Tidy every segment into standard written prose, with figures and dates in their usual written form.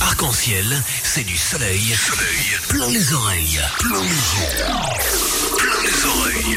Arc-en-ciel, c'est du soleil, plein les oreilles, plein les oreilles.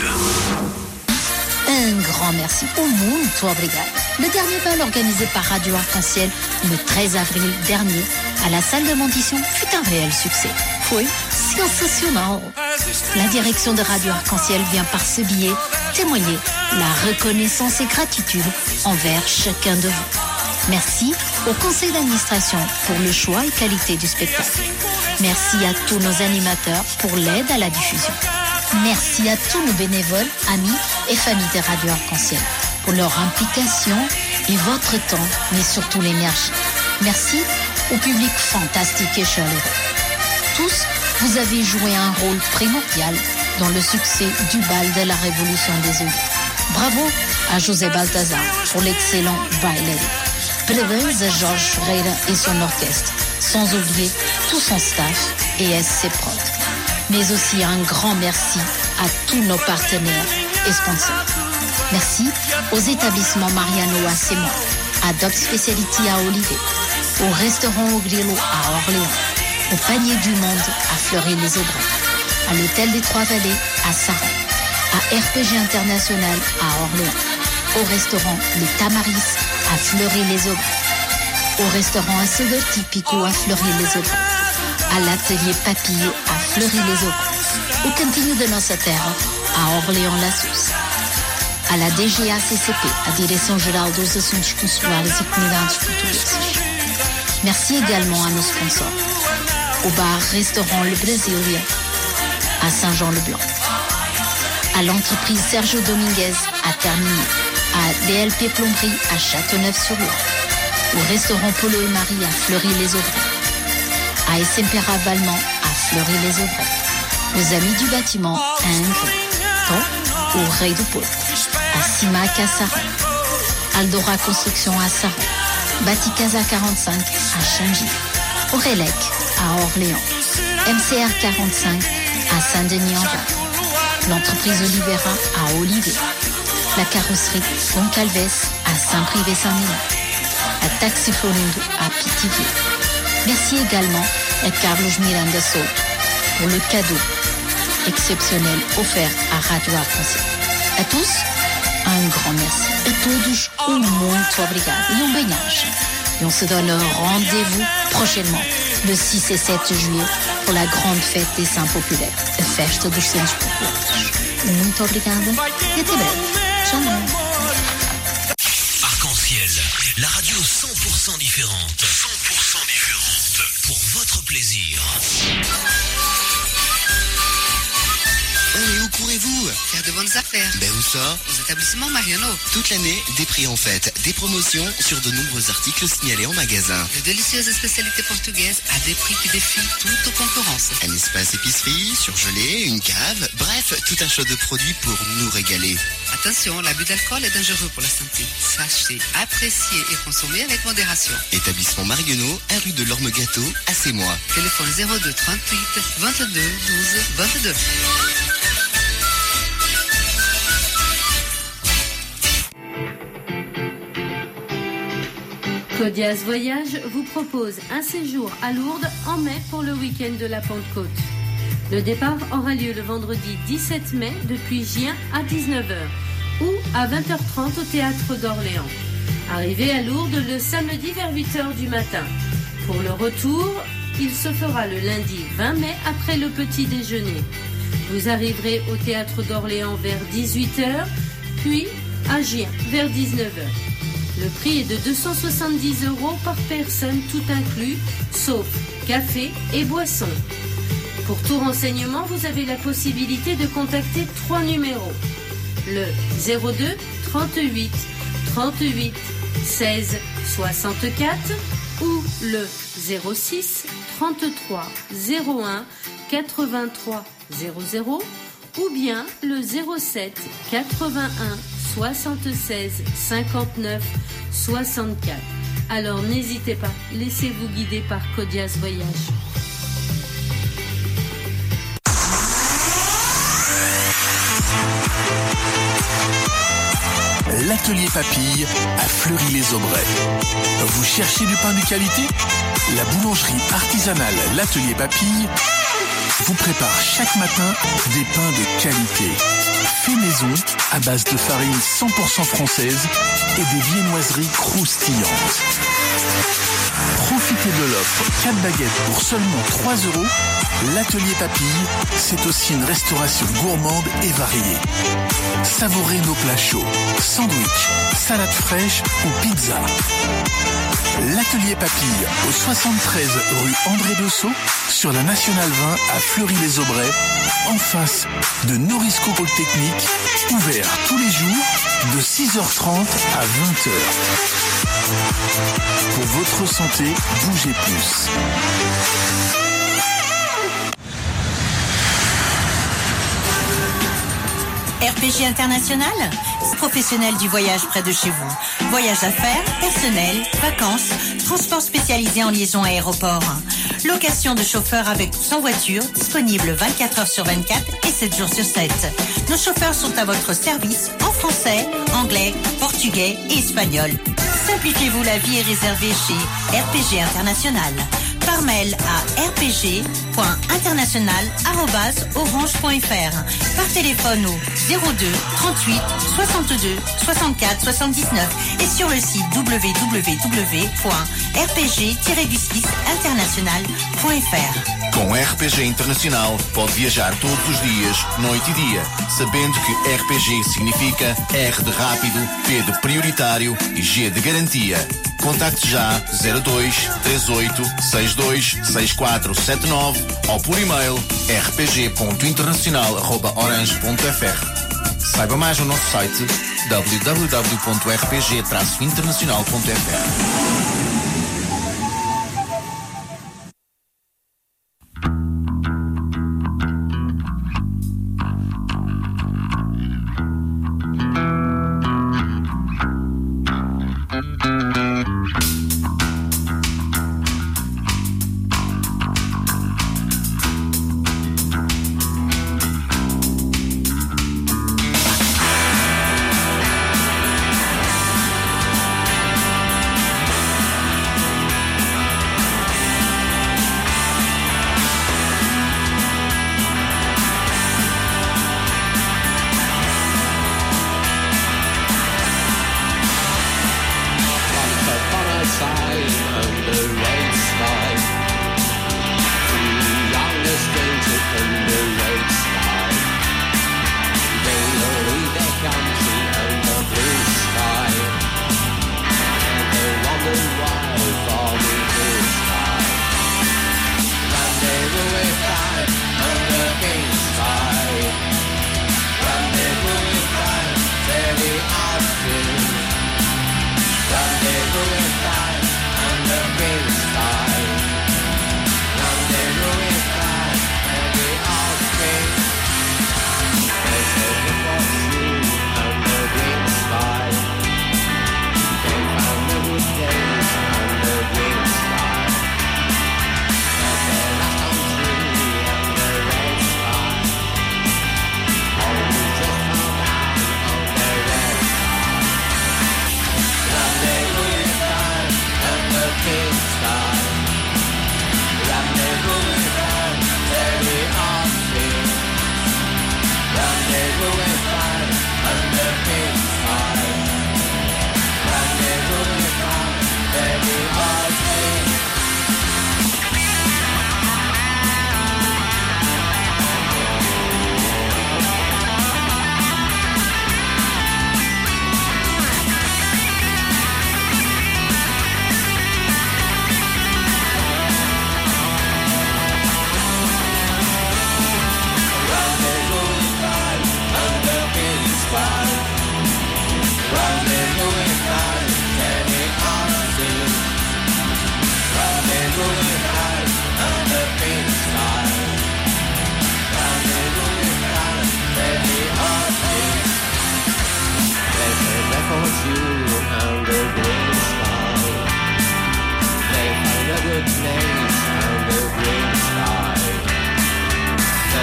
Un grand merci au Muito Obrigado. Le dernier bal organisé par Radio Arc-en-Ciel le 13 avril dernier à la salle de Mondition fut un réel succès. Oui, sensationnel. La direction de Radio Arc-en-Ciel vient par ce billet témoigner la reconnaissance et gratitude envers chacun de vous. Merci au conseil d'administration pour le choix et qualité du spectacle. Merci à tous nos animateurs pour l'aide à la diffusion. Merci à tous nos bénévoles, amis et familles de Radio Arc-en-Ciel pour leur implication et votre temps, mais surtout l'énergie. Merci au public fantastique et chaleureux. Tous, vous avez joué un rôle primordial dans le succès du bal de la Révolution des Olives. Bravo à José Balthazar pour l'excellent baile. Parabéns à Georges Freire et son orchestre, sans oublier tout son staff et SC Prod. Mais aussi un grand merci à tous nos partenaires et sponsors. Merci aux établissements Mariano à Sémois, à Doc Speciality à Olivet, au restaurant au Grillo à Orléans, au Panier du Monde à Fleury-les-Aubrais, à l'Hôtel des Trois-Vallées à Saran, à RPG International à Orléans, au restaurant Les Tamaris à Fleury-les-Aubrais, au restaurant Assodo Tipico à Fleury-les-Aubrais, à l'atelier Papillé à Fleury-les-Aubrais, au Cantinho de Nossa Terra à Orléans-la-Sousse, à la DGACCP, a Direção-Geral dos Assuntos Consulares e Comunidades Portuguesas. Merci également à nos sponsors, au bar-restaurant Le Brasilia à Saint-Jean-le-Blanc, à l'entreprise Sergio Dominguez à Termini, à DLP Plomberie à Châteauneuf-sur-Loire, au restaurant Polo et Marie à Fleury-les-Aubrais, à Essempera Valmont à Fleury-les-Aubrais, aux Amis du Bâtiment à Ingres, au Rei do Porco, à Simac à Saran, Aldora Construction à Saran, Baticasa 45 à Changy, au Relec à Orléans, MCR 45 à Saint-Denis-en-Val, l'entreprise Olivera à Olivet, la carrosserie Goncalves à Saint-Privé-Saint-Ménin, à Taxi Florindo à Pithiviers. Merci également à Carlos Miranda Souto pour le cadeau exceptionnel offert à Radio Arc-en-Ciel. À tous, un grand merci. A todos, muito obrigado. E bem-aja. Et on se donne rendez-vous prochainement, le 6 et 7 juillet, pour la grande fête des Saints populaires, a Festa dos Santos Populares. Muito obrigada e até breve. Tchau. Arc-en-Ciel, la radio 100% différente. 100% différente. Pour votre plaisir. Et où courez-vous? Faire de bonnes affaires. Ben où ça? Aux établissements Mariano. Toute l'année, des prix en fête, des promotions sur de nombreux articles signalés en magasin. De délicieuses spécialités portugaises à des prix qui défient toute concurrence. Un espace épicerie, surgelé, une cave, bref, tout un choix de produits pour nous régaler. Attention, l'abus d'alcool est dangereux pour la santé. Sachez apprécier et consommer avec modération. Établissement Mariano, à rue de l'Orme-Gâteau, à Sémois. Téléphone 02 38 22 12 22. Codias Voyage vous propose un séjour à Lourdes en mai pour le week-end de la Pentecôte. Le départ aura lieu le vendredi 17 mai depuis Gien à 19h ou à 20h30 au Théâtre d'Orléans. Arrivez à Lourdes le samedi vers 8h du matin. Pour le retour, il se fera le lundi 20 mai après le petit déjeuner. Vous arriverez au Théâtre d'Orléans vers 18h, puis à Gien vers 19h. Le prix est de 270 € par personne, tout inclus, sauf café et boissons. Pour tout renseignement, vous avez la possibilité de contacter 3 numéros. Le 02 38 38 16 64 ou le 06 33 01 83 00 ou bien le 07 81 76 59 64. Alors n'hésitez pas, laissez-vous guider par Codias Voyage. l'atelier Papille à Fleury-les-Aubrais. Vous cherchez du pain de qualité ? La boulangerie artisanale L'Atelier Papille vous prépare chaque matin des pains de qualité. Fait maison à base de farine 100% française et des viennoiseries croustillantes. Profitez de l'offre 4 baguettes pour seulement 3 €. L'Atelier Papille, c'est aussi une restauration gourmande et variée. Savourez nos plats chauds, sandwich, salade fraîche ou pizza. L'Atelier Papille, au 73 rue André Dessau, sur la Nationale 20 à Fleury-les-Aubrais, en face de Norisco Polytechnique, ouvert tous les jours de 6h30 à 20h. Pour votre santé, bougez plus. RPG International, professionnel du voyage près de chez vous. Voyage d'affaires, personnel, vacances, transport spécialisé en liaison aéroport. Location de chauffeurs avec ou sans voiture, disponible 24 heures sur 24 et 7 jours sur 7. Nos chauffeurs sont à votre service en français, anglais, portugais et espagnol. Simplifiez-vous la vie et réservez chez RPG International. Par mail à rpg.international@orange.fr. Par téléphone au 02 38 62 64 79 et sur le site www.rpg-international.fr. Com RPG Internacional pode viajar todos os dias, noite e dia, sabendo que RPG significa R de rápido, P de prioritário e G de garantia. Contacte já 02 38 62 6479 ou por e-mail rpg.internacional@orange.fr. Saiba mais no nosso site www.rpg-internacional.fr.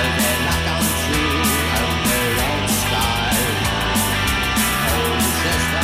Just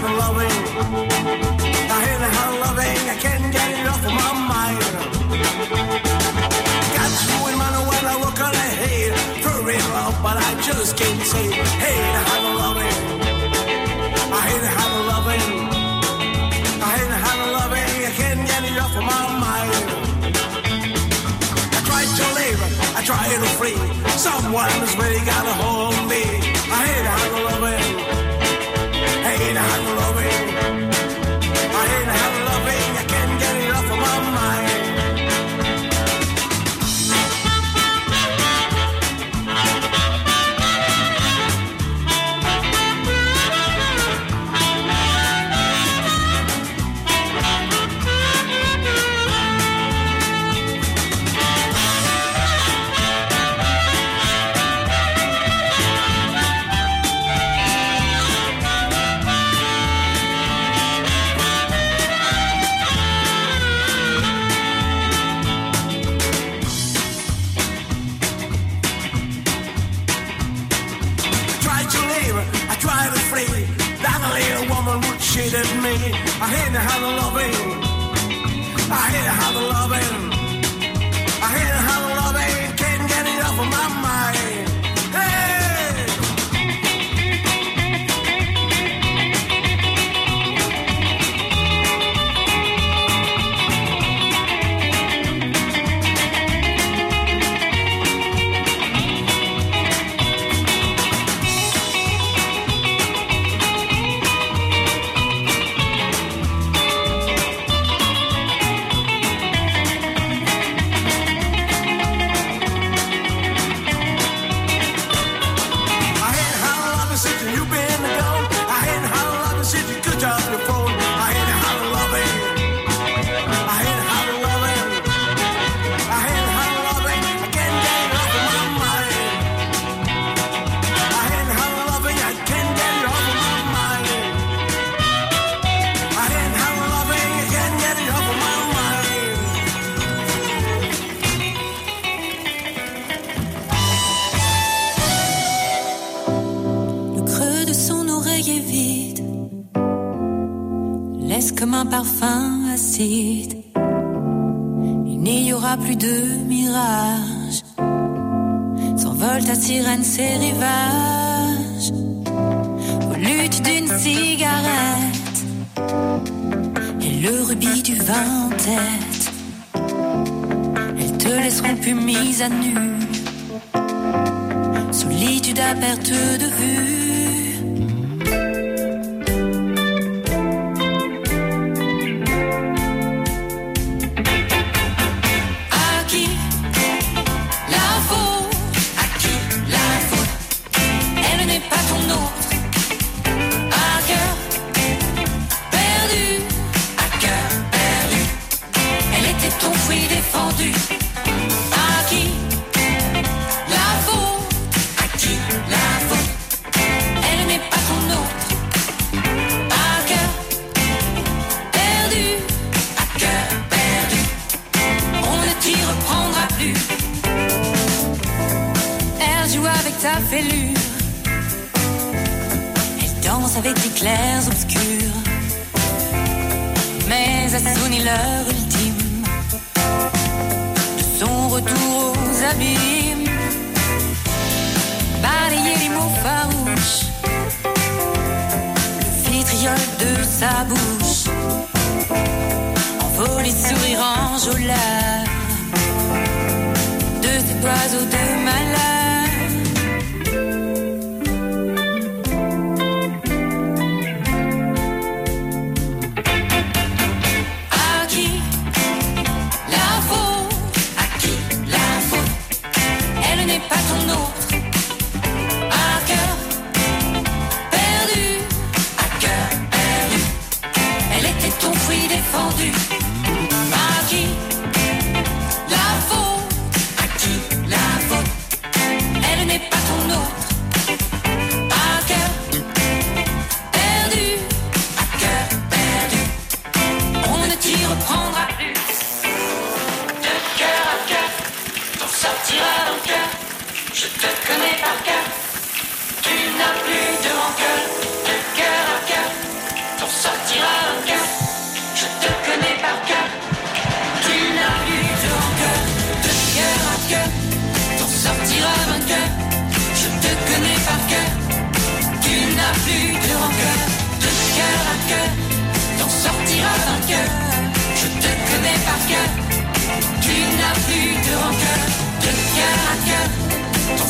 the loving. I hate to have the loving. I can't get it off of my mind. Got you in mind when I look on the head. For real love, but I just can't say. Hate to have the loving. I hate to have the loving. I hate to have the loving. I can't get it off of my mind. I tried to live. I tried to free. Someone has really got a hold on me. I hate to have the loving. I hate to have the loving. I hate to have the loving. I can't get it off of my mind. Cheated me. I hate to have the loving. I hate to have the loving. I hate to have the loving. Can't get it off of my mind. Comme un parfum acide, il n'y aura plus de mirage. S'envole ta sirène, ses rivages, au lutte d'une cigarette et le rubis du vin en tête. Elles te laisseront plus mise à nu, solitude à perte de vue.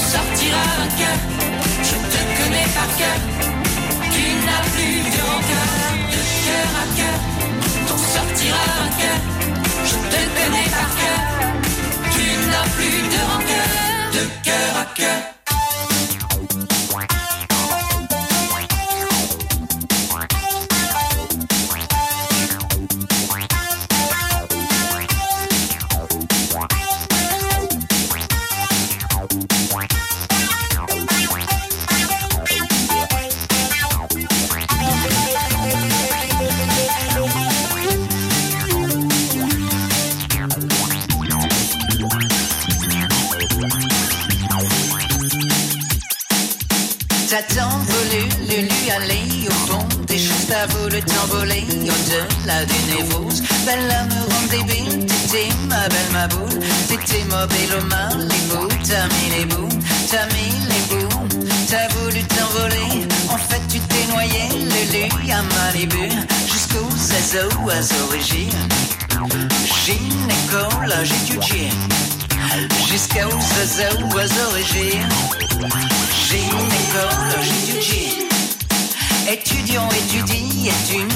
sortiras vainqueur. Je te connais par cœur. Tu n'as plus de rancœur. De cœur à cœur, t'en sortiras vainqueur. Je te connais par cœur. Tu n'as plus de rancœur. De cœur à cœur. T'as tant voulu, Lulu, aller au fond des choses, t'as voulu t'envoler au-delà du névrose. Belle amour débile, t'étais ma belle ma boule, t'étais mobile au Malibu, t'as mis les bouts, t'as voulu t'envoler, en fait tu t'es noyé, Lulu, à Malibu, jusqu'aux origines. Gynécologie du gin, jusqu'aux origines. Gynécologie du gin. Étudiant, étudie,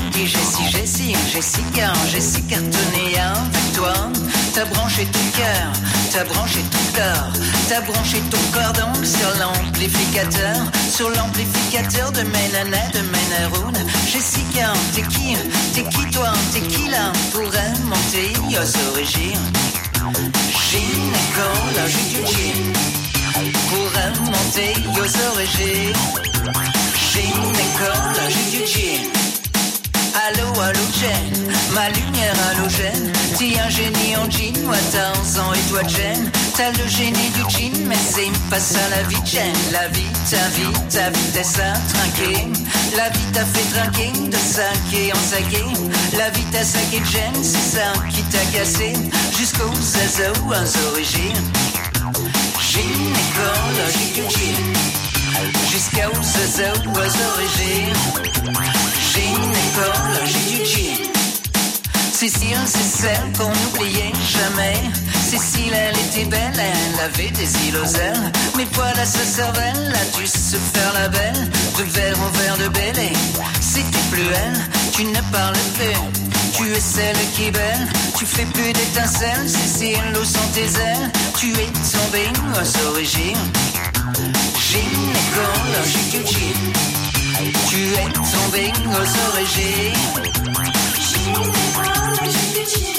Jessie cartonné avec toi. T'as branché ton cœur, t'as branché ton corps, t'as branché ton corps donc sur l'amplificateur de mes nanas, de mes neurones. Jessica, t'es qui toi, t'es qui là pour remonter aux origines. Gynécologie du gin. Pour remonter aux origines. Gynécologie du gin. Allô, Jen, ma lumière halogène. T'es un génie en jean, moi t'as 11 ans et toi Jen. T'as le génie du jean, mais c'est pas ça la vie Jen. La vie, ta vie t'es ça trinqué. La vie t'a fait trinquer de saké en saké. La vie t'a saqué Jen, c'est ça qui t'a cassé. Jusqu'aux origines. Gynécologie du gin. Jusqu'aux origines. Gynécologie du gin. Cécile, c'est celle qu'on n'oubliait jamais. Cécile, elle était belle, elle avait des îles aux ailes. Mais voilà sa cervelle, a dû se faire la belle. De verre en verre de bélé, c'était plus elle. Tu ne parles plus, tu es celle qui est belle. Tu fais plus d'étincelles, Cécile, où sont tes ailes? Tu es tombée aux origines. Gynécologie du gin. Tu es tombé aux origines. Gynécologie du gin.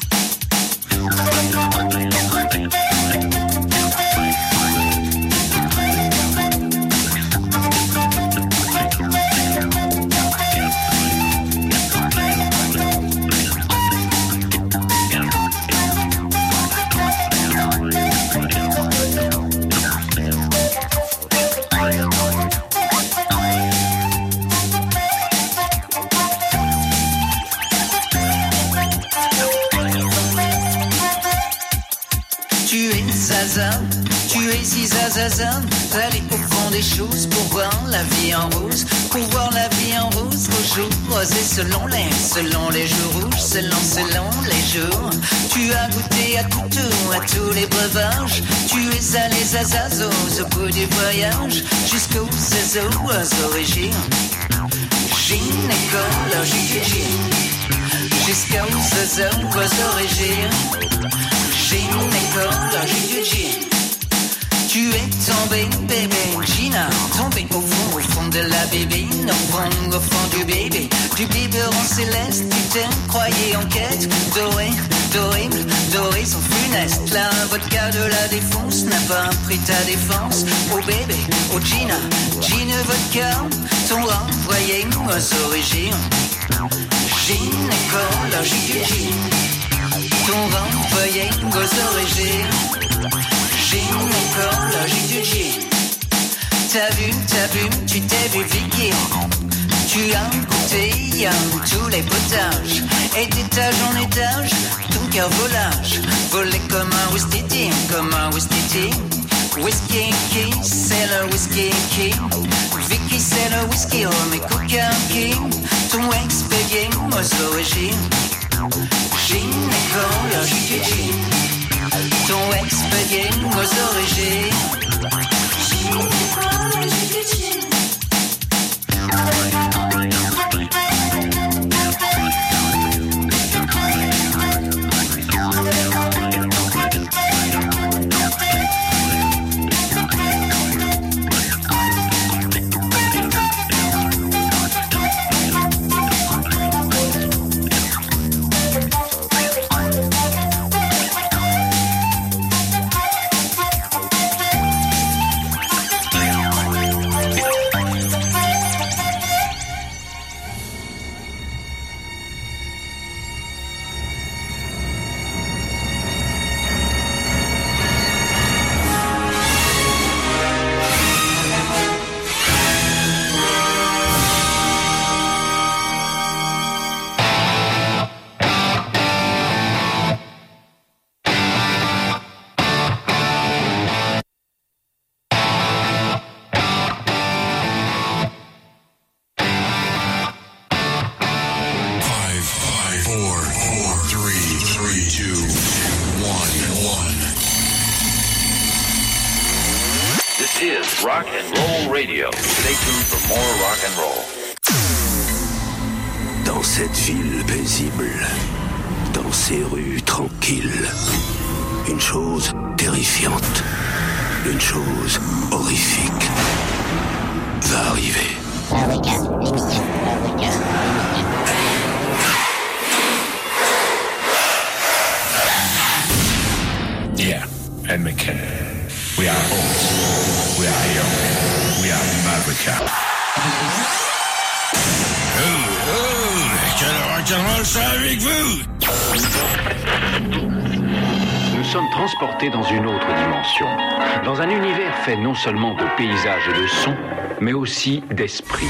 Tu es si zazaza, aller au fond des choses pour voir la vie en rose, pour voir la vie en rose, rosée selon les jours rouges, selon les jours. Tu as goûté à tout, à tous les breuvages. Tu es allé zazazos au bout du voyage, jusqu'aux origines. Gynécologie du gin. Jusqu'aux origines. Gynécologie du gin. Tu es tombé, bébé, Gina, tombé au fond de la bébine, au fond du bébé, du biberon céleste, tu t'es croyé en quête, d'horizon funeste, la vodka de la défonce n'a pas pris ta défense, oh bébé, oh Gina, vodka, t'ont renvoyé aux origines, gynécologie du gin, t'ont renvoyé aux origines. Gynécologie du gin. T'as vu, tu t'es vu Vicky. Tu as goûté à tous les potages. Et d'étage en étage, ton cœur volait comme un wistiti, Whisky King, c'est le whisky King. Vicky, c'est le whisky, oh mais Coca King. Ton expédié aux origines. Gynécologie du gin. Ton ex-pedier, motorégé. Rock and Roll Radio. Stay tuned for more rock and roll. Dans cette ville paisible, dans ces rues tranquilles, une chose terrifiante, une chose horrifique va arriver. Yeah, Ed McKinnon. We are old. We are young. We are America. Quel rock'n'roll ça avec vous? Nous sommes transportés dans une autre dimension, dans un univers fait non seulement de paysages et de sons, mais aussi d'esprit.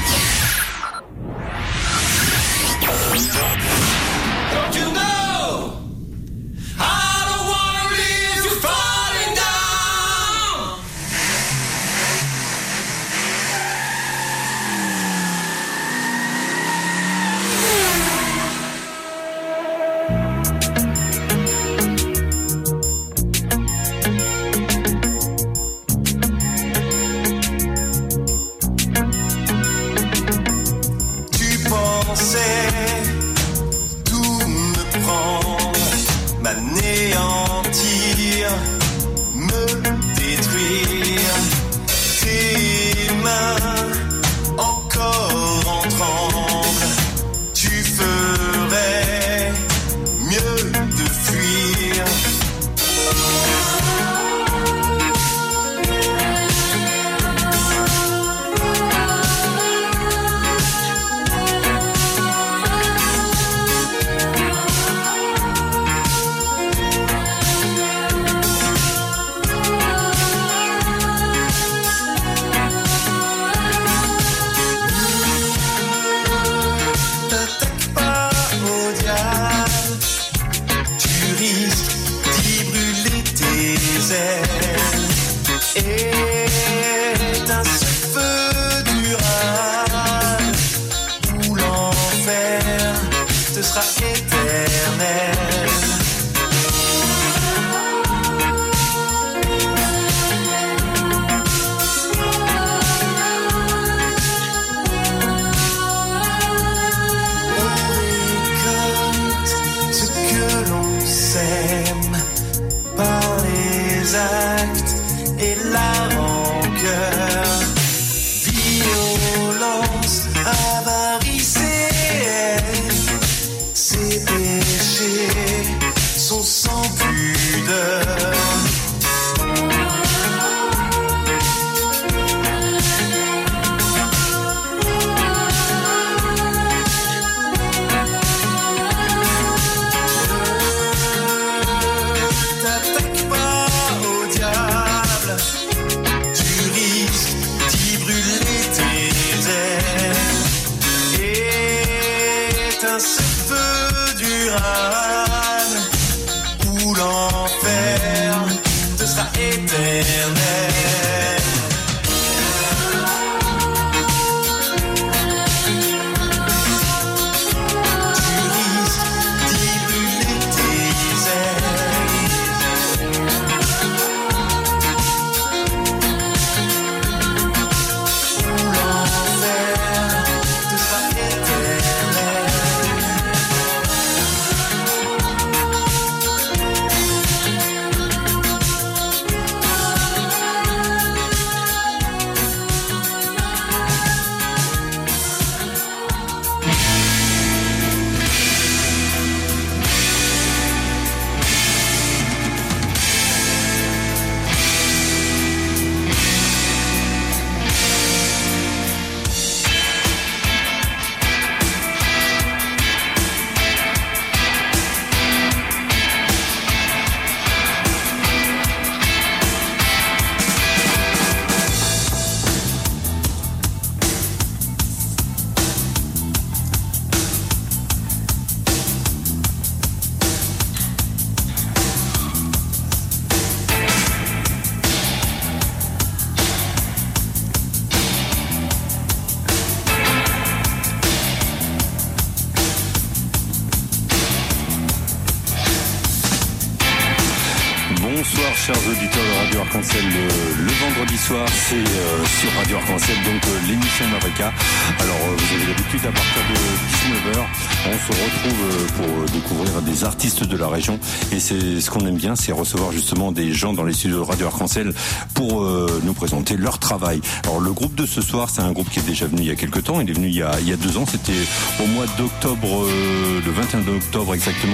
Bonsoir chers auditeurs de Radio Arc-en-Ciel. Le vendredi soir c'est sur Radio Arc-en-Ciel, donc l'émission Mavrika. Alors vous avez l'habitude, à partir de 19h on se retrouve pour découvrir des artistes de la région, et c'est ce qu'on aime bien, c'est recevoir justement des gens dans les studios de Radio Arc-en-Ciel pour nous présenter leur travail. Alors le groupe de ce soir, c'est un groupe qui est déjà venu il y a quelques temps, il est venu il y a 2 ans, c'était au mois d'octobre, le 21 octobre exactement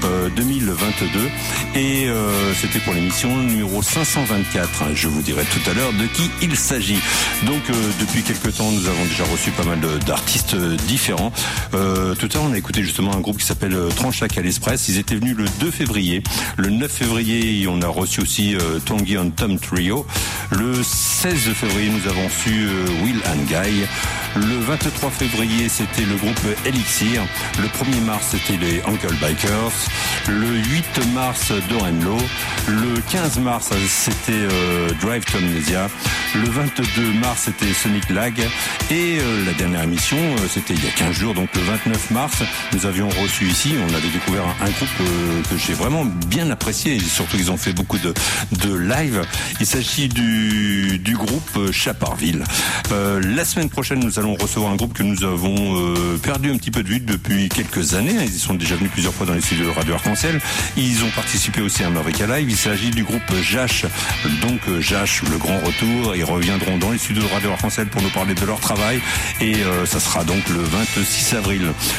2022, et c'était pour l'émission numéro 524. Je vous dirai tout à l'heure de qui il s'agit. Donc depuis quelques temps, nous avons déjà reçu pas mal d'artistes différents. Tout à l'heure, on a écouté justement un groupe qui s'appelle Tranchac à l'Express. Ils étaient venus le 2 février. Le 9 février, on a reçu aussi Tongi and Tom Trio. Le 16 février, nous avons reçu Will and Guy. Le 23 février, c'était le groupe Elixir. Le 1er mars, c'était les Uncle Bikers. Le 8 mars, Dorenlo. Le 15 mars, c'était Drive to Amnesia. Le 22 mars, c'était Sonic Lag. Et la dernière émission, c'était il y a 15 jours, donc le 29 mars, nous avions reçu ici, on avait découvert un groupe que j'ai vraiment bien apprécié, et surtout ils ont fait beaucoup de live. Il s'agit du groupe Chaparville. La semaine prochaine, nous allons recevoir un groupe que nous avons perdu un petit peu de vue depuis quelques années. Ils sont déjà venus plusieurs fois dans les studios de Radio Arc-en-Ciel. Ils ont participé aussi à Mavrika Live. Il s'agit du groupe Jash. Donc Jash, le grand retour. Ils reviendront dans les studios de Radio Arc-en-Ciel pour nous parler de leur travail. Et ça sera donc le 26 avril.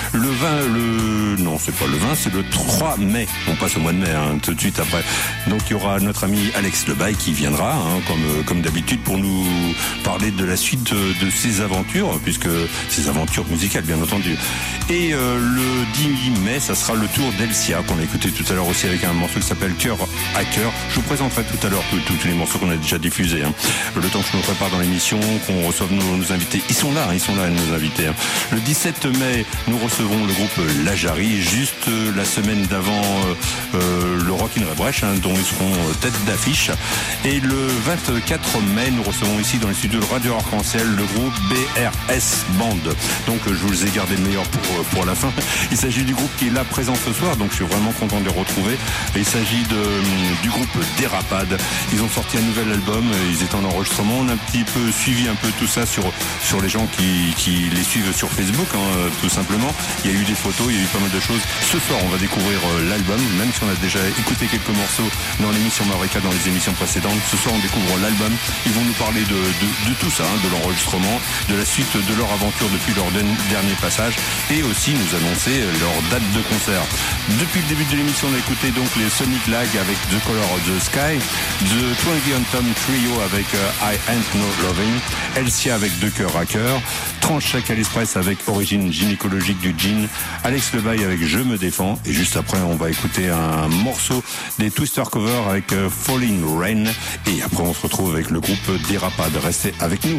Non, c'est pas le 20, c'est le 3 mai. On passe au mois de mai, tout de suite après. Donc il y aura notre ami Alex Lebaille qui viendra, comme d'habitude, pour nous parler de la suite de ses aventures, puisque ses aventures musicales, bien entendu. Et le 10 mai, ça sera le tour d'Elsia, qu'on a écouté tout à l'heure aussi avec un morceau qui s'appelle Cœur à Cœur. Je vous présenterai tout à l'heure tous les morceaux qu'on a déjà diffusés. Le temps que je me prépare dans l'émission, qu'on reçoive nos invités. Ils sont là, nos invités. Le 17 mai, nous recevrons le groupe Lajari, juste la semaine d'avant le Rockin' Rebreche, dont ils seront tête d'affiche. Et le 24 mai, nous recevons ici dans les studios de Radio Arc-en-Ciel le groupe BRS Band. Donc je vous ai gardé le meilleur pour la fin. Il s'agit du groupe qui est là présent ce soir, donc je suis vraiment content de les retrouver. Il s'agit du groupe Dérapade. Ils ont sorti un nouvel album, ils étaient en enregistrement. On a un petit peu suivi un peu tout ça sur les gens qui les suivent sur Facebook, tout simplement. Il y a eu des photos, il y a eu pas mal de choses. Ce soir, on va découvrir l'album, même si on a déjà écouté quelques morceaux dans l'émission Mavrika, dans les émissions précédentes. Ce soir, on découvre l'album. Ils vont nous parler de tout ça, de l'enregistrement, de la suite de leur aventure depuis leur dernier passage, et aussi nous annoncer leur date de concert. Depuis le début de l'émission, on a écouté donc les Sonic Lag avec The Color of the Sky, The Tongi and Tom Trio avec I Ain't No Loving, Elsia avec De Cœur à Cœur, Tranchac à l'Express avec Origine gynécologique du Gin, Alex Lebaille avec Je me défends, et juste après on va écouter un morceau des Twister Cover avec Falling Rain, et après on se retrouve avec le groupe Dérapade. Restez avec nous.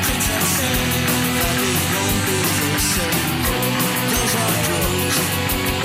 Those are drugs.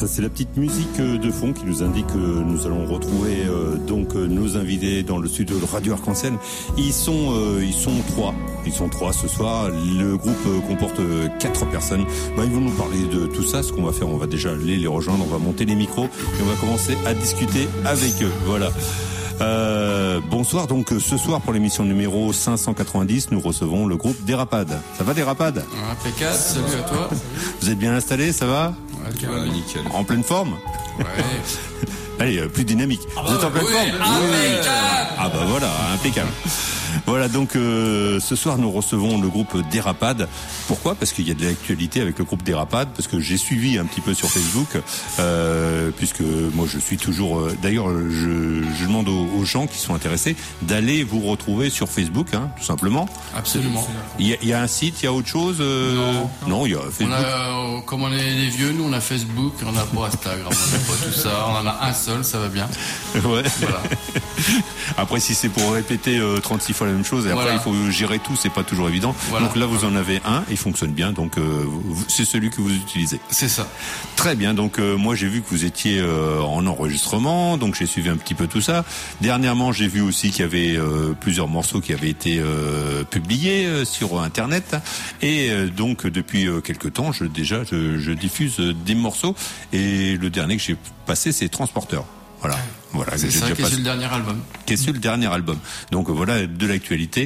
Ça, c'est la petite musique de fond qui nous indique que nous allons retrouver nos invités dans le studio de Radio Arc-en-Ciel. Ils sont 3. Ils sont 3 ce soir. Le groupe comporte 4 personnes. Ils vont nous parler de tout ça. Ce qu'on va faire, on va déjà aller les rejoindre. On va monter les micros et on va commencer à discuter avec eux. Voilà. Bonsoir. Donc ce soir pour l'émission numéro 590, nous recevons le groupe Dérapade. Ça va Dérapade ? Impeccable. Salut à toi. Vous êtes bien installés, ça va ? Ouais, nickel. En pleine forme ? Ouais. Allez, plus dynamique. Vous êtes en pleine forme ? Impeccable. Ah bah voilà, impeccable. Voilà, donc ce soir nous recevons le groupe Dérapade. Pourquoi ? Parce qu'il y a de l'actualité avec le groupe Dérapade, parce que j'ai suivi un petit peu sur Facebook, puisque moi je suis toujours... D'ailleurs, je demande aux gens qui sont intéressés d'aller vous retrouver sur Facebook, tout simplement. Absolument. Il y a un site, il y a autre chose Non, il y a Facebook. Comme on est des vieux, nous on a Facebook, on n'a pas Instagram, on n'a pas tout ça, on en a un seul, ça va bien. Ouais. Voilà. Après, si c'est pour répéter 36 fois la même chose, et après il faut gérer tout, c'est pas toujours évident. Voilà. Donc là, vous en avez un, il fonctionne bien, donc c'est celui que vous utilisez. C'est ça. Très bien, donc moi j'ai vu que vous étiez en enregistrement, donc j'ai suivi un petit peu tout ça. Dernièrement, j'ai vu aussi qu'il y avait plusieurs morceaux qui avaient été publiés sur Internet, et donc depuis quelques temps, je diffuse des morceaux, et le dernier que j'ai passé, c'est Transporteur. Voilà. C'est ça qui est sur le dernier album. Qui est sur le dernier album. Donc voilà, de l'actualité.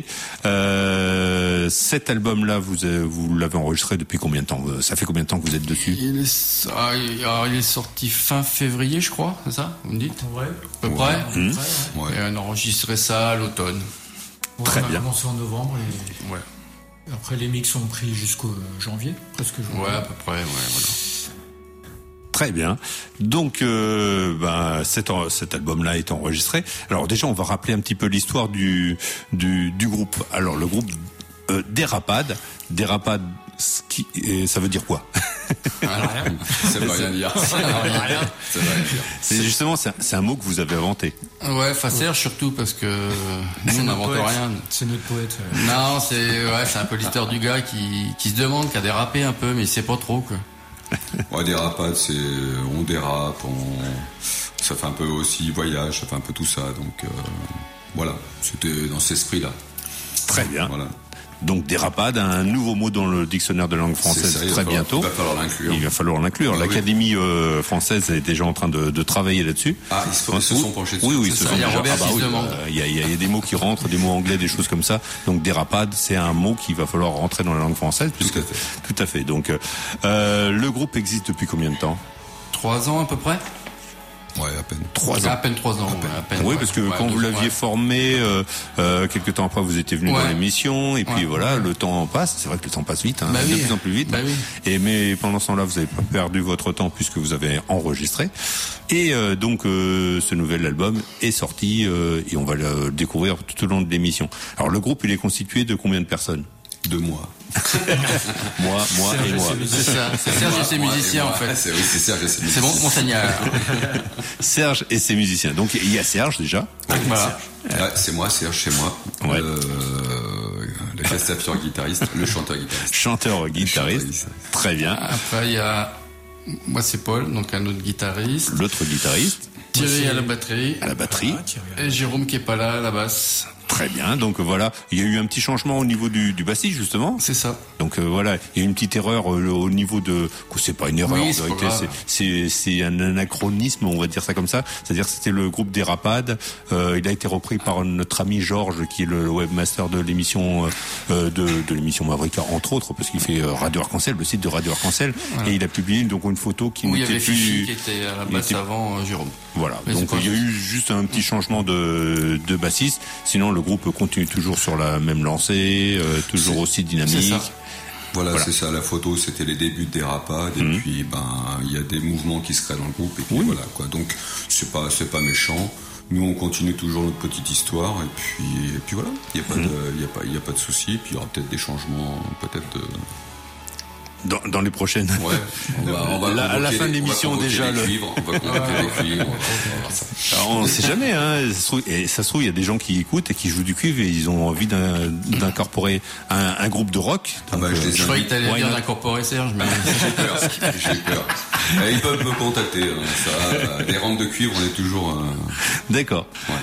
Cet album-là, vous l'avez enregistré depuis combien de temps ? Ça fait combien de temps que vous êtes dessus ? Il est sorti fin février, je crois, c'est ça ? Vous me dites ? Ouais. À peu près. Ouais. Et on a enregistré ça à l'automne. Très bien. On a commencé en novembre et après les mix sont pris jusqu'au janvier, presque janvier. Ouais, à peu près, voilà. Très bien. Donc, cet album-là est enregistré. Alors déjà, on va rappeler un petit peu l'histoire du groupe. Alors, le groupe Dérapade, ça veut dire quoi ? Rien. Ça veut rien dire. C'est justement, c'est un mot que vous avez inventé. Ouais, Serge surtout parce que nous on n'invente rien. C'est notre poète. Non, c'est un peu l'histoire du gars qui se demande, qui a dérapé un peu, mais il sait pas trop quoi. Ouais, Dérapade, c'est on dérape, ça fait un peu aussi voyage, ça fait un peu tout ça, donc voilà, c'était dans cet esprit-là. Très bien. Voilà. Donc Dérapade, un nouveau mot dans le dictionnaire de langue française très bientôt. Il va falloir l'inclure. L'Académie française est déjà en train de travailler là-dessus. Ah, ils se sont penchés dessus. Oui, ils se sont déjà. Il y a des mots qui rentrent, des mots anglais, des choses comme ça. Donc Dérapade, c'est un mot qu'il va falloir rentrer dans la langue française. Tout à fait. Donc le groupe existe depuis combien de temps ? 3 ans à peu près. Ouais, à peine. 3 ans. À peine 3 ans. À peine, oui, parce que quand vous l'aviez formé, quelques temps après, vous étiez venu dans l'émission, et puis voilà, le temps passe. C'est vrai que le temps passe vite, de plus en plus vite. Mais pendant ce temps-là, vous n'avez pas perdu votre temps puisque vous avez enregistré. Et donc, ce nouvel album est sorti, et on va le découvrir tout au long de l'émission. Alors, le groupe, il est constitué de combien de personnes ? De moi. moi et moi. C'est ça. C'est Serge et ses musiciens en fait. C'est Serge et ses musiciens. C'est bon, Monseigneur. Serge et ses musiciens. Donc il y a Serge déjà. Voilà. Ouais, c'est moi, Serge, chez moi. Ouais. Le castafiore guitariste, le chanteur guitariste. Chanteur guitariste. Très bien. Après il y a moi c'est Paul, donc un autre guitariste. L'autre guitariste. Thierry à la batterie. Et Jérôme qui est pas là à la basse. Très bien, donc voilà, il y a eu un petit changement au niveau du bassiste justement. C'est ça. Donc voilà, il y a eu une petite erreur au niveau de, c'est pas une erreur, oui, en vérité, c'est un anachronisme, on va dire ça comme ça. C'est-à-dire que c'était le groupe Dérapade, il a été repris par notre ami Georges qui est le webmaster de l'émission de l'émission Mavrika entre autres, parce qu'il fait Radio Arc-en-Ciel, le site de Radio Arc-en-Ciel, et il a publié donc une photo qui n'était plus. Fifi qui était à la basse avant Jérôme. Voilà, donc il y a eu juste un petit changement de bassiste. Sinon, le groupe continue toujours sur la même lancée, toujours aussi dynamique. C'est ça. Voilà, c'est ça. La photo, c'était les débuts de Dérapade, et puis il y a des mouvements qui se créent dans le groupe, et puis voilà quoi. Donc c'est pas méchant. Nous, on continue toujours notre petite histoire, et puis voilà. Il y a pas de souci. Puis il y aura peut-être des changements, peut-être Dans les prochaines. Ouais. On va à la fin de l'émission déjà. On va convoquer des cuivres. Alors, on ne sait jamais, hein. Et ça se trouve, il y a des gens qui écoutent et qui jouent du cuivre et ils ont envie d'incorporer un groupe de rock. Donc, je croyais que t'allais dire d'incorporer Serge, mais j'ai peur. Ils peuvent me contacter. Les rampes de cuivre, on est toujours. D'accord. Ouais.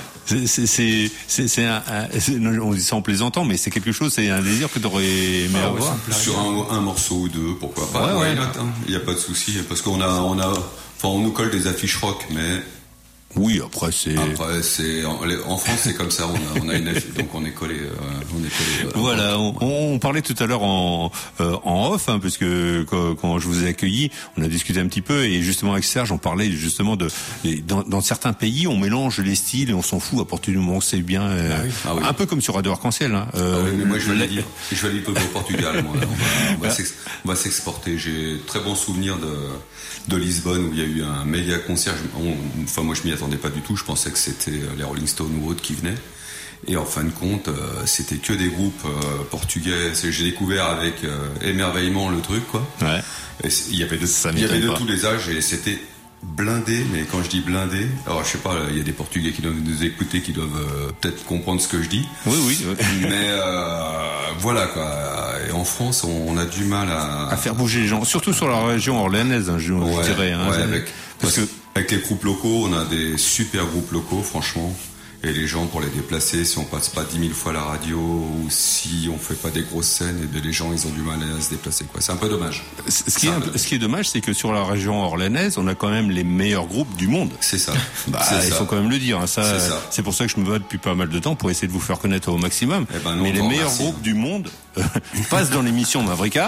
On dit ça en plaisantant, mais c'est quelque chose, c'est un désir que tu aurais aimé avoir. Sur un morceau ou deux, pourquoi pas. Il n'y a pas de souci, parce qu'on on nous colle des affiches rock, mais. Oui, après c'est. En France c'est comme ça, on a une affiche, donc on est collé. Voilà, on parlait tout à l'heure en off, hein, parce que quand je vous ai accueilli, on a discuté un petit peu et justement avec Serge, on parlait justement dans certains pays, on mélange les styles et on s'en fout à partir du moment que c'est bien. Un peu comme sur Radio Arc-en-Ciel. Hein. Mais moi je vais aller au Portugal. Moi, on va s'exporter. J'ai très bons souvenirs de Lisbonne où il y a eu un méga concert. Moi je m'y attendais pas du tout, je pensais que c'était les Rolling Stones ou autres qui venaient, et en fin de compte c'était que des groupes portugais. J'ai découvert avec émerveillement le truc, quoi. Ouais. Et il y avait de tous les âges et c'était blindé. Mais quand je dis blindé, alors je sais pas, il y a des Portugais qui doivent nous écouter, qui doivent peut-être comprendre ce que je dis. Oui. Mais voilà, quoi. Et en France, on a du mal à faire bouger les gens, surtout sur la région orléanaise, hein, je dirais. Hein, parce que avec les groupes locaux, on a des super groupes locaux, franchement. Et les gens, pour les déplacer, si on passe pas 10 000 fois la radio ou si on fait pas des grosses scènes, et les gens, ils ont du mal à se déplacer, quoi. C'est un peu dommage. Ce qui est dommage, c'est que sur la région orléanaise, on a quand même les meilleurs groupes du monde. C'est ça. Il faut quand même le dire. Hein. C'est pour ça que je me bats depuis pas mal de temps pour essayer de vous faire connaître au maximum. Mais les meilleurs groupes du monde passent dans l'émission Mavrika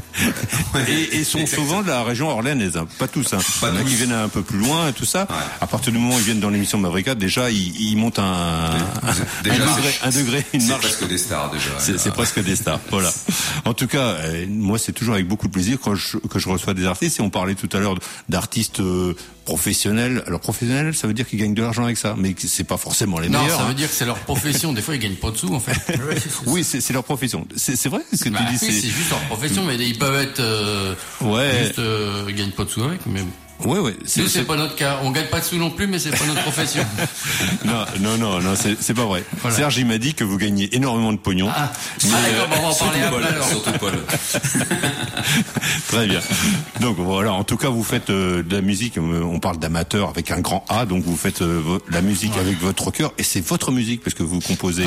et sont souvent de la région orléanaise. Hein. Pas tous. Hein. Il y en a qui viennent un peu plus loin et tout ça. Ouais. À partir du moment où ils viennent dans l'émission Mavrika, déjà, ils montent un degré, une marche. C'est presque des stars déjà. C'est presque des stars. Voilà. En tout cas, moi, c'est toujours avec beaucoup de plaisir que je reçois des artistes. Et on parlait tout à l'heure d'artistes professionnels. Alors professionnels, ça veut dire qu'ils gagnent de l'argent avec ça, mais c'est pas forcément les meilleurs. Non, ça veut dire que c'est leur profession. Des fois, ils gagnent pas de sous, en fait. Oui, c'est leur profession. C'est vrai ce que tu dis. Oui, c'est juste leur profession, mais ils peuvent être. Ils gagnent pas de sous avec, mais. Ouais. Nous, c'est pas notre cas. On gagne pas de sous non plus, mais c'est pas notre profession. Non, c'est pas vrai. Voilà. Serge, il m'a dit que vous gagnez énormément de pognon. D'accord, on va en parler après alors. Surtout Paul. Très bien. Donc voilà, en tout cas, vous faites de la musique, on parle d'amateur avec un grand A, donc vous faites la musique avec votre cœur, et c'est votre musique, parce que vous composez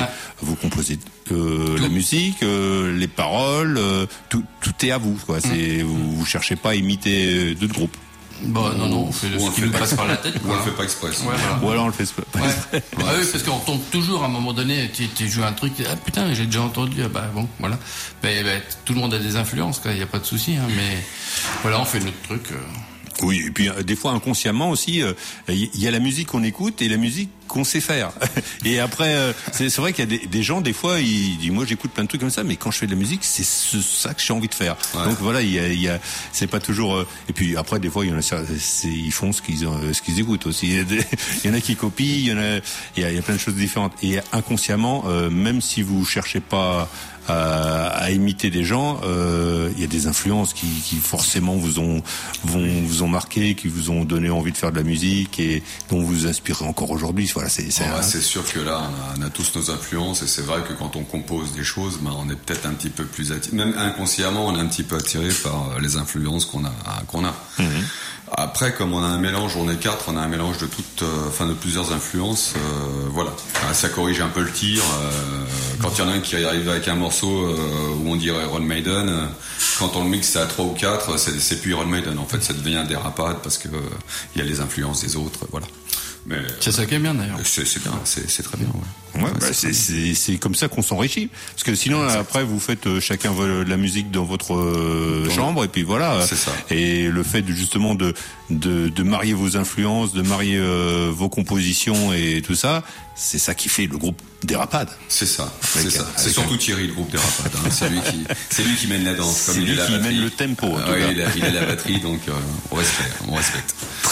la musique, les paroles, tout est à vous, quoi. Vous cherchez pas à imiter d'autres groupes. Non, on fait ce qui nous passe par la tête. Ou on le fait pas exprès. Ou alors on le fait pas exprès. Oui, parce qu'on tombe toujours à un moment donné, tu joues un truc, putain, j'ai déjà entendu, bon, voilà. Tout le monde a des influences, il n'y a pas de souci, hein, mais voilà, on fait notre truc. Oui, et puis des fois inconsciemment aussi, il y a la musique qu'on écoute et la musique qu'on sait faire. Et après, c'est vrai qu'il y a des gens, des fois, ils disent, moi j'écoute plein de trucs comme ça, mais quand je fais de la musique, c'est ça que j'ai envie de faire. Ouais. Donc voilà, il y a c'est pas toujours. Et puis après, des fois, il y en a, ils font ce qu'ils écoutent aussi. Il y en a qui copient, il y a plein de choses différentes. Et inconsciemment, même si vous cherchez pas à imiter des gens, il y a des influences qui forcément vous ont marqué, qui vous ont donné envie de faire de la musique et dont vous vous inspirez encore aujourd'hui. Voilà, c'est sûr que là on a tous nos influences, et c'est vrai que quand on compose des choses, on est peut-être un petit peu plus attiré, même inconsciemment on est un petit peu attiré par les influences qu'on a. Mm-hmm. Après, comme on a un mélange, on est quatre, on a un mélange de de plusieurs influences, voilà. Ça corrige un peu le tir. Quand il y en a un qui arrive avec un morceau où on dirait Iron Maiden, quand on le mixe à 3 ou 4, c'est plus Iron Maiden. En fait, ça devient des rapades parce que il y a les influences des autres, voilà. Mais c'est ça qui est bien d'ailleurs. C'est bien, c'est très bien. Ouais, c'est comme ça qu'on s'enrichit. Parce que sinon après vous faites chacun la musique dans votre chambre et puis voilà. C'est ça. Et le fait justement de marier vos influences, de marier vos compositions et tout ça, c'est ça qui fait le groupe des Rapades. C'est ça. C'est surtout Thierry, le groupe des Rapades. Hein. C'est lui qui mène la danse. C'est lui qui mène le tempo. Il a la batterie, donc on respecte.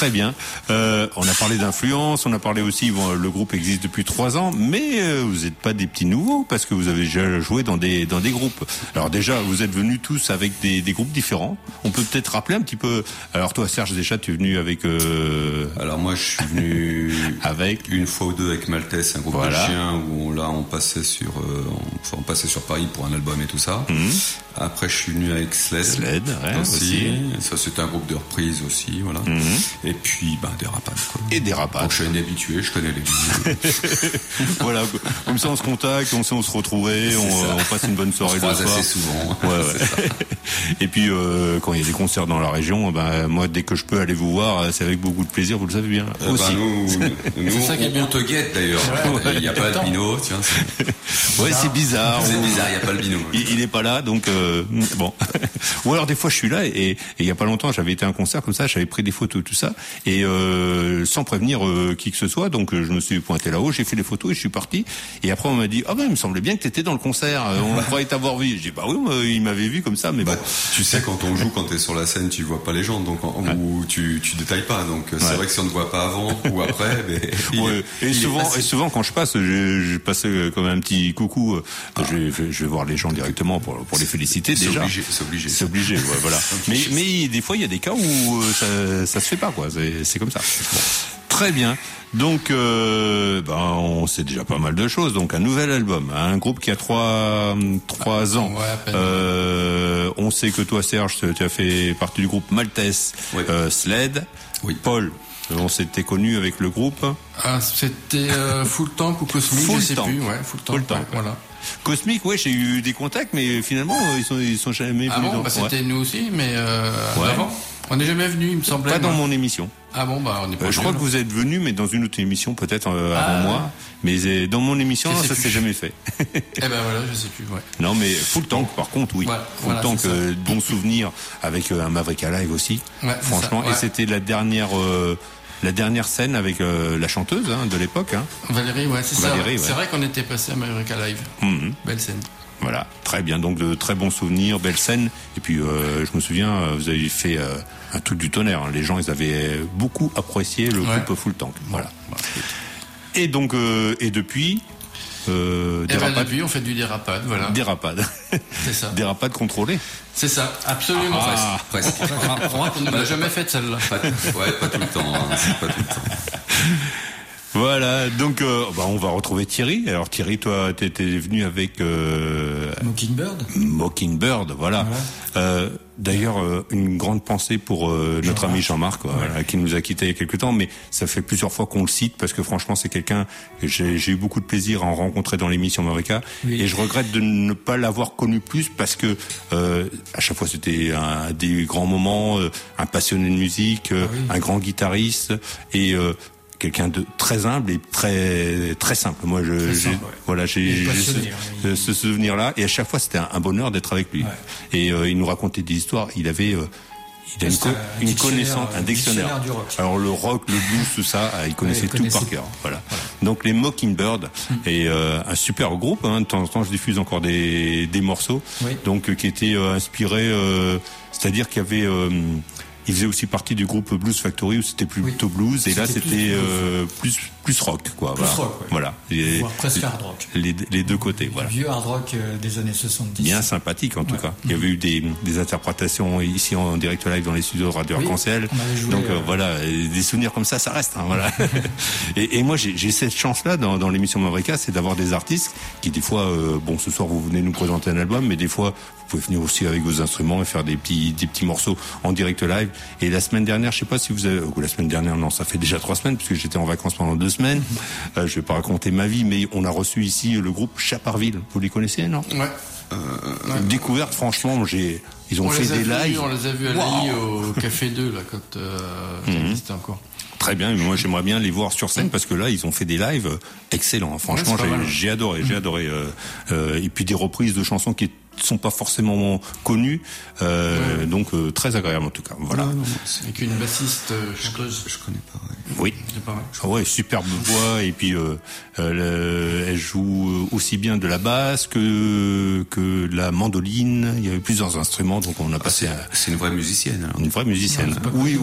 Très bien. On a parlé d'influence, on a parlé aussi, le groupe existe depuis 3 ans, mais vous n'êtes pas des petits nouveaux parce que vous avez déjà joué dans des groupes. Alors déjà, vous êtes venus tous avec des groupes différents. On peut peut-être rappeler un petit peu. Alors toi, Serge, déjà, tu es venu avec. Alors moi, je suis venu avec une fois ou deux avec Maltès, un groupe de chiens où on passait sur Paris pour un album et tout ça. Après, je suis venu avec Sled aussi. Ça, c'était un groupe de reprise aussi, voilà. Et puis, des rapades, quoi. Et des rapades. Donc, je suis un habitué, je connais les bisous. Voilà. Comme ça, on se contacte, on sait on se retrouverait, on passe une bonne soirée le soir. assez souvent. Ouais. Et puis, quand il y a des concerts dans la région, moi, dès que je peux aller vous voir, c'est avec beaucoup de plaisir, vous le savez bien. Aussi. Nous, on te guette d'ailleurs. Il n'y a pas de binôme, tiens. Ouais, c'est bizarre. C'est bizarre, il n'y a pas le binôme. Il n'est pas là, donc bon. Ou alors des fois je suis là et il y a pas longtemps j'avais été à un concert comme ça, j'avais pris des photos tout ça et sans prévenir qui que ce soit, donc je me suis pointé là-haut, j'ai fait les photos et je suis parti. Et après on m'a dit il me semblait bien que t'étais dans le concert, on croyait t'avoir vu. J'ai dit oui, il m'avait vu comme ça, mais bon. Tu sais, quand on joue, quand t'es sur la scène, tu vois pas les gens, donc ou tu détailles pas, donc c'est vrai que si on ne voit pas avant ou après, et souvent quand je passe, je passe comme un petit coucou, je vais voir les gens directement pour les féliciter déjà. C'est obligé, ouais, voilà. Mais des fois il y a des cas où ça se fait pas, quoi. C'est comme ça. Bon. Très bien. Donc on sait déjà pas mal de choses. Donc un nouvel album, un groupe qui a 3 ans. On sait que toi, Serge, tu as fait partie du groupe Maltès, Sled. Oui. Paul, on s'était connu avec le groupe. C'était Full Tank ou Cosmic, je sais plus. Ouais, Full Tank. Voilà. Cosmic, j'ai eu des contacts, mais finalement ils sont jamais venus. C'était nous aussi, mais avant. On n'est jamais venu, il me semblait. Pas dans mon émission. Ah bon, on n'est pas. Je crois que vous êtes venu, mais dans une autre émission, peut-être avant moi. Mais dans mon émission, ça s'est jamais fait. Voilà, je sais plus. Ouais. Non, mais Full Tank, par contre, oui. Full Tank, bon souvenir avec un Maverick Alive aussi. Ouais, franchement, et c'était la dernière scène avec la chanteuse de l'époque. Valérie, c'est ça. C'est vrai qu'on était passé à Maverick Alive. Belle scène. Voilà, très bien, donc de très bons souvenirs, belle scène. Et puis je me souviens, vous avez fait un truc du tonnerre. Les gens, ils avaient beaucoup apprécié le groupe Full Tank. Voilà. Et donc, et depuis, dérapade. Depuis, on fait du dérapade, voilà. Dérapade. C'est ça. Dérapade contrôlée. C'est ça, absolument. Presque. On ne l'a jamais fait celle-là. Pas tout le temps. C'est pas tout le temps. Voilà, donc on va retrouver Thierry. Alors Thierry, toi, t'étais venu avec Mockingbird, voilà. D'ailleurs, une grande pensée pour notre ami Jean-Marc, qui nous a quittés il y a quelques temps, mais ça fait plusieurs fois qu'on le cite parce que franchement, c'est quelqu'un que j'ai eu beaucoup de plaisir à en rencontrer dans l'émission Maverica, et je regrette de ne pas l'avoir connu plus parce que à chaque fois c'était des grands moments, un passionné de musique, un grand guitariste et quelqu'un de très humble et très très simple. Moi, j'ai ce souvenir-là, et à chaque fois, c'était un bonheur d'être avec lui. Et il nous racontait des histoires. Il a une connaissance, un dictionnaire du rock. Alors le rock, le blues, tout ça, il connaissait tout par cœur. Voilà. Donc les Mockingbird est un super groupe. De temps en temps, je diffuse encore des morceaux. Donc qui étaient inspirés, c'est-à-dire qu'il y avait il faisait aussi partie du groupe Blues Factory où c'était plutôt blues, et là c'était plus rock, quoi. Voilà. Presque hard rock. Les deux côtés, voilà. Vieux hard rock des années 70. Bien sympathique en tout cas. Il y avait eu des interprétations ici en direct live dans les studios de Radio Arc-en-Ciel. Donc voilà, des souvenirs comme ça reste. Voilà. et moi j'ai cette chance-là dans l'émission Maverica, c'est d'avoir des artistes qui des fois, ce soir vous venez nous présenter un album, mais des fois vous pouvez venir aussi avec vos instruments et faire des petits morceaux en direct live. Et la semaine dernière, je sais pas si vous avez, la semaine dernière, non, ça fait déjà 3 semaines puisque j'étais en vacances pendant 2 semaines. Je vais pas raconter ma vie, mais on a reçu ici le groupe Chaparville. Vous les connaissez, non? Découverte, franchement, ils ont fait des lives. On les a vus à l'AI au Café 2, là, quand ça existait encore. Très bien, mais moi j'aimerais bien les voir sur scène parce que là ils ont fait des lives excellents. Franchement, j'ai adoré. Et puis des reprises de chansons qui sont pas forcément connus, donc très agréable en tout cas. Voilà. Avec une bassiste chanteuse. Je connais pas. Oui. C'est pas vrai. Ah ouais, superbe voix, et puis elle joue aussi bien de la basse que de la mandoline. Il y avait plusieurs instruments, donc on a passé. C'est une vraie musicienne. Alors. Une vraie musicienne. Oui.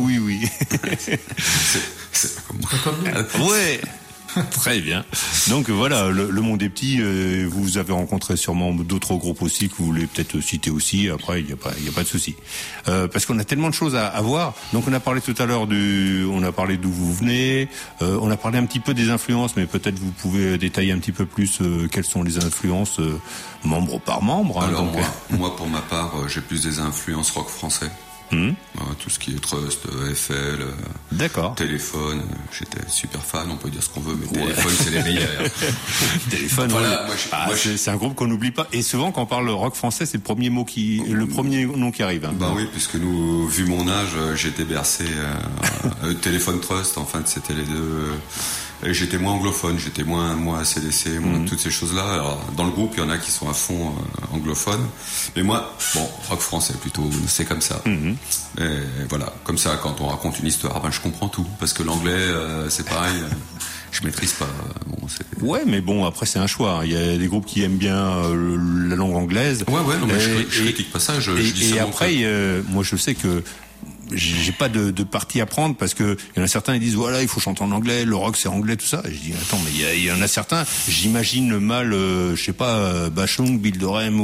C'est pas comme moi. Ouais. Très bien. Donc voilà, le monde est petit. Vous avez rencontré sûrement d'autres groupes aussi que vous voulez peut-être citer aussi. Après, il y a pas de souci. Parce qu'on a tellement de choses à voir. Donc on a parlé tout à l'heure on a parlé d'où vous venez. On a parlé un petit peu des influences, mais peut-être vous pouvez détailler un petit peu plus quelles sont les influences membre par membre. Alors moi pour ma part, j'ai plus des influences rock français. Tout ce qui est Trust, Eiffel, d'accord. Téléphone, j'étais super fan, on peut dire ce qu'on veut, mais Téléphone c'est les meilleurs. Téléphone, voilà, c'est un groupe qu'on n'oublie pas. Et souvent quand on parle rock français, c'est le premier nom qui arrive. Hein. Bah oui, puisque nous, vu mon âge, j'étais bercé Téléphone, Trust, enfin c'était les deux. Et j'étais moins anglophone, j'étais moins ACDC, toutes ces choses-là. Alors, dans le groupe, il y en a qui sont à fond anglophones. Mais moi, rock français plutôt, c'est comme ça. Et voilà, comme ça, quand on raconte une histoire, je comprends tout. Parce que l'anglais, c'est pareil, je maîtrise pas. Ouais, mais bon, après, c'est un choix. Il y a des groupes qui aiment bien la langue anglaise. Ouais, non, mais je critique pas ça, je dis ça. Et après, moi, je sais que j'ai pas de parti à prendre, parce que il y en a certains qui disent voilà, il faut chanter en anglais, le rock c'est anglais, tout ça. Et je dis attends, mais il y en a certains, j'imagine mal, je sais pas, Bachung, Bill Dorem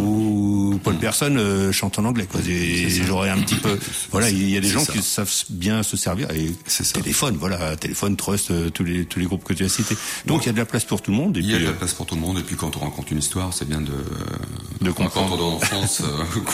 ou Paul Person chantent en anglais, quoi. J'aurais un petit peu, voilà, il y a des gens qui savent bien se servir. Et Téléphone, Trust, tous les groupes que tu as cités. Donc il y a de la place pour tout le monde. Il y a de la place pour tout le monde, et puis quand on raconte une histoire, c'est bien de comprendre dans l'enfance.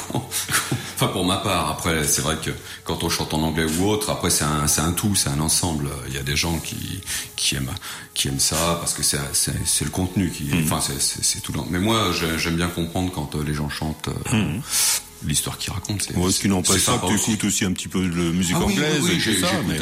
Enfin, pour ma part, après, c'est vrai que quand on chante en anglais ou autre, après c'est un tout, c'est un ensemble. Il y a des gens qui aiment ça parce que c'est le contenu qui, enfin c'est tout. Mais moi, j'aime bien comprendre quand les gens chantent. L'histoire qu'ils racontent, c'est. Ce qui n'en pas ça, tu écoutes aussi un petit peu de musique anglaise. Oui, j'écoute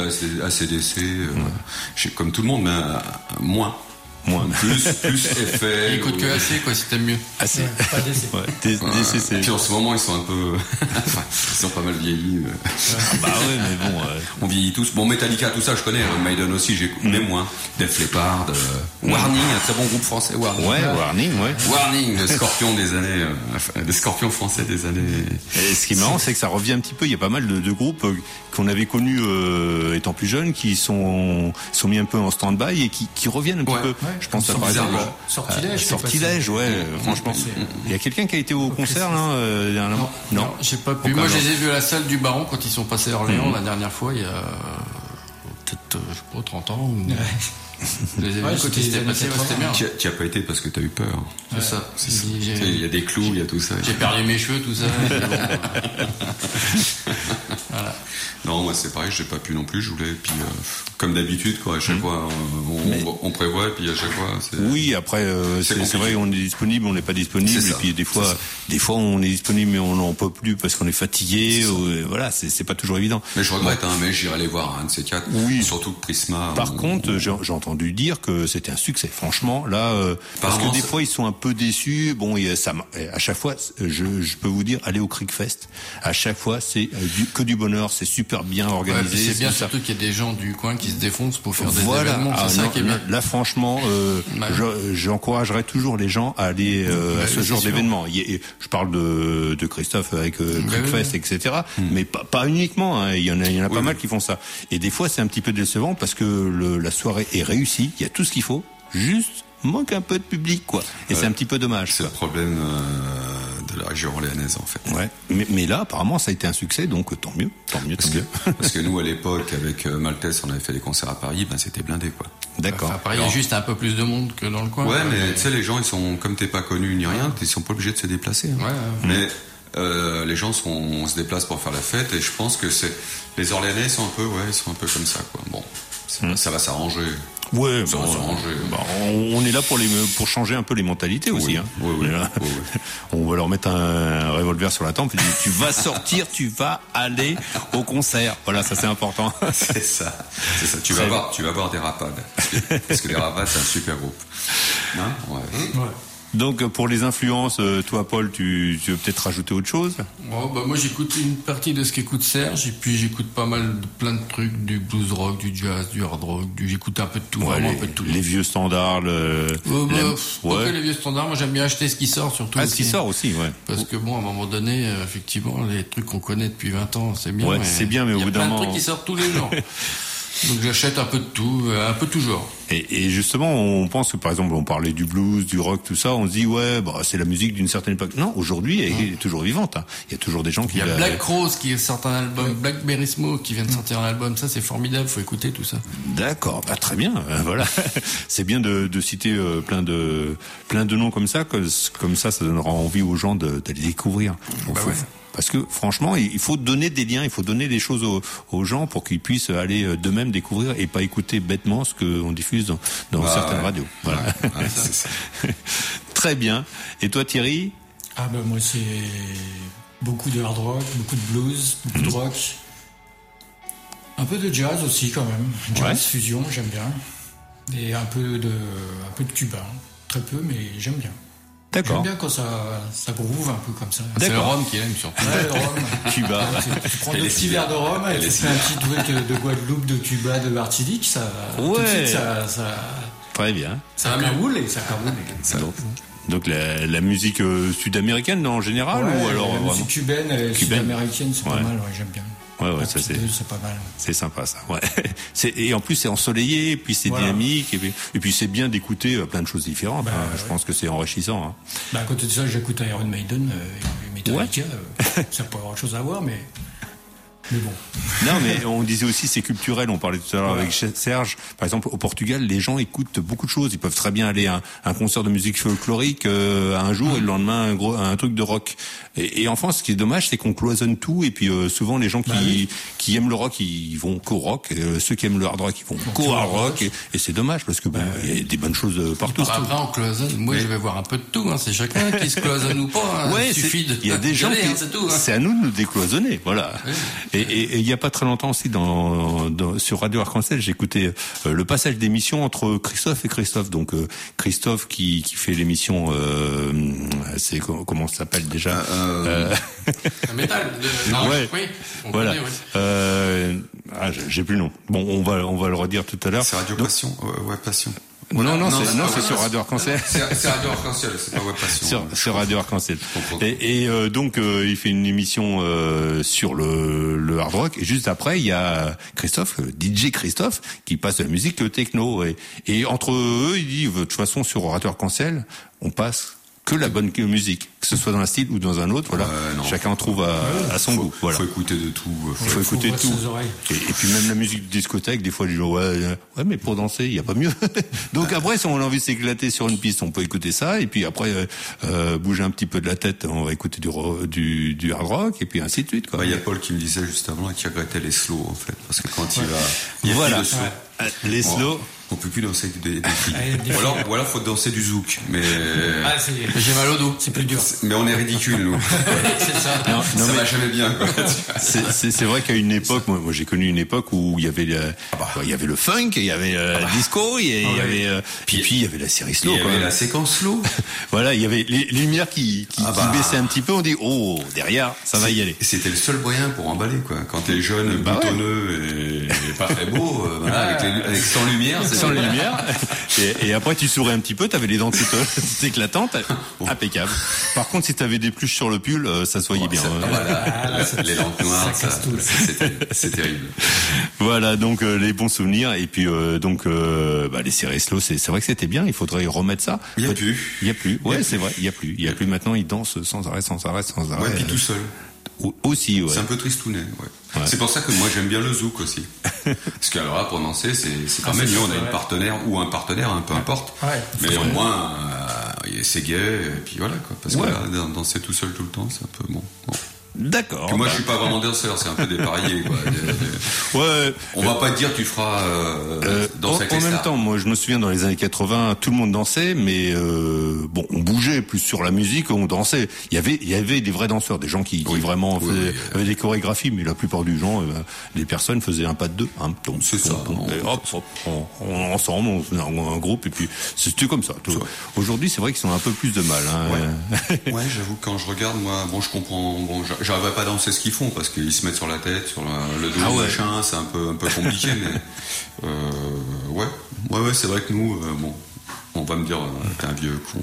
ACDC, comme tout le monde, mais moins. Plus effet. Il écoute que AC, quoi, si t'aimes mieux. AC. Pas DC. DC. Puis en ce moment, ils sont un peu. Ils sont pas mal vieillis. Bah ouais, mais bon. On vieillit tous. Bon, Metallica, tout ça, je connais. Maiden aussi, j'écoute, mais moins. Def Leppard, Warning, un très bon groupe français, Warning. Ouais, Warning, ouais. Warning, le Scorpion des années. Des Scorpions français des années. Et ce qui est marrant, c'est que ça revient un petit peu. Il y a pas mal de groupes qu'on avait connus étant plus jeunes, qui sont mis un peu en stand-by et qui reviennent un petit peu. Je pense à par exemple Sortilège, franchement. Il y a quelqu'un qui a été au concert là dernièrement. Non, j'ai pas pu. Moi, je les ai vus à la salle du Baron quand ils sont passés à Orléans la dernière fois, il y a peut-être, je sais pas, 30 ans. Je les ai vus quand ils étaient passés, c'était bien. Tu as pas été parce que tu as eu peur. C'est ça. Il y a des clous, il y a tout ça. J'ai perdu mes cheveux, tout ça. Voilà. Non, moi c'est pareil, j'ai pas pu non plus, je voulais, puis comme d'habitude, quoi, à chaque fois on prévoit, et puis à chaque fois c'est... Oui, après c'est vrai, on est disponible, on n'est pas disponible, et puis des fois on est disponible mais on n'en peut plus parce qu'on est fatigué, voilà, c'est pas toujours évident. Mais je regrette, mais j'irai les voir, un de ces quatre, surtout Prisma. Par contre, j'ai entendu dire que c'était un succès, franchement, là, parce que des fois ils sont un peu déçus, bon, à chaque fois, je peux vous dire, allez au Creekfest, à chaque fois c'est que du bonheur, c'est super bien organisé. C'est bien surtout qu'il y a des gens du coin qui se défoncent pour faire des événements. C'est ça qui est bien. Là, franchement, j'encouragerais toujours les gens à aller à ce genre d'événement. Je parle de Christophe avec Creekfest, etc. Mais pas uniquement. Hein. Il y en a pas mal qui font ça. Et des fois, c'est un petit peu décevant parce que la soirée est réussie. Il y a tout ce qu'il faut. Juste manque un peu de public, quoi. Et c'est un petit peu dommage. C'est le problème de la région orléanaise, en fait. Ouais. Mais là, apparemment, ça a été un succès, donc tant mieux. Parce que nous, à l'époque, avec Maltese, on avait fait des concerts à Paris, c'était blindé, quoi. D'accord. À Paris, il y a juste un peu plus de monde que dans le coin. Ouais, mais tu sais, les gens, ils sont, comme t'es pas connu ni rien, ils sont pas obligés de se déplacer. Hein. Ouais. Mais les gens se déplacent pour faire la fête, et je pense que les Orléanais sont un peu comme ça, quoi. Bon, ça va s'arranger. Ouais, on est là pour changer un peu les mentalités aussi. Hein. Oui. On va leur mettre un revolver sur la tempe et dire tu vas sortir, tu vas aller au concert. Voilà, ça c'est important. C'est ça. Tu vas voir des Rapades. Parce que les Rapades, c'est un super groupe. Hein, Donc pour les influences, toi Paul, tu veux peut-être rajouter autre chose? Moi j'écoute une partie de ce qu'écoute Serge, et puis j'écoute plein de trucs, du blues rock, du jazz, du hard rock, j'écoute un peu de tout, vraiment un peu de tout. Les vieux standards, pas que les vieux standards, moi j'aime bien acheter ce qui sort surtout. Ce qui sort aussi, ouais. Parce que bon, à un moment donné, effectivement, les trucs qu'on connaît depuis 20 ans, c'est bien. Ouais, c'est bien, mais au bout d'un moment... Il y a plein de trucs qui sortent tous les jours. Donc j'achète un peu de tout, un peu toujours. Et justement, on pense que par exemple, on parlait du blues, du rock, tout ça, on se dit c'est la musique d'une certaine époque. Non, aujourd'hui, elle est toujours vivante. Hein. Il y a toujours des gens qui... Il y a Black Rose qui sort un album, Blackberry Smoke qui vient de sortir un album. Ça, c'est formidable, faut écouter tout ça. D'accord, très bien. Voilà, c'est bien de citer plein de noms comme ça donnera envie aux gens d'aller découvrir. Parce que franchement, il faut donner des liens, il faut donner des choses aux gens pour qu'ils puissent aller d'eux-mêmes découvrir et pas écouter bêtement ce qu'on diffuse dans certaines radios. Voilà. C'est ça. Très bien. Et toi Thierry? Moi c'est beaucoup de hard rock, beaucoup de blues, beaucoup de rock. Un peu de jazz aussi quand même. Jazz fusion, j'aime bien. Et un peu de cubain. Très peu, mais j'aime bien. D'accord. J'aime bien quand ça groove un peu comme ça. C'est le rhum qu'il aime surtout. Ouais, le rhum. Cuba. Tu prends deux petits verres de rhum et tu fais un petit truc de Guadeloupe, de Cuba, de Martinique, ça... Ouais. Tout de suite, ça très bien. Ça caroule et ça caroule. Donc la musique sud-américaine en général ou alors la musique cubaine et sud-américaine, c'est pas mal, j'aime bien. Ouais, ça c'est pas mal. C'est sympa ça. Ouais. Et en plus c'est ensoleillé, et puis c'est dynamique, et puis c'est bien d'écouter plein de choses différentes. Je pense que c'est enrichissant. À côté de ça, j'écoute Iron Maiden, Metallica. Ça n'a pas grand chose à voir, mais bon. Non, mais on disait aussi c'est culturel. On parlait tout à l'heure avec Serge. Par exemple, au Portugal, les gens écoutent beaucoup de choses. Ils peuvent très bien aller à un concert de musique folklorique un jour et le lendemain un truc de rock. Et en France, ce qui est dommage, c'est qu'on cloisonne tout. Et puis souvent, les gens qui aiment le rock, ils vont qu'au rock. Et ceux qui aiment le hard rock, ils vont qu'au hard rock. Et c'est dommage parce que il y a des bonnes choses partout. Après, on cloisonne. Moi, je vais voir un peu de tout. C'est chacun qui se cloisonne ou pas. Ouais, il y a des gens qui. C'est à nous de nous décloisonner. Voilà. Et il y a pas très longtemps aussi sur Radio Arc-en-Ciel, j'écoutais le passage d'émission entre Christophe et Christophe. Donc Christophe qui fait l'émission, c'est comment ça s'appelle déjà Un métal. Oui. Voilà. J'ai plus le nom. Bon, on va le redire tout à l'heure. C'est Radio Passion. Passion. Non, c'est sur Radio Arc-en-Ciel. C'est Radio Arc-en-Ciel, c'est pas Web Passion. Sur Radio Arc-en-Ciel. Et donc il fait une émission sur le hard rock, et juste après il y a Christophe, DJ Christophe, qui passe de la musique techno, et entre eux il dit de toute façon sur Radio Arc-en-Ciel on passe que la bonne musique, que ce soit dans un style ou dans un autre, voilà. Chacun trouve à son goût. Voilà. Faut écouter de tout. Faut écouter de tout. Et puis même la musique de discothèque, des fois, je dis ouais, mais pour danser, il y a pas mieux. Donc après, si on a envie de s'éclater sur une piste, on peut écouter ça. Et puis après, bouger un petit peu de la tête, on va écouter du hard rock, et puis ainsi de suite. Il y a Paul qui me disait juste avant qu'il regrettait les slows, en fait, parce que quand il va, voilà. Les slows. On peut plus danser des filles. Ou alors faut danser du zouk. Mais j'ai mal au dos. C'est plus dur. Mais on est ridicule, nous. C'est ça. Ça va jamais bien. Quoi. C'est vrai qu'à une époque, moi j'ai connu une époque où il y avait le funk, il y avait le disco, il y avait puis il y avait la série slow. Il y avait la séquence slow. Voilà, il y avait les lumières qui baissaient un petit peu. On dit derrière, ça va y aller. C'était le seul moyen pour emballer, quoi. Quand t'es jeune, boutonneux et pas très beau, avec sans lumière. Sans les lumières. Et après, tu souris un petit peu, t'avais les dents toutes éclatantes. Impeccable. Par contre, si t'avais des pluches sur le pull, ça se voyait bien. Les lampes noires, c'est terrible. Voilà, donc, les bons souvenirs. Et puis, les séries slow, c'est vrai que c'était bien. Il faudrait remettre ça. Il y a plus. Ouais, c'est vrai. Il y a plus. Maintenant, ils dansent sans arrêt. Ouais, puis tout seul. Aussi, ouais. C'est un peu tristounet, ouais. C'est pour ça que moi j'aime bien le zouk aussi. Parce que alors là, pour danser, c'est quand même mieux. On a une partenaire ou un partenaire, peu importe. Mais au moins, c'est gay, et puis voilà, quoi. Parce que là, danser tout seul tout le temps, c'est un peu bon. D'accord. Puis moi, je suis pas vraiment danseur, c'est un peu dépareillé, quoi. On va pas te dire, tu feras danser avec les stars. En même temps, moi, je me souviens dans les années 80, tout le monde dansait, mais on bougeait. bougeait, plus sur la musique, on dansait. Il y avait des vrais danseurs, des gens qui vraiment avaient des chorégraphies, mais la plupart du temps, les personnes faisaient un pas de deux. Hein, donc, c'est ça. Ensemble, on faisait un groupe, et puis c'était comme ça. Aujourd'hui, c'est vrai qu'ils ont un peu plus de mal. Hein. Ouais, j'avoue, quand je regarde, moi, je comprends. Bon, j'arrive pas à danser ce qu'ils font, parce qu'ils se mettent sur la tête, sur le dos, machin, c'est un peu compliqué, mais ouais, c'est vrai que nous, on va me dire, t'es un vieux con.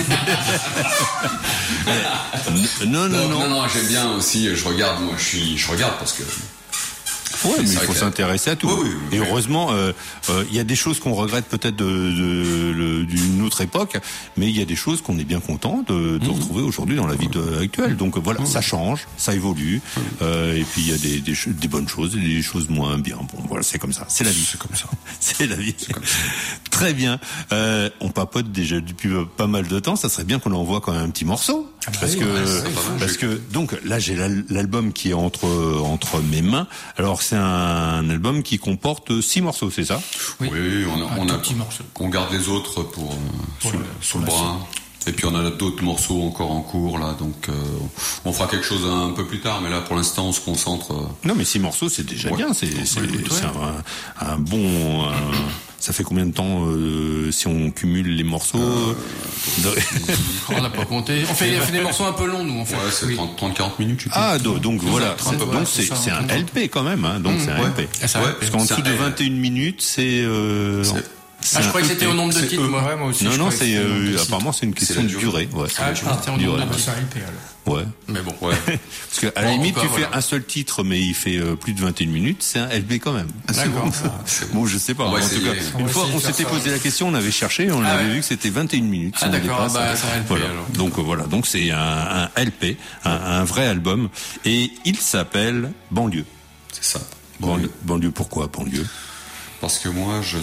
Non, j'aime bien aussi, je regarde parce que... Ouais, mais il faut s'intéresser à tout. Oui. Et heureusement, il y a des choses qu'on regrette peut-être d'une autre époque, mais il y a des choses qu'on est bien content de retrouver aujourd'hui dans la vie actuelle. Donc voilà, ça change, ça évolue, et puis il y a des bonnes choses et des choses moins bien. Bon, voilà, c'est comme ça. C'est la vie. C'est comme ça. C'est la vie. C'est comme ça. Très bien. On papote déjà depuis pas mal de temps. Ça serait bien qu'on envoie quand même un petit morceau. Parce que donc là j'ai l'album qui est entre mes mains. Alors c'est un album qui comporte 6 morceaux, c'est ça? Oui, on garde les autres pour sous le bras. Et puis on a d'autres morceaux encore en cours là, donc on fera quelque chose un peu plus tard, mais là pour l'instant on se concentre. Non mais 6 morceaux c'est déjà bien, c'est un bon. Ça fait combien de temps si on cumule les morceaux On n'a pas compté. On fait des morceaux un peu longs, nous, en fait. Ouais, c'est 30-40 minutes. Donc voilà. Donc c'est un LP quand même. Hein, donc c'est un LP. Parce qu'en dessous de 21 minutes, c'est... je croyais que c'était au nombre de titres, moi aussi. Non, apparemment c'est une question de durée. Ouais. C'était en nombre de titres. Ouais. Mais bon. Ouais. Parce qu'à la limite, tu fais un seul titre, mais il fait plus de 21 minutes, c'est un LP quand même. D'accord. Bon, je sais pas. En tout cas, une fois qu'on s'était posé la question, on avait cherché, on avait vu que c'était 21 minutes. Ah d'accord, c'est un LP voilà. alors. Donc voilà, donc c'est un LP, un vrai album, et il s'appelle Banlieue. C'est ça. Banlieue, pourquoi Banlieue? Parce que moi, je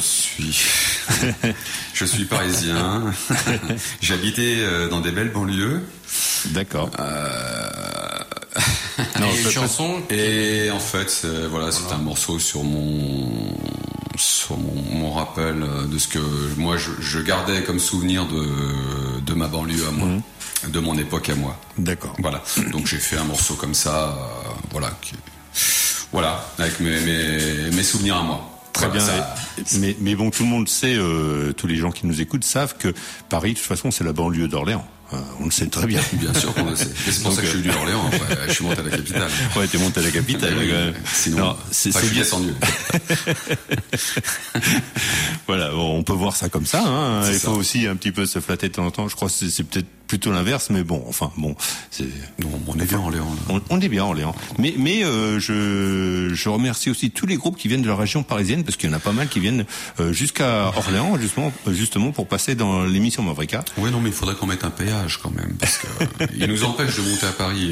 suis parisien. J'habitais dans des belles banlieues. D'accord. Une chanson. Et en fait, c'est un morceau sur mon rappel de ce que moi je gardais comme souvenir de ma banlieue à moi, de mon époque à moi. D'accord. Voilà. Donc j'ai fait un morceau comme ça, avec mes souvenirs à moi. Très bien, mais bon, tout le monde sait, tous les gens qui nous écoutent savent que Paris, de toute façon, c'est la banlieue d'Orléans. On le sait très bien. Bien sûr qu'on le sait. Et c'est pour ça que je suis venu d'Orléans. Après, je suis monté à la capitale. Ouais, t'es monté à la capitale. Sinon, c'est bien descendu. Voilà, bon, on peut voir ça comme ça. Hein. Il faut aussi un petit peu se flatter de temps en temps. Je crois que c'est peut-être plutôt l'inverse, mais bon, c'est. Non, on est bien Orléans. On est bien Orléans. Mais je remercie aussi tous les groupes qui viennent de la région parisienne, parce qu'il y en a pas mal qui viennent jusqu'à Orléans, justement pour passer dans l'émission Mavrika. Ouais, non, mais il faudrait qu'on mette un péage quand même, parce que il nous empêche de monter à Paris.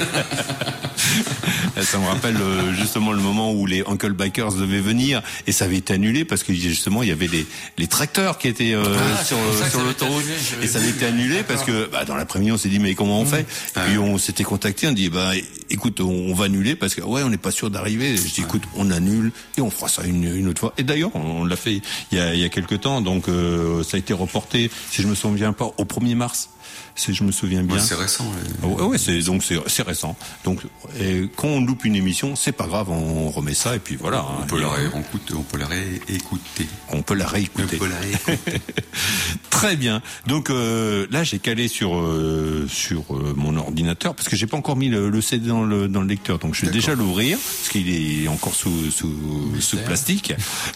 Ça me rappelle justement le moment où les Uncle Bikers devaient venir et ça avait été annulé parce que justement il y avait les tracteurs qui étaient sur l'autoroute et ça avait été annulé parce que dans l'après-midi on s'est dit mais comment on fait? Et puis on s'était contacté, on dit écoute on va annuler parce que on n'est pas sûr d'arriver. Je dis écoute on annule et on fera ça une autre fois. Et d'ailleurs on l'a fait il y a quelques temps, donc ça a été reporté, si je me souviens pas, au 1er mars. Si je me souviens bien. Ouais, c'est récent. Ouais, c'est récent. Donc quand on loupe une émission, c'est pas grave, on remet ça et puis voilà. On peut la réécouter. On peut la réécouter. Très bien. Donc là, j'ai calé sur mon ordinateur parce que j'ai pas encore mis le CD dans le lecteur. Donc je vais déjà l'ouvrir parce qu'il est encore sous plastique.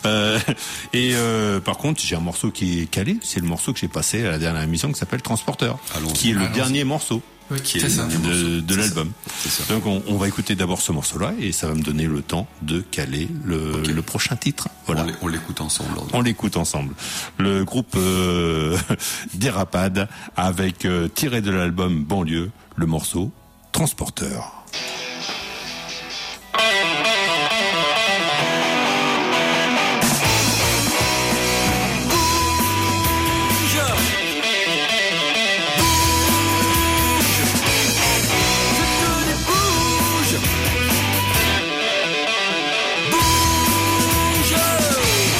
Par contre, j'ai un morceau qui est calé. C'est le morceau que j'ai passé à la dernière émission qui s'appelle Transporteur, qui est le dernier morceau. Qui est de l'album. Donc on va écouter d'abord ce morceau-là et ça va me donner le temps de caler le prochain titre. Voilà. On l'écoute ensemble. On l'écoute ensemble. Le groupe Dérapade avec tiré de l'album Banlieue, le morceau Transporteur.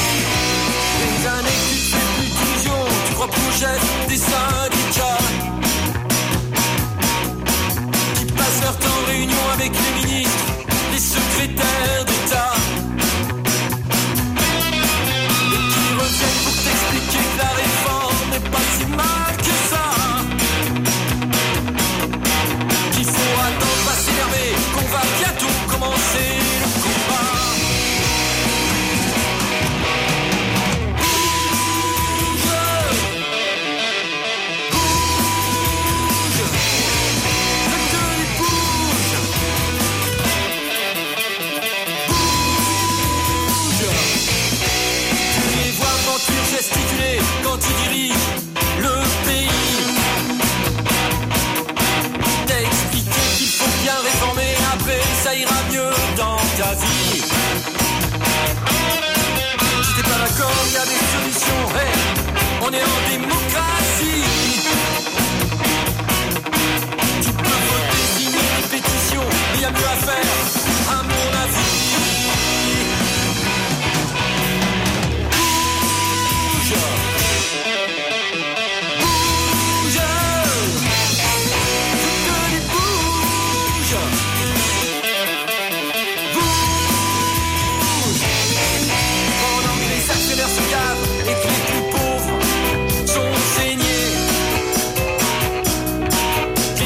Des syndicats,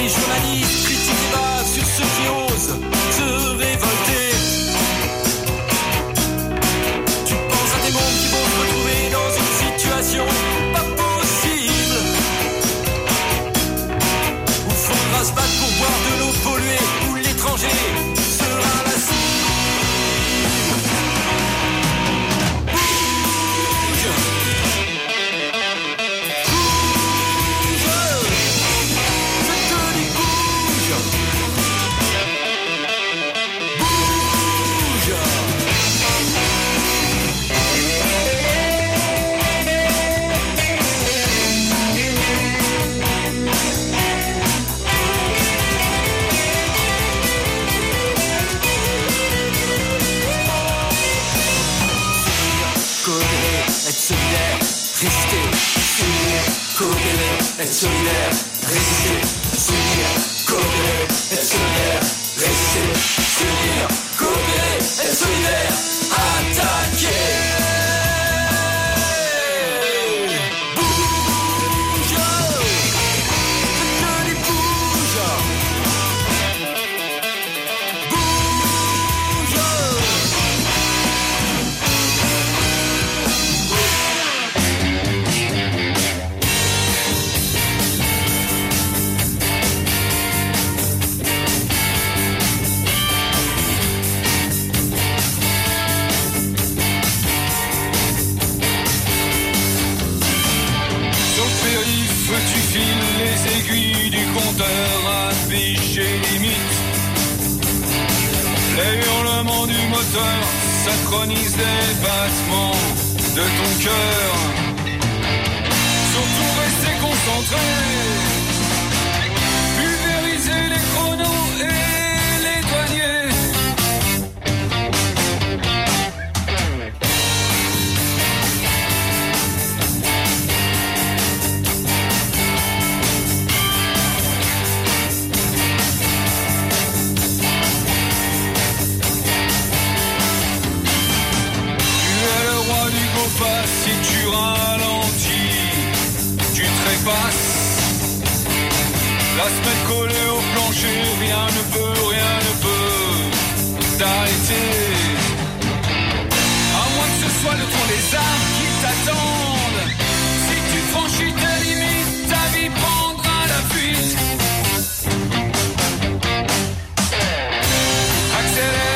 les journalistes critiquent et bavent sur ceux qui osent se révolter. Tu penses à des mondes qui vont se retrouver dans une situation pas possible, où faudra se battre pour boire de l'eau polluée, où l'étranger sera la cible. Être solidaire, résister, s'unir, coopérer, être solidaire, résister, s'unir, coopérer, être solidaire, attaquer. Synchronise les battements de ton cœur. Surtout rester concentré. Pulvériser les chronos et les douaniers. Si tu ralentis, tu trépasses. La semaine collée au plancher, rien ne peut t'arrêter. À moins que ce soit le tour des armes qui t'attendent. Si tu franchis tes limites, ta vie prendra la fuite. Accélère.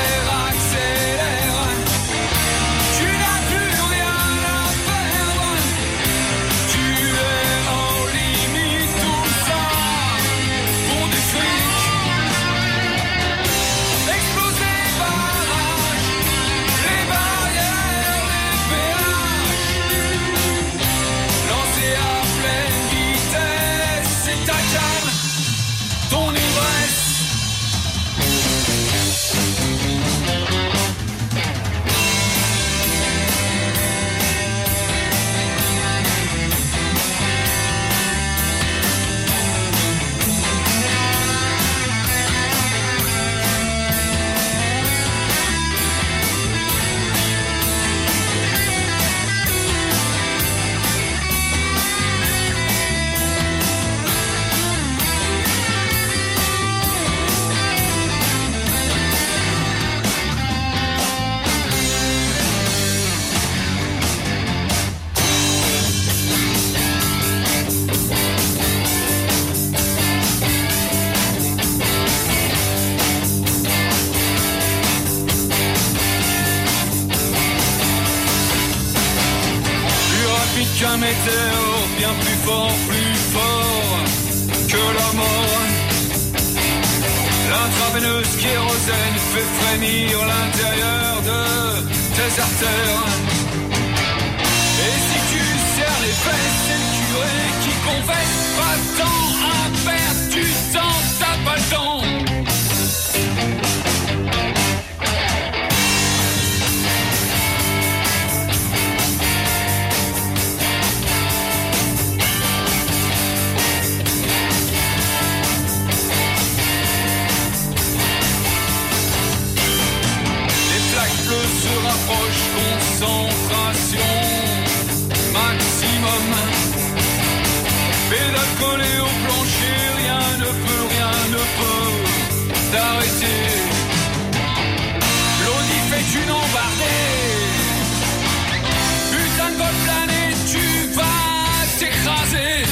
Qu'un météore bien plus fort que la mort. L'intraveineuse kérosène fait frémir l'intérieur de tes artères. Et si tu serres les fesses, c'est le curé qui confesse. Pas de temps à perdre, du temps, t'as pas le temps. Se rapproche, concentration maximum. Pédale collée au plancher. d'arrêter. L'audi fait une embardée. Putain de bonne planète, tu vas t'écraser.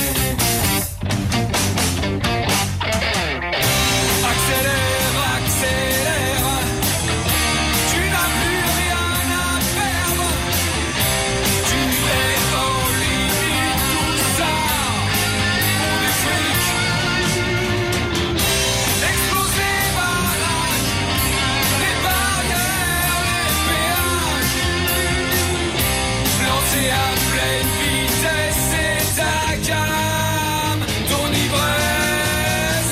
Accélère, accélère. Tu n'as plus rien à perdre. Tu es en limite, tout ça pour du fric. Exploser les barrages, les barrières, les péages. Lancer à pleine vitesse, c'est ta gamme, ton ivresse.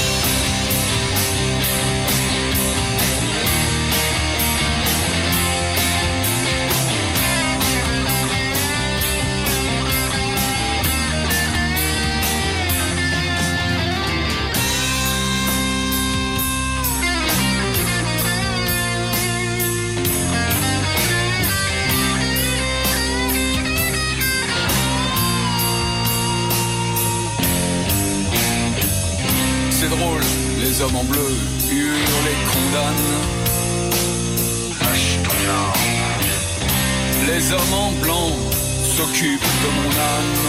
C'est drôle, les hommes en bleu hurlent et condamnent. Lâche ton arme. Les hommes en blanc s'occupent de mon âme.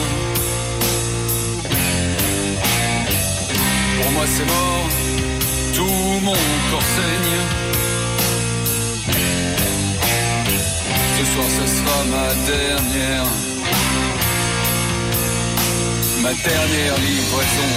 Pour moi c'est mort, tout mon corps saigne. Ce soir ce sera ma dernière livraison.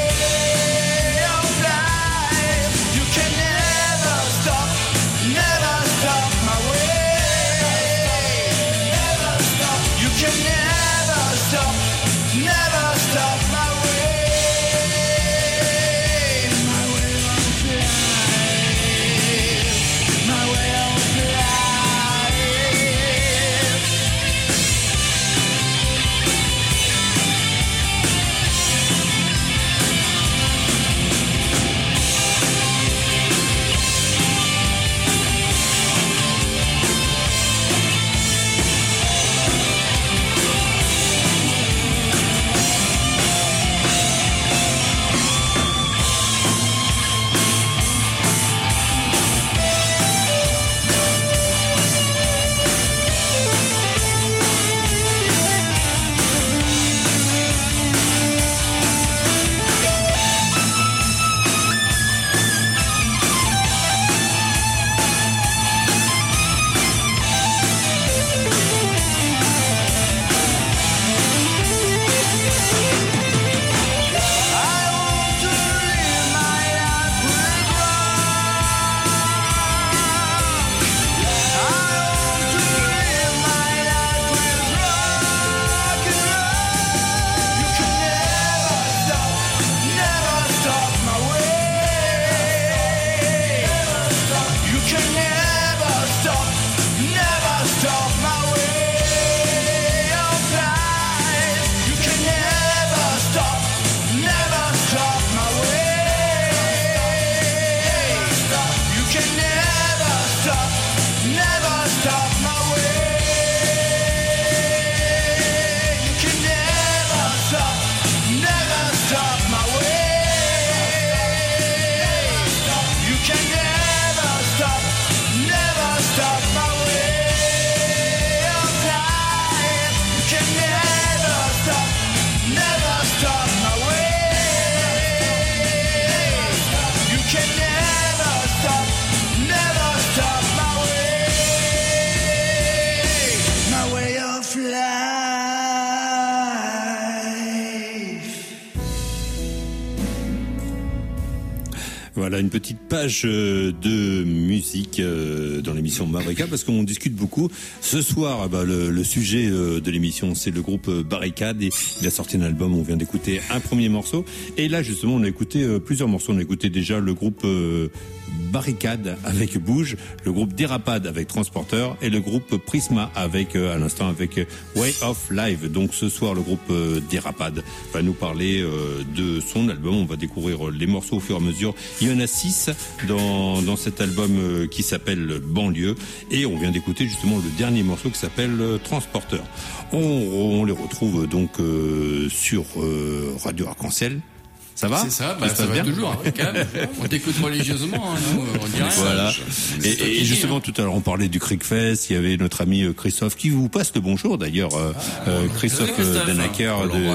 Never une petite page de musique dans l'émission Mavrika, parce qu'on discute beaucoup. Ce soir, le sujet de l'émission, c'est le groupe Barricade, et il a sorti un album, on vient d'écouter un premier morceau, et là justement on a écouté plusieurs morceaux. On a écouté déjà le groupe Barricade avec Bouge, le groupe Dérapade avec Transporteur, et le groupe Prisma avec à l'instant avec Way of Live. Donc ce soir le groupe Dérapade va nous parler de son album. On va découvrir les morceaux au fur et à mesure. Il y en a 6 dans cet album qui s'appelle Banlieue, et on vient d'écouter justement le dernier morceau qui s'appelle Transporteur. On les retrouve donc sur Radio Arc-en-Ciel. Ça va? C'est ça, ça va bien toujours. Calme. On t'écoute religieusement, nous, on dirait. Voilà. Et justement, tout à l'heure, on parlait du Creekfest. Il y avait notre ami Christophe, qui vous passe le bonjour d'ailleurs, Christophe Danaker,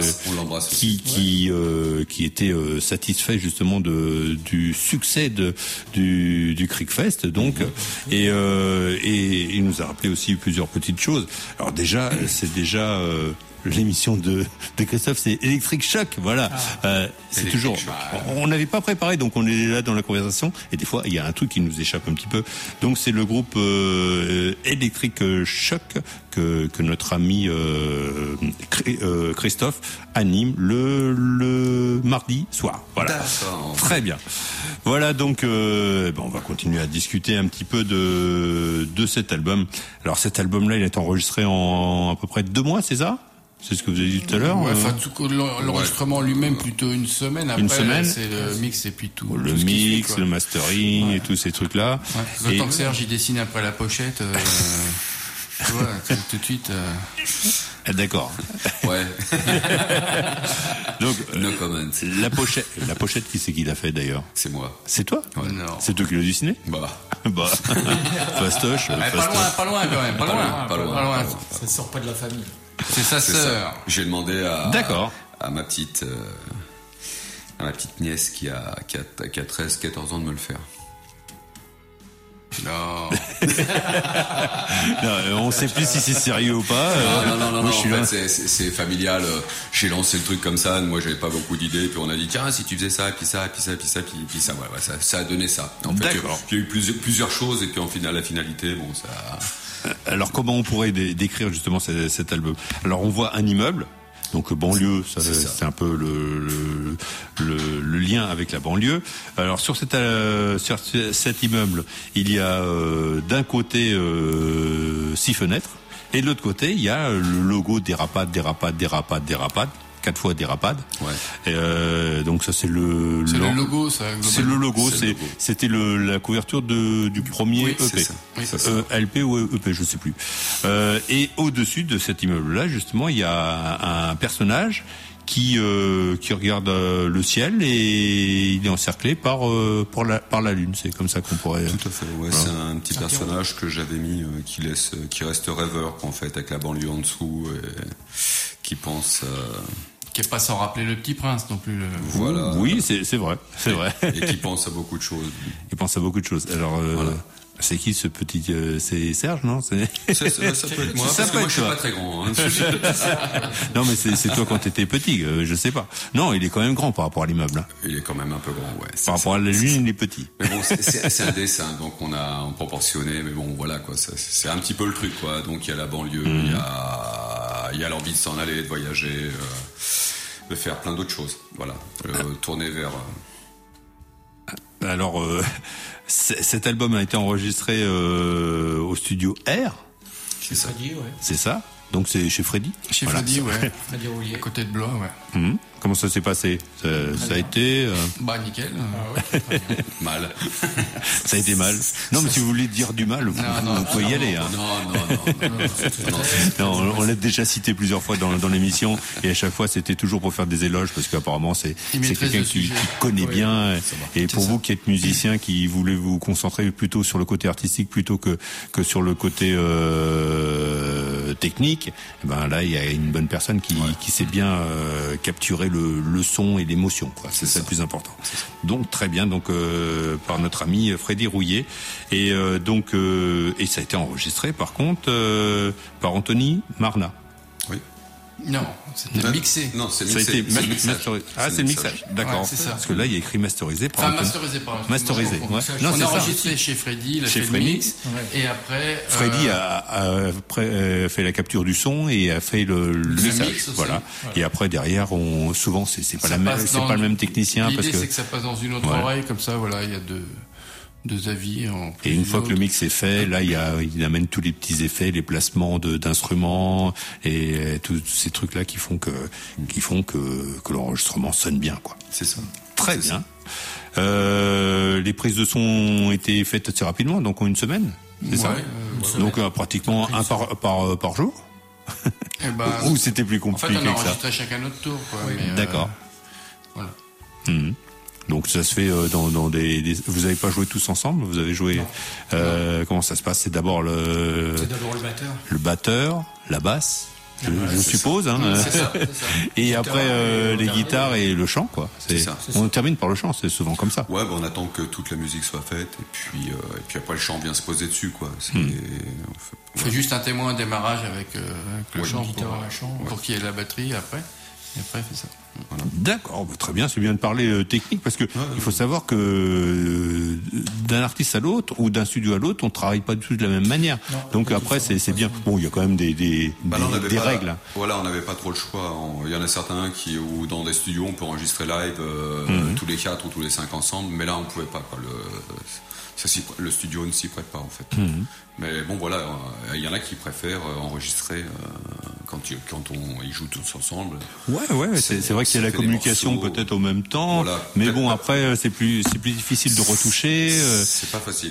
qui était satisfait justement du succès du Creekfest, donc, et il nous a rappelé aussi plusieurs petites choses. Alors déjà, l'émission de Christophe, c'est Electric Shock, voilà. C'est toujours. On n'avait pas préparé, donc on est là dans la conversation, et des fois il y a un truc qui nous échappe un petit peu. Donc c'est le groupe Electric Shock que notre ami Christophe anime le mardi soir. Voilà. Très bien. Voilà, donc on va continuer à discuter un petit peu de cet album. Alors cet album-là, il est enregistré en à peu près 2 mois, c'est ça? C'est ce que vous avez dit tout à l'heure. Ouais, l'enregistrement lui-même plutôt une semaine. Après, c'est le mix et puis tout. Le mix, le mastering et tous ces trucs-là. Ouais. Le temps que Serge il dessine après la pochette. Tu vois, tout de suite. D'accord. Ouais. Donc, no comment. La pochette, qui c'est qui l'a fait d'ailleurs? C'est moi. C'est toi? Ouais. Non. C'est toi qui l'as dessiné? Fastoche. Pas loin quand même. Pas loin. Ça sort pas de la famille. C'est sa sœur. J'ai demandé D'accord. à ma petite nièce qui a 13-14 ans de me le faire. Non. Non, on sait plus si c'est sérieux ou pas. Non. Moi, en fait, c'est familial. J'ai lancé le truc comme ça. Moi, j'avais pas beaucoup d'idées. Puis on a dit, tiens, si tu faisais ça, puis ça, puis ça, puis ça, puis ça, ouais, ça a donné ça. En fait, il y a eu plusieurs choses, et puis en final, la finalité, bon, ça. Alors, comment on pourrait décrire justement cet album? Alors, on voit un immeuble. Donc banlieue, c'est un peu le lien avec la banlieue. Alors sur cet immeuble, il y a d'un côté 6 fenêtres, et de l'autre côté il y a le logo Dérapade. 4 fois Dérapade. Ouais. Donc ça c'est le logo, ça. C'est le logo. C'était la couverture du premier EP. LP ou EP, je sais plus. Et au-dessus de cet immeuble-là, justement, il y a un personnage qui regarde le ciel, et il est encerclé par la lune. C'est comme ça qu'on pourrait. Tout à fait. Ouais, voilà. C'est un petit personnage que j'avais mis qui reste rêveur, en fait, avec la banlieue en dessous, et qui pense. Qui est pas sans rappeler le Petit Prince non plus. Voilà. Oui, c'est vrai. Et qui pense à beaucoup de choses. Il pense à beaucoup de choses. Alors. Voilà. C'est qui ce petit c'est Serge, non? Ça peut être moi, parce que moi je suis pas très grand. Hein. Non, mais c'est toi quand t'étais petit, je sais pas. Non, il est quand même grand par rapport à l'immeuble. Hein. Il est quand même un peu grand, ouais. Par rapport à la lune, il est petit. Mais bon, c'est un dessin, donc on a proportionné, mais bon, voilà quoi. C'est un petit peu le truc, quoi. Donc il y a la banlieue, il y a l'envie de s'en aller, de voyager, de faire plein d'autres choses. Voilà, tourner vers. Alors, cet album a été enregistré au studio R. C'est ça. C'est ça. Donc c'est chez Freddy. Chez Freddy, ouais. Freddy Roulier, à côté de Blois, ouais. Comment ça s'est passé? Ça a été. Nickel. Mal. Ça a été mal. Non, mais si vous voulez dire du mal, vous pouvez y aller. Hein. Non, on l'a déjà cité plusieurs fois dans l'émission, et à chaque fois c'était toujours pour faire des éloges, parce qu'apparemment c'est quelqu'un qui connaît bien. Et pour vous qui êtes musicien, qui voulez vous concentrer plutôt sur le côté artistique plutôt que sur le côté technique, ben là il y a une bonne personne qui sait bien capturer le son et l'émotion, quoi. C'est ça le plus important. Donc très bien, donc par notre ami Freddy Roulier, et donc et ça a été enregistré par contre par Anthony Marna. Oui. Non, c'était mixé. Non, c'est Ça a mixé. été masterisé. Ah, c'est le mixage. D'accord. Ouais, c'est ça. Parce que là, il y a écrit masterisé. Enfin, masterisé, pardon. Masterisé, ouais. Non, c'est on a ça. enregistré chez Freddy, il a fait le mix. Et après. Freddy a fait la capture du son et a fait le mixage. mix aussi. Voilà. Et après, derrière, souvent, c'est pas le même technicien. L'idée, parce que c'est que ça passe dans une autre oreille, comme ça, voilà, il y a deux avis. Et une fois que le mix est fait, là, il amène tous les petits effets, les placements d'instruments et tous ces trucs-là qui font que l'enregistrement sonne bien, quoi. C'est ça. Très bien. Les prises de son ont été faites assez rapidement, donc en une semaine, c'est ça. Donc pratiquement un par jour. Ou c'était plus compliqué en fait, on que ça. enregistrait chacun notre tour, quoi. D'accord. Voilà. Donc ça se fait dans des. Vous n'avez pas joué tous ensemble? Vous avez joué. Comment ça se passe? C'est d'abord le batteur. Le batteur, la basse. Je suppose. Hein. C'est ça. Et après les guitares et le chant, quoi. C'est ça. On termine par le chant, c'est souvent comme ça. Ouais, on attend que toute la musique soit faite et puis après le chant vient se poser dessus, quoi. On fait juste un témoin de démarrage avec le chant pour qu'il y ait la batterie après. Et après, il fait ça. Voilà. D'accord, très bien, c'est bien de parler technique parce que il faut savoir que d'un artiste à l'autre ou d'un studio à l'autre, on travaille pas du tout de la même manière. Non, donc après, c'est bien. Bon, il y a quand même des règles. Voilà, on n'avait pas trop le choix. Il y en a certains où dans des studios, on peut enregistrer live tous les 4 ou tous les 5 ensemble, mais là, on pouvait pas. Le studio ne s'y prête pas en fait. Mais bon voilà, il y en a qui préfèrent enregistrer quand ils jouent tous ensemble. Ouais, c'est vrai qu'il y a la communication peut-être au même temps, voilà. Mais bon après c'est plus difficile de retoucher. C'est pas facile,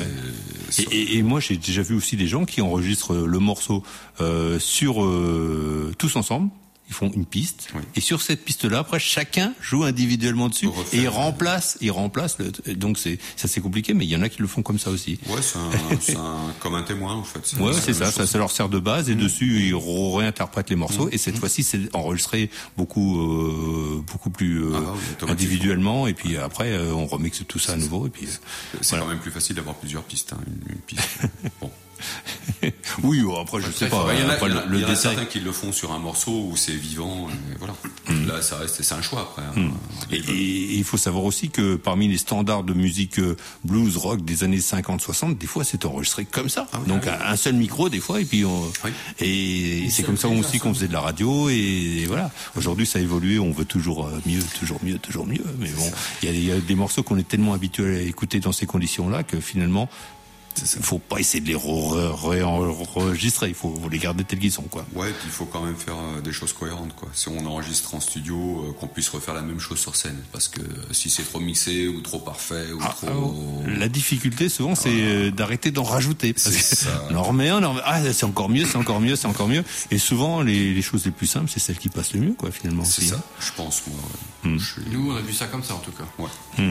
Et moi j'ai déjà vu aussi des gens qui enregistrent le morceau sur tous ensemble. Ils font une piste, et sur cette piste-là, après, chacun joue individuellement dessus, et il remplace donc c'est compliqué, mais il y en a qui le font comme ça aussi. Ouais, c'est comme un témoin, en fait. Ouais, c'est ça leur sert de base, et dessus, ils réinterprètent les morceaux, et cette fois-ci, c'est enregistré beaucoup plus individuellement, et puis après, on remixe tout ça à nouveau, et puis. C'est quand même plus facile d'avoir plusieurs pistes, une piste. Bon. Oui, après je sais pas. Il y en a certains qui le font sur un morceau où c'est vivant. Et voilà. Là, c'est un choix après. Et il faut savoir aussi que parmi les standards de musique blues rock des années 50-60, des fois c'est enregistré comme ça. Donc un seul micro des fois et puis et c'est comme ça aussi qu'on faisait de la radio et voilà. Aujourd'hui ça a évolué, on veut toujours mieux. Mais bon, il y a des morceaux qu'on est tellement habitués à écouter dans ces conditions-là que finalement. Il faut pas essayer de les réenregistrer, il faut les garder tels qu'ils sont, quoi. Ouais, puis il faut quand même faire des choses cohérentes, quoi. Si on enregistre en studio, qu'on puisse refaire la même chose sur scène, parce que si c'est trop mixé ou trop parfait ou la difficulté souvent c'est d'arrêter d'en rajouter. Parce que on en remet, c'est encore mieux. Et souvent les choses les plus simples, c'est celles qui passent le mieux, quoi, finalement. C'est ça, je pense, moi. Nous, on a vu ça comme ça, en tout cas. Ouais.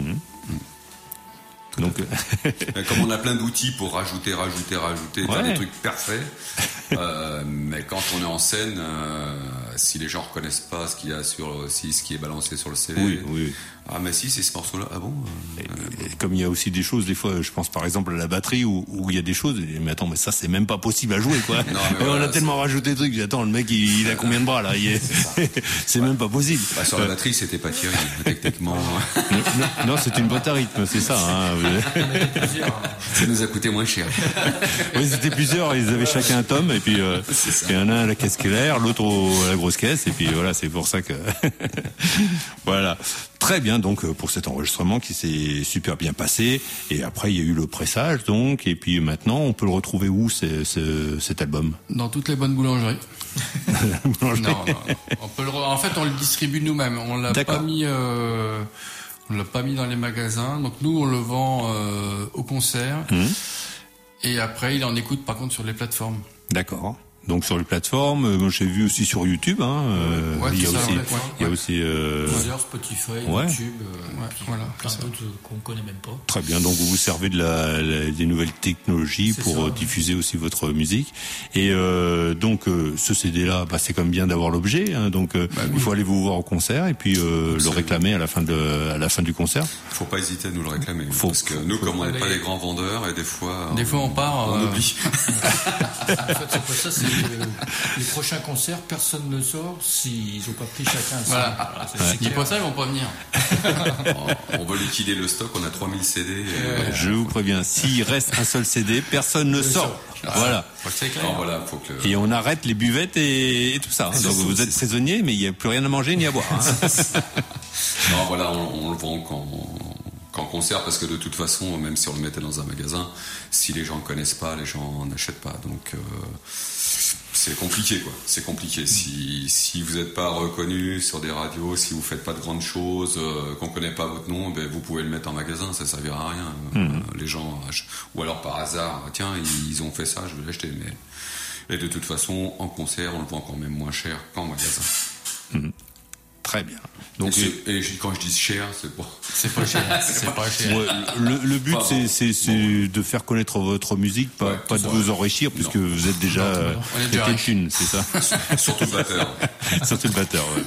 Donc, comme on a plein d'outils pour rajouter, faire des trucs parfaits, mais quand on est en scène, si les gens reconnaissent pas ce qu'il y a ce qui est balancé sur le CD, ah mais si c'est ce morceau-là, ah bon. Et comme il y a aussi des choses, des fois, je pense par exemple à la batterie où il y a des choses, mais attends, mais ça c'est même pas possible à jouer, quoi. On a tellement rajouté de trucs, attends, le mec il a combien de bras là, c'est même pas possible. Sur la batterie c'était pas Thierry, techniquement. Non, c'est une boîte à rythme, c'est ça. Ça nous a coûté moins cher. Oui, c'était plusieurs, ils avaient chacun un tome, et puis il y en a un à la caisse claire, l'autre à la grosse caisse, et puis voilà, c'est pour ça que voilà. Très bien, donc pour cet enregistrement qui s'est super bien passé, et après il y a eu le pressage, donc, et puis maintenant on peut le retrouver où cet album? Dans toutes les bonnes boulangeries. Non. En fait, on le distribue nous-mêmes. On l'a pas mis. On l'a pas mis dans les magasins, donc nous on le vend au concert. Et après il en écoute par contre sur les plateformes. D'accord. Donc sur les plateformes, j'ai vu aussi sur YouTube. Il y a aussi Spotify, YouTube, voilà, plein d'autres qu'on connaît même pas. Très bien. Donc vous vous servez des nouvelles technologies pour diffuser aussi votre musique. Et donc ce CD-là, c'est quand même bien d'avoir l'objet. Donc il faut aller vous voir au concert et puis le réclamer à la fin du concert. Faut pas hésiter à nous le réclamer. Parce que nous, comme on n'est pas les grands vendeurs, et des fois on part, on oublie. En fait, c'est pas ça. les prochains concerts, personne ne sort s'ils n'ont pas pris chacun un CD. Voilà. C'est pour ça, ils vont pas venir. On va liquider le stock, on a 3000 CD. Je vous préviens, s'il reste un seul CD, personne ne sort. Voilà. Voilà, faut que Et on arrête les buvettes et tout ça. Donc vous êtes saisonnier, mais il n'y a plus rien à manger ni à boire. Non, voilà, on le vend qu'en concert, parce que de toute façon, même si on le mettait dans un magasin, si les gens ne connaissent pas, les gens n'achètent pas. Donc c'est compliqué, quoi. C'est compliqué. Si vous n'êtes pas reconnu sur des radios, si vous faites pas de grandes choses, qu'on connaît pas votre nom, ben vous pouvez le mettre en magasin, ça servira à rien. Les gens, ou alors par hasard, tiens, ils ont fait ça, je vais l'acheter. Et de toute façon, en concert, on le vend quand même moins cher qu'en magasin. Très bien. Donc, et quand je dis cher, c'est pas cher. C'est pas cher. Ouais, le but, c'est de faire connaître votre musique, pas de vous enrichir, puisque vous êtes déjà une, c'est ça. Surtout le batteur. Surtout le batteur, ouais.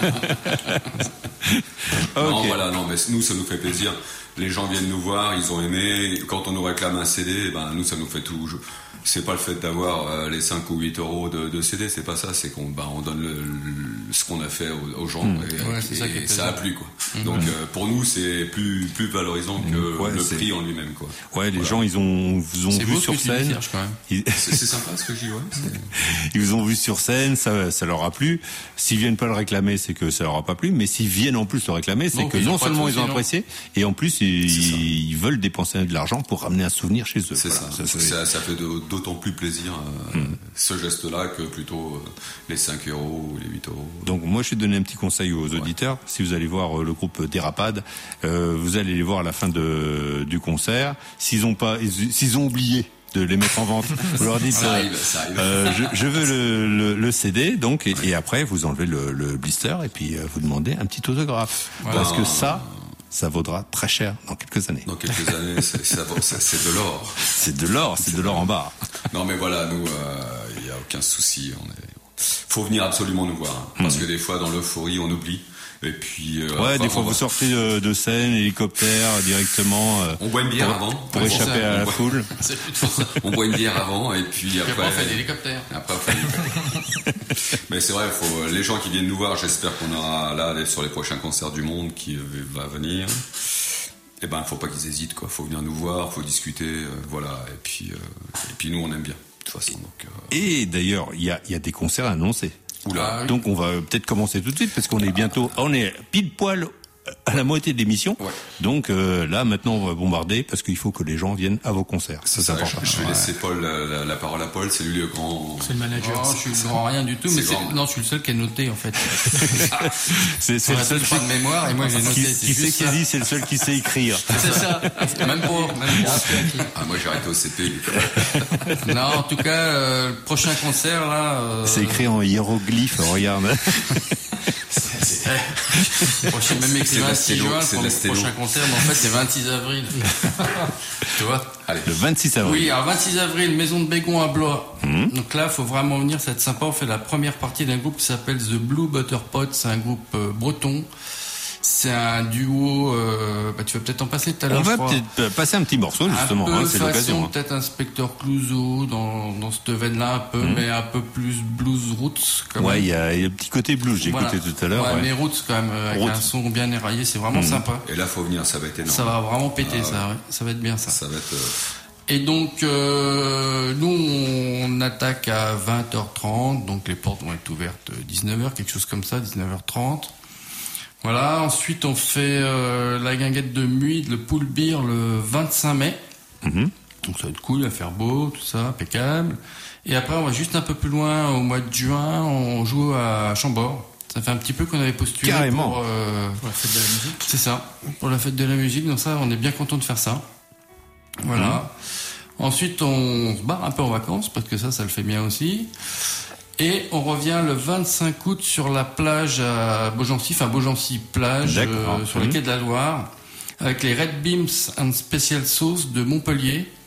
Bon. Non, voilà, non, mais nous, ça nous fait plaisir. Les gens viennent nous voir, ils ont aimé. Quand on nous réclame un CD, ben nous, ça nous fait tout. C'est pas le fait d'avoir les 5 ou 8 euros de CD, c'est pas ça, c'est qu'on donne ce qu'on a fait aux gens et ça a plu, quoi. Donc pour nous, c'est plus valorisant que le prix en lui-même, quoi. Ouais, les gens, ils vous ont vu sur scène. C'est sympa ce que je dis, ouais. Ils vous ont vu sur scène, ça leur a plu. S'ils viennent pas le réclamer, c'est que ça leur a pas plu, mais s'ils viennent en plus le réclamer, c'est que non seulement ils ont apprécié, et en plus ils veulent dépenser de l'argent pour ramener un souvenir chez eux. C'est ça. Ça fait d'autant plus plaisir ce geste-là que plutôt les 5 euros ou les 8 euros. Donc moi je vais donner un petit conseil aux auditeurs. Si vous allez voir le groupe Dérapade, vous allez les voir à la fin du concert. S'ils ont oublié de les mettre en vente, vous leur dites ça arrive. Je veux le CD, donc et après vous enlevez le blister et puis vous demandez un petit autographe, parce que ça vaudra très cher dans quelques années. Dans quelques années, c'est de l'or. C'est de l'or en barre. Non mais voilà, nous, il n'y a aucun souci. Faut venir absolument nous voir, parce que des fois, dans l'euphorie, on oublie. Et puis, des fois vous sortez de scène, hélicoptère, directement. On boit une bière avant. Pour échapper à la foule. On boit une bière avant, et puis après. On fait l'hélicoptère. Mais c'est vrai, les gens qui viennent nous voir, j'espère qu'on aura là, sur les prochains concerts du monde qui va venir. Eh ben, faut pas qu'ils hésitent, quoi. Faut venir nous voir, faut discuter, voilà. Et puis nous, on aime bien, de toute façon. Donc, Et d'ailleurs, il y a des concerts annoncés. Oula. Donc on va peut-être commencer tout de suite parce qu'on est on est pile poil à la moitié de l'émission. Donc là maintenant on va bombarder parce qu'il faut que les gens viennent à vos concerts. C'est important. Je vais laisser Paul la parole à Paul, c'est lui le grand. C'est le manager. Non, je suis grand rien du tout, mais je suis le seul qui a noté en fait. c'est le seul qui de mémoire et moi j'ai noté. Qui sait qui dit, c'est le seul qui sait écrire. C'est ça. Même pas. Moi j'ai arrêté au CP. Non, en tout cas le prochain concert là. C'est écrit en hiéroglyphe, regarde. J'ai même écrit 26 juin pour le prochain concert, mais en fait c'est 26 avril. Tu vois? Allez, le 26 avril. Oui, alors 26 avril, Maison de Bégon à Blois. Donc là, il faut vraiment venir, ça va être sympa. On fait la première partie d'un groupe qui s'appelle The Blue Butter Pot. C'est un groupe breton. C'est un duo. Tu vas peut-être en passer tout à l'heure. On va peut-être passer un petit morceau justement. Un peu c'est l'occasion. Peut-être Inspecteur Clouseau dans cette veine-là un peu, mais un peu plus blues roots. Il y a le petit côté blues. J'ai écouté tout à l'heure. Mais roots quand même, avec un son bien éraillé, c'est vraiment sympa. Et là, faut venir, ça va être énorme. Ça va vraiment péter ça va être bien ça. Ça va être. Et donc nous on attaque à 20h30, donc les portes vont être ouvertes 19h, quelque chose comme ça, 19h30. Voilà, ensuite on fait la guinguette de Muide, le pool beer le 25 mai. Donc ça va être cool, il va faire beau, tout ça, impeccable. Et après on va juste un peu plus loin, au mois de juin, on joue à Chambord. Ça fait un petit peu qu'on avait postulé pour la fête de la musique. C'est ça, pour la fête de la musique, donc ça on est bien content de faire ça. Voilà. Ensuite on se barre un peu en vacances, parce que ça le fait bien aussi. Et on revient le 25 août sur la plage à Beaugency, plage sur les quais de la Loire, avec les Red Beams and Special Sauce de Montpellier.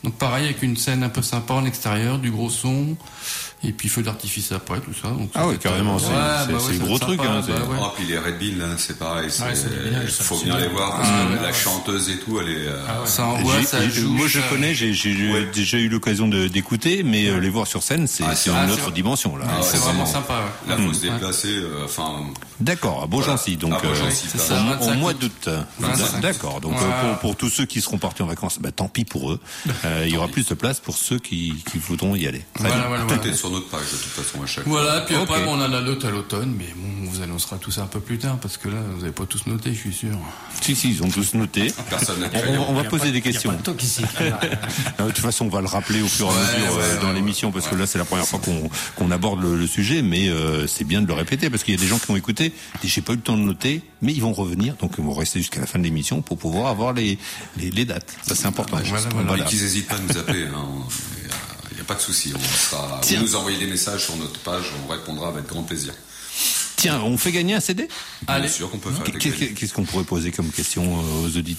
Donc pareil, avec une scène un peu sympa en extérieur, du gros son, et puis feu d'artifice après, tout ça. Donc, ah oui, carrément, c'est gros truc. Hein, oh, puis les Red Bean, là, c'est pareil. Il faut venir les voir, parce que la chanteuse et tout, elle est... ça envoie, ça joue. Moi, je connais, j'ai déjà eu l'occasion d'écouter, mais les voir sur scène, c'est une autre dimension. Là. C'est vraiment sympa. Là, il faut se déplacer, D'accord, à Beaugency, donc au mois d'août. D'accord, donc pour tous ceux qui seront partis en vacances, tant pis pour eux. Il y aura plus de place pour ceux qui voudront y aller. Tout est sur notre page de toute façon à chaque fois. Voilà, puis après on en a d'autres à l'automne, mais bon, on vous annoncera tout ça un peu plus tard parce que là vous n'avez pas tous noté, je suis sûr. Si, ils ont tous noté. On va poser des questions. Il y a pas de ici. De toute façon, on va le rappeler au fur et à mesure dans l'émission parce que là c'est la première fois qu'on aborde le sujet, mais c'est bien de le répéter parce qu'il y a des gens qui ont écouté, et j'ai pas eu le temps de noter, mais ils vont revenir, donc ils vont rester jusqu'à la fin de l'émission pour pouvoir avoir les dates. Ça c'est important. Voilà. Qu'ils n'hésitent pas à nous appeler. Il n'y a pas de souci. Vous nous envoyez des messages sur notre page, on répondra avec grand plaisir. Tiens, on fait gagner un CD ? Bien sûr qu'on peut faire. Qu'est-ce qu'on pourrait poser comme question aux auditeurs ?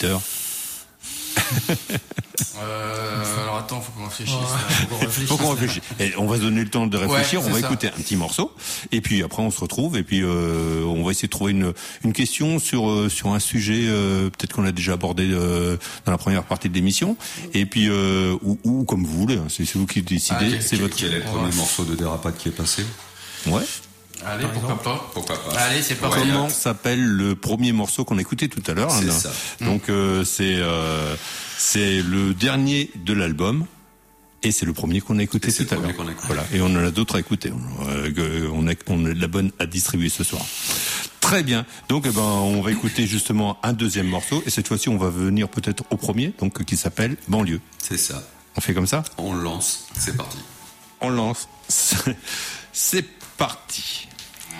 Alors attends, faut qu'on réfléchisse. Faut qu'on réfléchisse. Et on va se donner le temps de réfléchir. On va écouter un petit morceau, et puis après on se retrouve, et puis on va essayer de trouver une question sur un sujet peut-être qu'on a déjà abordé dans la première partie de l'émission, et puis ou comme vous voulez. C'est vous qui décidez. C'est votre. Quel est le premier morceau de Dérapade qui est passé ? Ouais. Allez, pourquoi pas. Allez, c'est pas Comment s'appelle le premier morceau qu'on a écouté tout à l'heure ? C'est ça. Donc c'est le dernier de l'album et c'est le premier qu'on a écouté tout à l'heure. Voilà. Et on en a d'autres à écouter. On a de la bonne à distribuer ce soir. Très bien. Donc on va écouter justement un deuxième morceau et cette fois-ci on va venir peut-être au premier, donc qui s'appelle Banlieue. C'est ça. On fait comme ça ? On lance. C'est parti. On lance. C'est parti.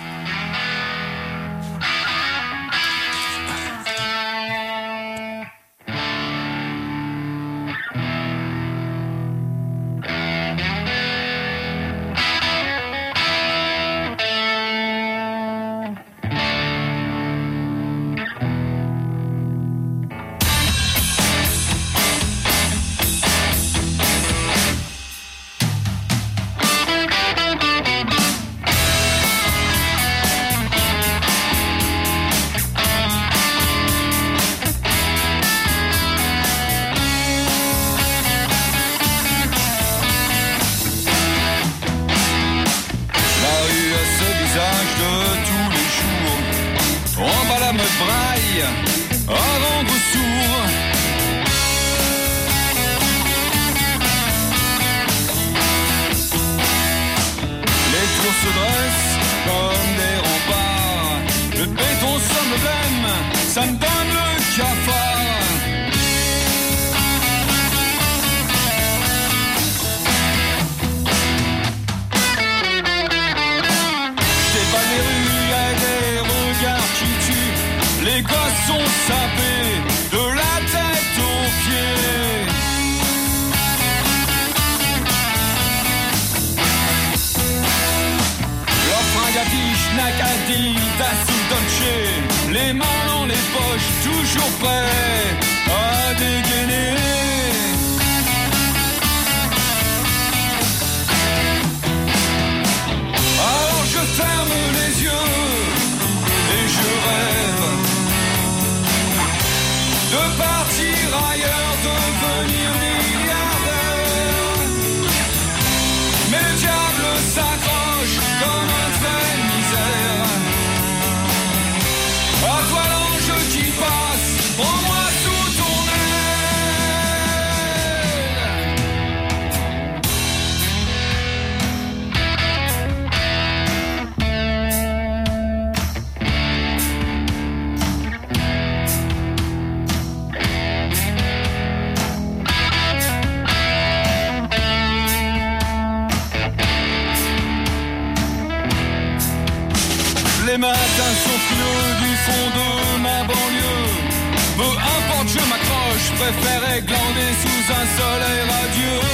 Les mains dans les poches, toujours prêts à dégainer. Alors je ferme les yeux et je rêve de partir ailleurs, devenir milliardaire. Mais le diable s'accroche comme un trait de misère. À toi l'ange qui passe, prends-moi sous ton Les matins sont frileux du fond de ma banlieue. Peu importe, je m'accroche, préfère glander sous un soleil radieux.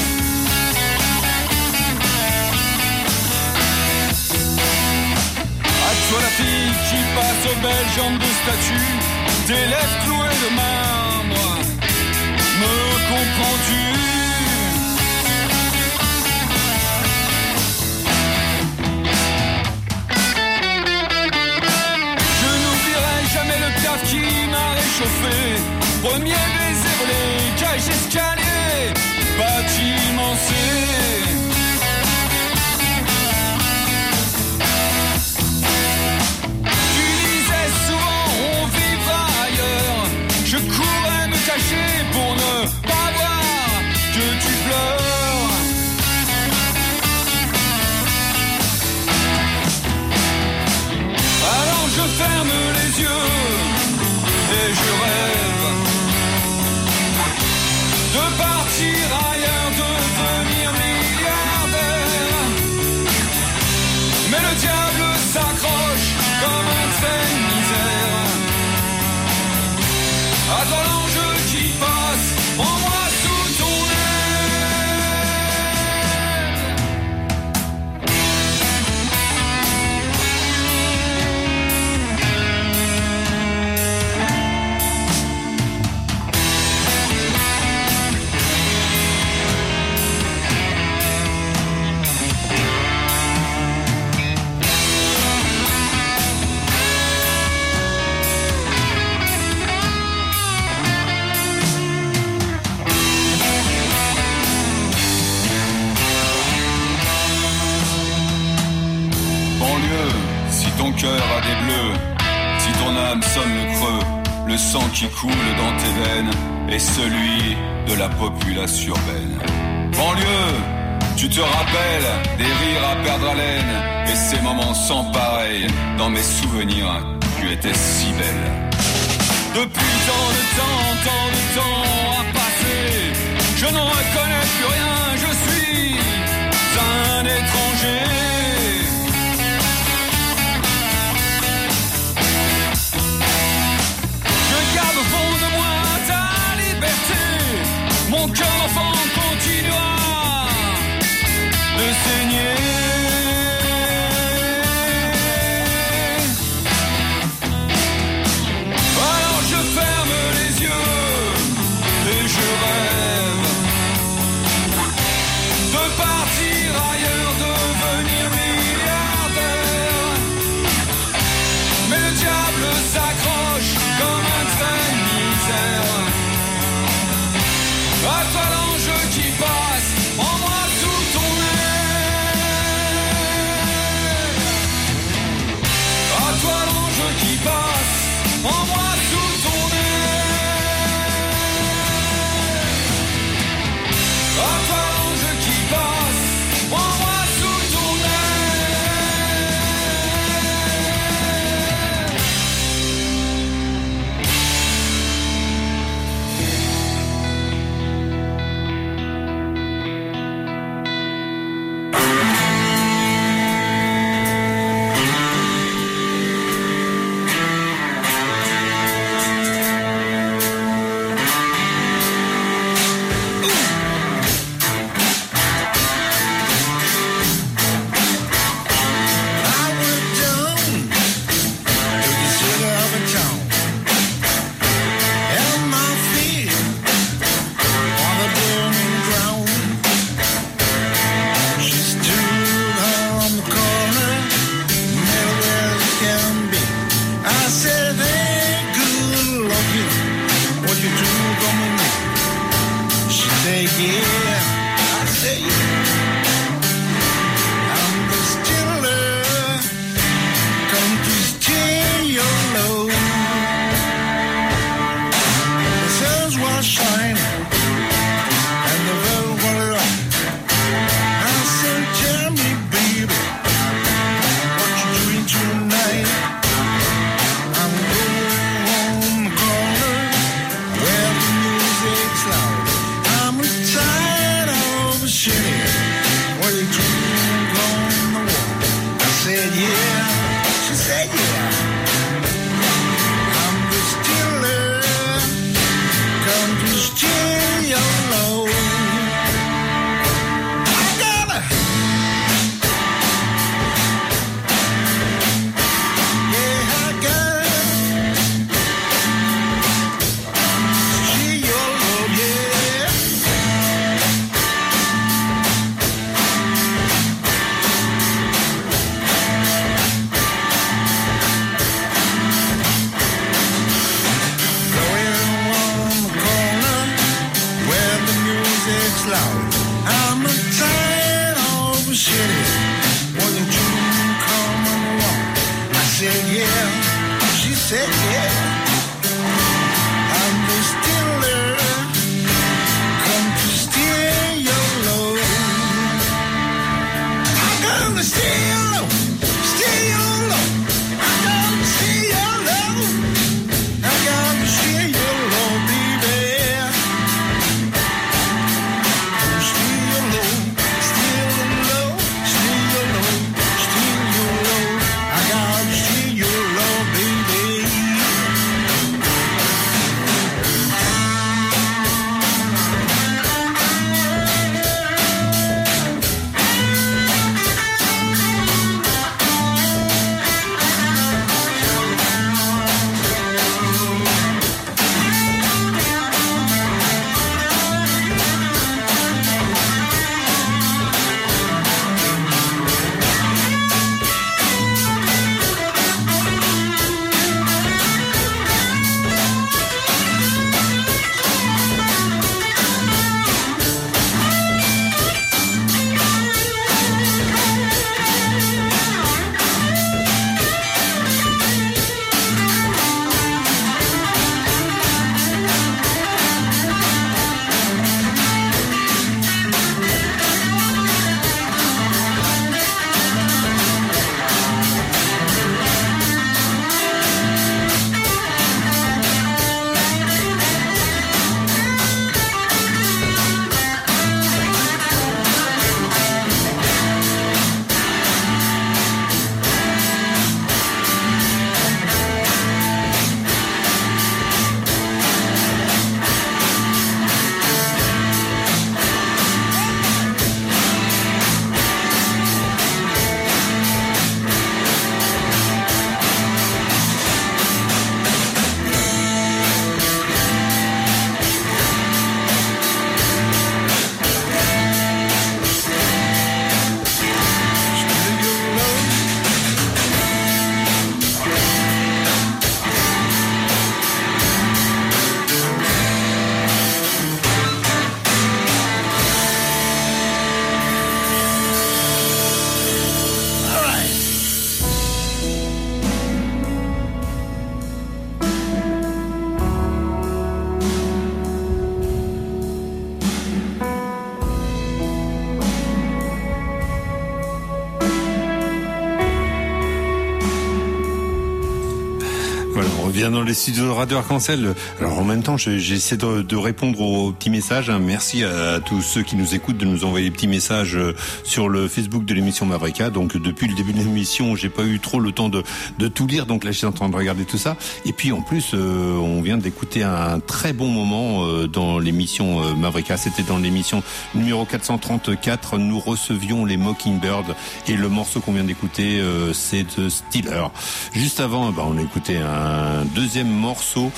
À toi la fille qui passe aux belles jambes de statue, tes lèvres clouées de marbre, me comprends-tu? partir ailleurs, devenir milliardaire. Mais le diable s'accroche comme un train de misère. À toi l'ange qui passe, prends-moi sous ton ton cœur a des bleus, si ton âme sonne le creux, le sang qui coule dans tes veines est celui de la populace urbaine. Banlieue, tu te rappelles des rires à perdre haleine et ces moments sans pareil. Dans mes souvenirs, tu étais si belle. Depuis tant de temps à passer, je n'en reconnais plus rien, je suis un étranger. Garde au fond de moi ta liberté, mon cœur d'enfant continuera de saigner. Alors je ferme les yeux et je rêve de partir ailleurs, devenir milliardaire. Mais le diable s'accroche comme un train de misère. À toi l'ange qui passe, prends-moi sous ton aile. À toi l'ange qui passe, prends-moi sous ton aile. À toi l'ange qui passe, prends-moi sous ton Bien dans les studios de Radio Arc-en-Ciel. Alors en même temps, j'essaie de répondre aux petits messages. Merci à tous ceux qui nous écoutent de nous envoyer des petits messages sur le Facebook de l'émission Mavrika. Donc depuis le début de l'émission, j'ai pas eu trop le temps de tout lire. Donc là, je suis en train de regarder tout ça. Et puis en plus, on vient d'écouter un très bon moment dans l'émission Mavrika. C'était dans l'émission numéro 434. Nous recevions les Mockingbirds et le morceau qu'on vient d'écouter, c'est de Steeler. Juste avant, on a écouté un deuxième morceau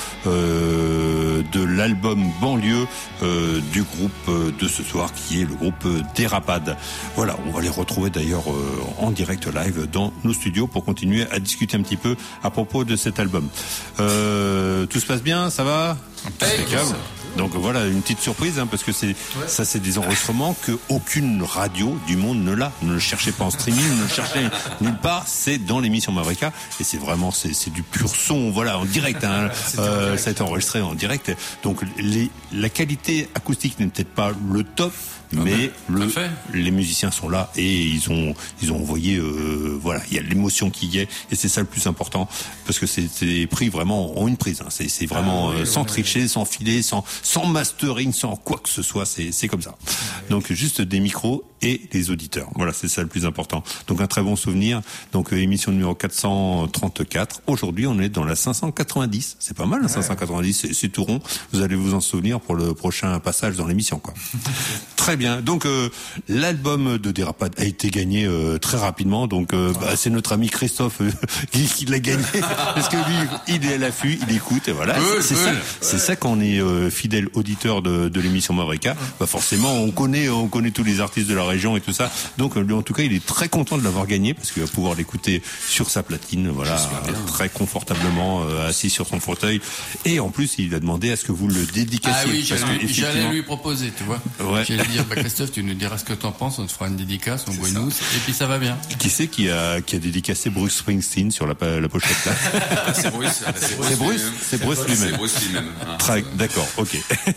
de l'album Banlieue du groupe de ce soir, qui est le groupe Dérapade. Voilà, on va les retrouver d'ailleurs en direct live dans nos studios pour continuer à discuter un petit peu à propos de cet album. Tout se passe bien, ça va? Impeccable. Donc voilà, une petite surprise, parce que c'est des enregistrements que aucune radio du monde ne l'a. Ne le cherchez pas en streaming, ne le cherchez nulle part. C'est dans l'émission Mavrika et c'est vraiment c'est du pur son, voilà, en direct. Ça a été enregistré en direct. Donc la qualité acoustique n'est peut-être pas le top. Mais les musiciens sont là et ils ont envoyé voilà, il y a l'émotion qui y est et c'est ça le plus important parce que c'est pris vraiment en une prise. C'est vraiment sans tricher, sans filer, sans mastering, sans quoi que ce soit. C'est comme ça. Donc juste des micros et les auditeurs. Voilà, c'est ça le plus important. Donc un très bon souvenir. Donc émission numéro 434. Aujourd'hui, on est dans la 590. C'est pas mal, la 590. C'est tout rond. Vous allez vous en souvenir pour le prochain passage dans l'émission, quoi. Très bien. Donc l'album de Dérapade a été gagné très rapidement. Donc c'est notre ami Christophe qui l'a gagné parce que lui, il est à l'affût, il écoute et voilà. C'est ça quand on est fidèle auditeur de l'émission Mavrika. Forcément, on connaît tous les artistes de la région et tout ça. Donc lui, en tout cas, il est très content de l'avoir gagné parce qu'il va pouvoir l'écouter sur sa platine, voilà, très confortablement assis sur son fauteuil. Et en plus, il a demandé à ce que vous le dédicassiez. Ah oui, j'allais lui proposer, tu vois. Ouais. J'allais dire, Christophe, tu nous diras ce que t'en penses, on te fera une dédicace, on boit une housse, et puis ça va bien. Qui c'est qui a dédicacé Bruce Springsteen sur la pochette là? C'est Bruce lui-même. C'est Bruce lui-même. D'accord, ok.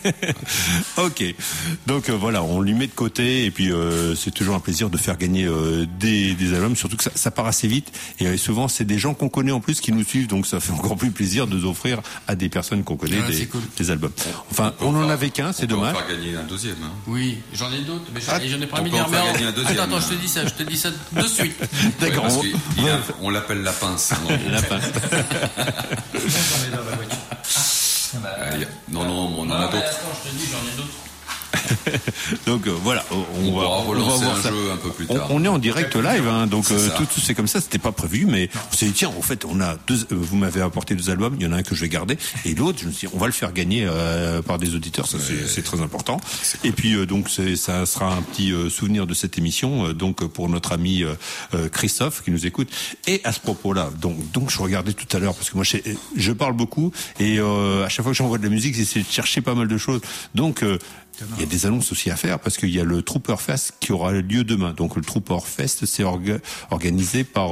Ok. Donc voilà, on lui met de côté et puis c'est toujours un plaisir de faire gagner des albums, surtout que ça part assez vite et souvent c'est des gens qu'on connaît en plus qui nous suivent, donc ça fait encore plus plaisir de nous offrir à des personnes qu'on connaît des albums. Enfin, on en avait qu'un, c'est dommage. On va faire gagner un deuxième. Oui, j'en ai d'autres, mais j'en ai pas mis dernièrement. Attends, je te dis ça de suite. D'accord. On l'appelle la pince. La pince. Non, on en a d'autres. Attends, je te dis, j'en ai d'autres. Donc voilà, on va relancer voir un jeu un peu plus tard. On est en direct live, donc tout c'est comme ça, c'était pas prévu, mais on s'est dit tiens, en fait, on a vous m'avez apporté 2 albums, il y en a un que je vais garder et l'autre, je me suis dit, on va le faire gagner par des auditeurs, ça c'est très important. Et puis donc ça sera un petit souvenir de cette émission, donc pour notre ami Christophe qui nous écoute. Et à ce propos-là, donc je regardais tout à l'heure parce que moi je parle beaucoup et à chaque fois que j'envoie de la musique, j'essaie de chercher pas mal de choses. Donc il y a des annonces aussi à faire parce qu'il y a le Trooper Fest qui aura lieu demain. Donc le Trooper Fest, c'est organisé par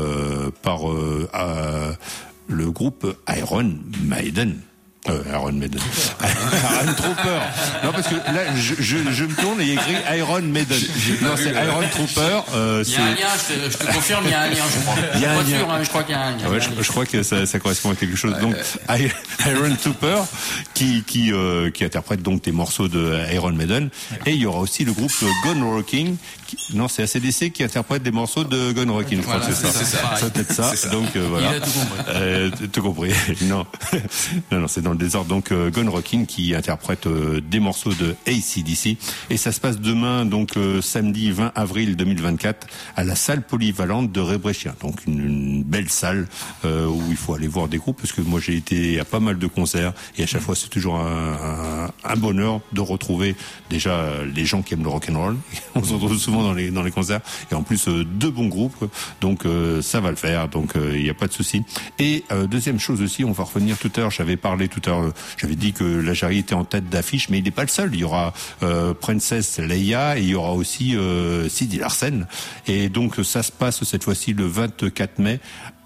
le groupe Iron Maiden. Iron Maiden. Iron Trooper. Non, parce que là, je me tourne et il y a écrit Iron Maiden. Non, c'est Iron Trooper. Il y a un lien, je te confirme, il y a un lien, je crois. Il y a un lien. Sûr, je crois qu'il y a un lien. Ouais, je crois que ça correspond à quelque chose. Donc, Iron Trooper, qui interprète donc des morceaux de Iron Maiden. Et il y aura aussi le groupe Gone Rocking. Non, c'est ACDC qui interprète des morceaux de Gone Rocking. Je crois que c'est ça. C'est peut-être ça. Donc, voilà. Il a tout compris. Tout compris. Non, c'est dans le désordre. Donc Gone Rocking qui interprète des morceaux de AC/DC et ça se passe demain, donc samedi 20 avril 2024 à la salle polyvalente de Rebréchien. Donc une belle salle où il faut aller voir des groupes parce que moi j'ai été à pas mal de concerts et à chaque fois c'est toujours un bonheur de retrouver déjà les gens qui aiment le rock'n'roll. On se retrouve souvent dans les concerts et en plus 2 bons groupes, donc ça va le faire, donc il n'y a pas de souci. Et deuxième chose aussi, on va revenir tout à l'heure, j'avais dit que la Jarry était en tête d'affiche, mais il n'est pas le seul. Il y aura Princess Leia et il y aura aussi Sidi Larsen. Et donc ça se passe cette fois-ci le 24 mai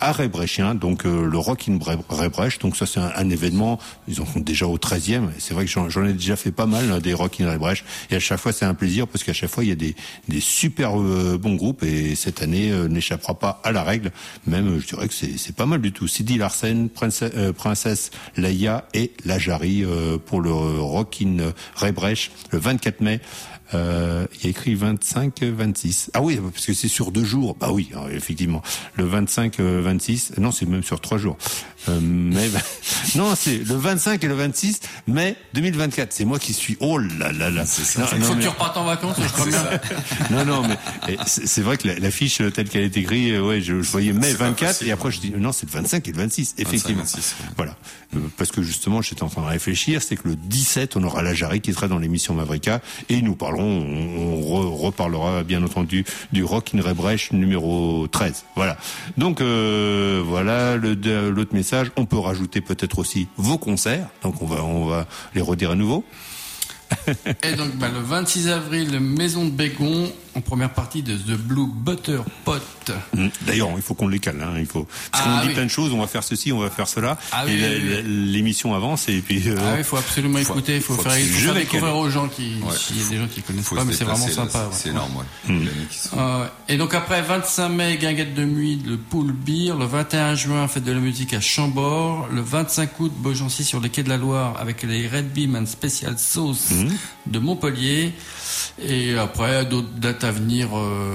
à Rebrechin, donc le Rock in Rebrech. Donc ça c'est un événement, ils en font déjà au 13e. C'est vrai que j'en ai déjà fait pas mal des Rock in Rebrech, et à chaque fois c'est un plaisir parce qu'à chaque fois il y a des super bons groupes, et cette année n'échappera pas à la règle. Même je dirais que c'est pas mal du tout. Sidi Larsen, Princesse Leia et Lajari pour le Rock in Rebrech le 24 mai. Il y a écrit 25-26. Ah oui, parce que c'est sur 2 jours. Bah oui, effectivement. Le 25-26. Non, c'est même sur 3 jours. Non, c'est le 25 et le 26 mai 2024. C'est moi qui suis. Oh là là là. C'est ça. Il faut que tu repartes en vacances, je crois bien. Non, mais c'est vrai que l'affiche telle qu'elle est écrite, ouais, je voyais mai 24 et après je dis non, c'est le 25 et le 26. Effectivement. 25, 26, ouais. Voilà. Parce que justement, j'étais en train de réfléchir, c'est que le 17, on aura Lajari qui sera dans l'émission Mavrika et nous parlerons, on reparlera bien entendu du Rock in Rebrech numéro 13. Voilà. Donc voilà l'autre message. On peut rajouter peut-être aussi vos concerts. Donc on va les redire à nouveau. Et donc le 26 avril, Maison de Bégon, en première partie de The Blue Butter Pot. D'ailleurs, il faut qu'on les cale. Hein, parce qu'on dit plein de choses, on va faire ceci, on va faire cela. L'émission avance et puis... il faut absolument écouter, il faut faire découvrir aux gens s'il y a des gens qui connaissent pas, mais c'est vraiment sympa. C'est énorme, et donc après, 25 mai, Guinguette de Nuit, le Pool Beer. Le 21 juin, Fête de la musique à Chambord. Le 25 août, Beaugency sur les quais de la Loire avec les Red Beam and Special Sauce de Montpellier. Et après, d'autres dates à venir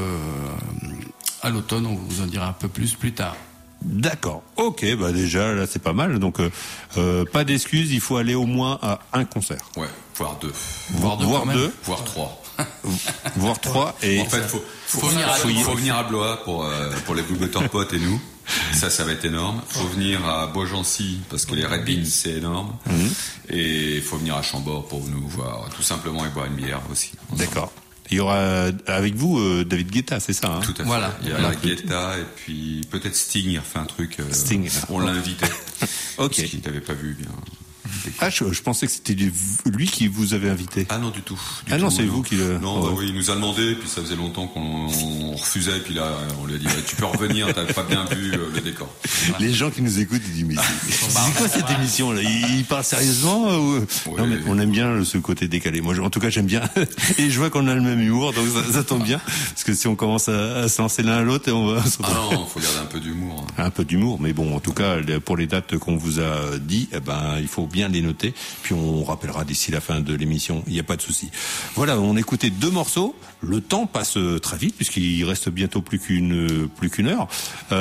à l'automne, on vous en dira un peu plus tard. D'accord. Ok, déjà là c'est pas mal. Donc pas d'excuses, il faut aller au moins à un concert. Ouais, voire 2. Voire 2, voire 3. Voire 3 et en fait faut venir à Blois pour les Blue Butter Pot et nous. Ça va être énorme. Faut venir à Beaugency parce que les Red Beans c'est énorme. Et il faut venir à Chambord pour nous voir tout simplement et boire une bière aussi. D'accord. Il y aura avec vous David Guetta, c'est ça, hein? Tout à fait. Voilà. Il y a Guetta et puis peut-être Sting, il refait un truc. Sting. On l'a invité. Ok. Parce qu'il t'avait pas vu bien. Ah, je pensais que c'était lui qui vous avait invité. Ah non, du tout. Non, c'est vous qui le... Non, oui, il nous a demandé, puis ça faisait longtemps qu'on refusait, et puis là, on lui a dit, tu peux revenir, t'as pas bien vu le décor. Les gens qui nous écoutent, ils disent, mais c'est quoi cette émission-là? Il parle sérieusement ou... Non, mais on aime bien ce côté décalé. Moi, en tout cas, j'aime bien. Et je vois qu'on a le même humour, donc ça tombe bien. Parce que si on commence à se lancer l'un à l'autre, on va... Ah non, faut garder un peu d'humour. Un peu d'humour, mais bon, en tout cas, pour les dates qu'on vous a dit, il faut bien les noter, puis on rappellera d'ici la fin de l'émission, il n'y a pas de souci. Voilà, on a écouté 2 morceaux, le temps passe très vite puisqu'il reste bientôt plus qu'une heure.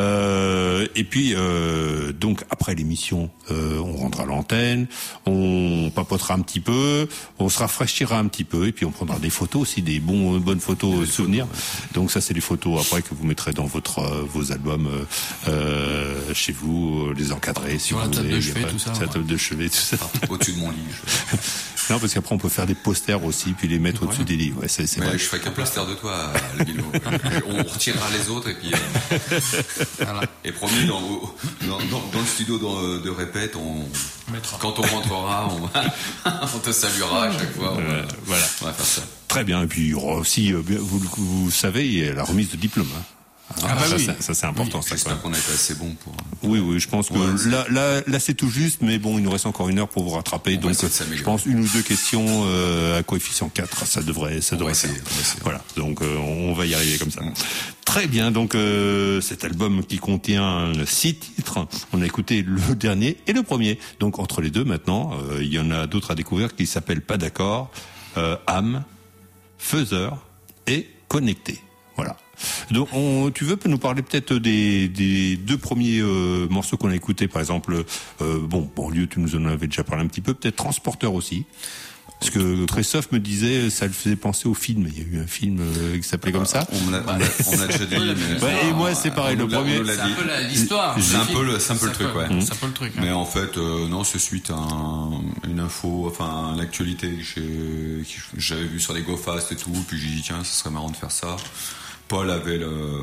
Et puis donc après l'émission, on rendra l'antenne, on papotera un petit peu, on se rafraîchira un petit peu et puis on prendra des photos aussi, des bonnes photos souvenirs. Donc ça c'est les photos après que vous mettrez dans vos albums chez vous, les encadrer si vous voulez. Sur la table de chevet, tout ça. Au-dessus de mon lit. Non, parce qu'après on peut faire des posters aussi, puis les mettre au-dessus des lits. Ouais, c'est vrai. Je ferai qu'un poster de toi, Lino. On retirera les autres et puis. Voilà. Et promis, dans le studio de répète, quand on rentrera, on te saluera à chaque fois. Voilà. On va faire ça. Très bien. Et puis il y aura aussi, vous savez, il y a la remise de diplôme. Ça c'est important. Oui, j'espère qu'on a été assez bon pour. Oui, je pense que là c'est tout juste, mais bon, il nous reste encore 1 heure pour vous rattraper. Donc je pense 1 ou 2 questions à coefficient 4, ça devrait faire. Voilà, donc on va y arriver comme ça. Très bien, donc cet album qui contient 6 titres, on a écouté le dernier et le premier. Donc entre les deux maintenant, il y en a d'autres à découvrir qui s'appellent Pas d'accord, âme, faiseur et connecté. Voilà. Donc, tu veux nous parler peut-être des 2 premiers morceaux qu'on a écoutés, par exemple, Banlieue, tu nous en avais déjà parlé un petit peu, peut-être Transporteur aussi. Parce que Christophe me disait, ça le faisait penser au film. Il y a eu un film qui s'appelait comme ça. On a déjà dit. Et moi, c'est pareil. Le premier, c'est un peu l'histoire. C'est un peu le truc, ouais. C'est un peu le truc. Mais en fait, non, c'est suite à une info, enfin, l'actualité que j'avais vu sur les GoFast et tout. Puis j'ai dit, tiens, ça serait marrant de faire ça. Paul avait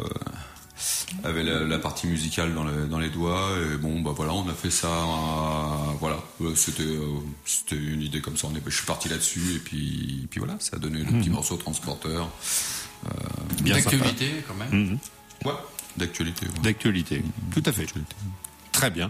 la partie musicale dans les doigts et bon voilà, on a fait ça, voilà, c'était une idée comme ça, je suis parti là-dessus et puis voilà, ça a donné le petit morceau Transporteur, d'actualité quand même. Ouais. D'actualité. Ouais. D'actualité, tout à fait. Très bien.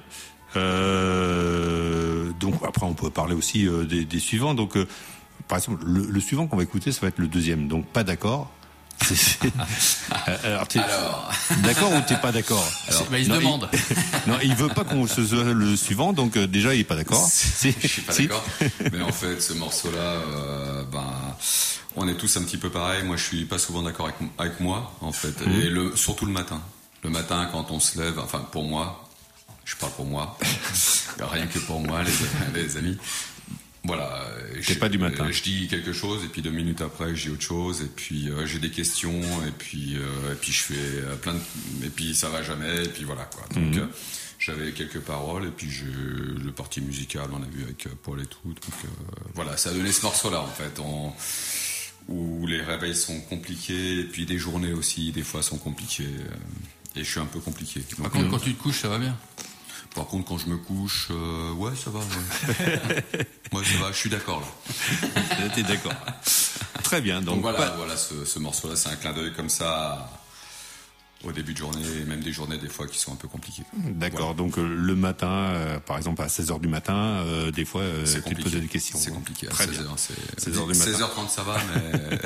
Donc après, on peut parler aussi des suivants. Donc, par exemple, le suivant qu'on va écouter, ça va être le deuxième. Donc, pas d'accord. Alors, d'accord ou t'es pas d'accord? Il se demande. Non, il veut pas qu'on se soit le suivant, donc déjà il est pas d'accord. Je suis pas d'accord. Mais en fait, ce morceau-là, on est tous un petit peu pareil. Moi, je suis pas souvent d'accord avec moi, en fait, et surtout le matin. Le matin, quand on se lève, enfin pour moi, je parle pour moi, rien que pour moi, les amis. Voilà, pas du matin. Je dis quelque chose et puis 2 minutes après je dis autre chose et puis j'ai des questions et puis je fais plein de et puis ça va jamais et puis voilà quoi. Donc j'avais quelques paroles et puis le parti musical on a vu avec Paul et tout. Donc voilà, ça a donné ce morceau là en fait où les réveils sont compliqués et puis des journées aussi des fois sont compliquées et je suis un peu compliqué. Par contre quand tu te couches ça va bien. Par contre, quand je me couche, ouais, ça va. Ouais. Ouais, ça va, je suis d'accord là. T'es d'accord. Très bien. Donc voilà, ce morceau-là, c'est un clin d'œil comme ça au début de journée, et même des journées des fois qui sont un peu compliquées. D'accord. Voilà. Donc le matin, par exemple à 16h du matin, des fois, tu te poses des questions. C'est compliqué. Très 16h, bien. 16h du matin. 16h30, ça va, mais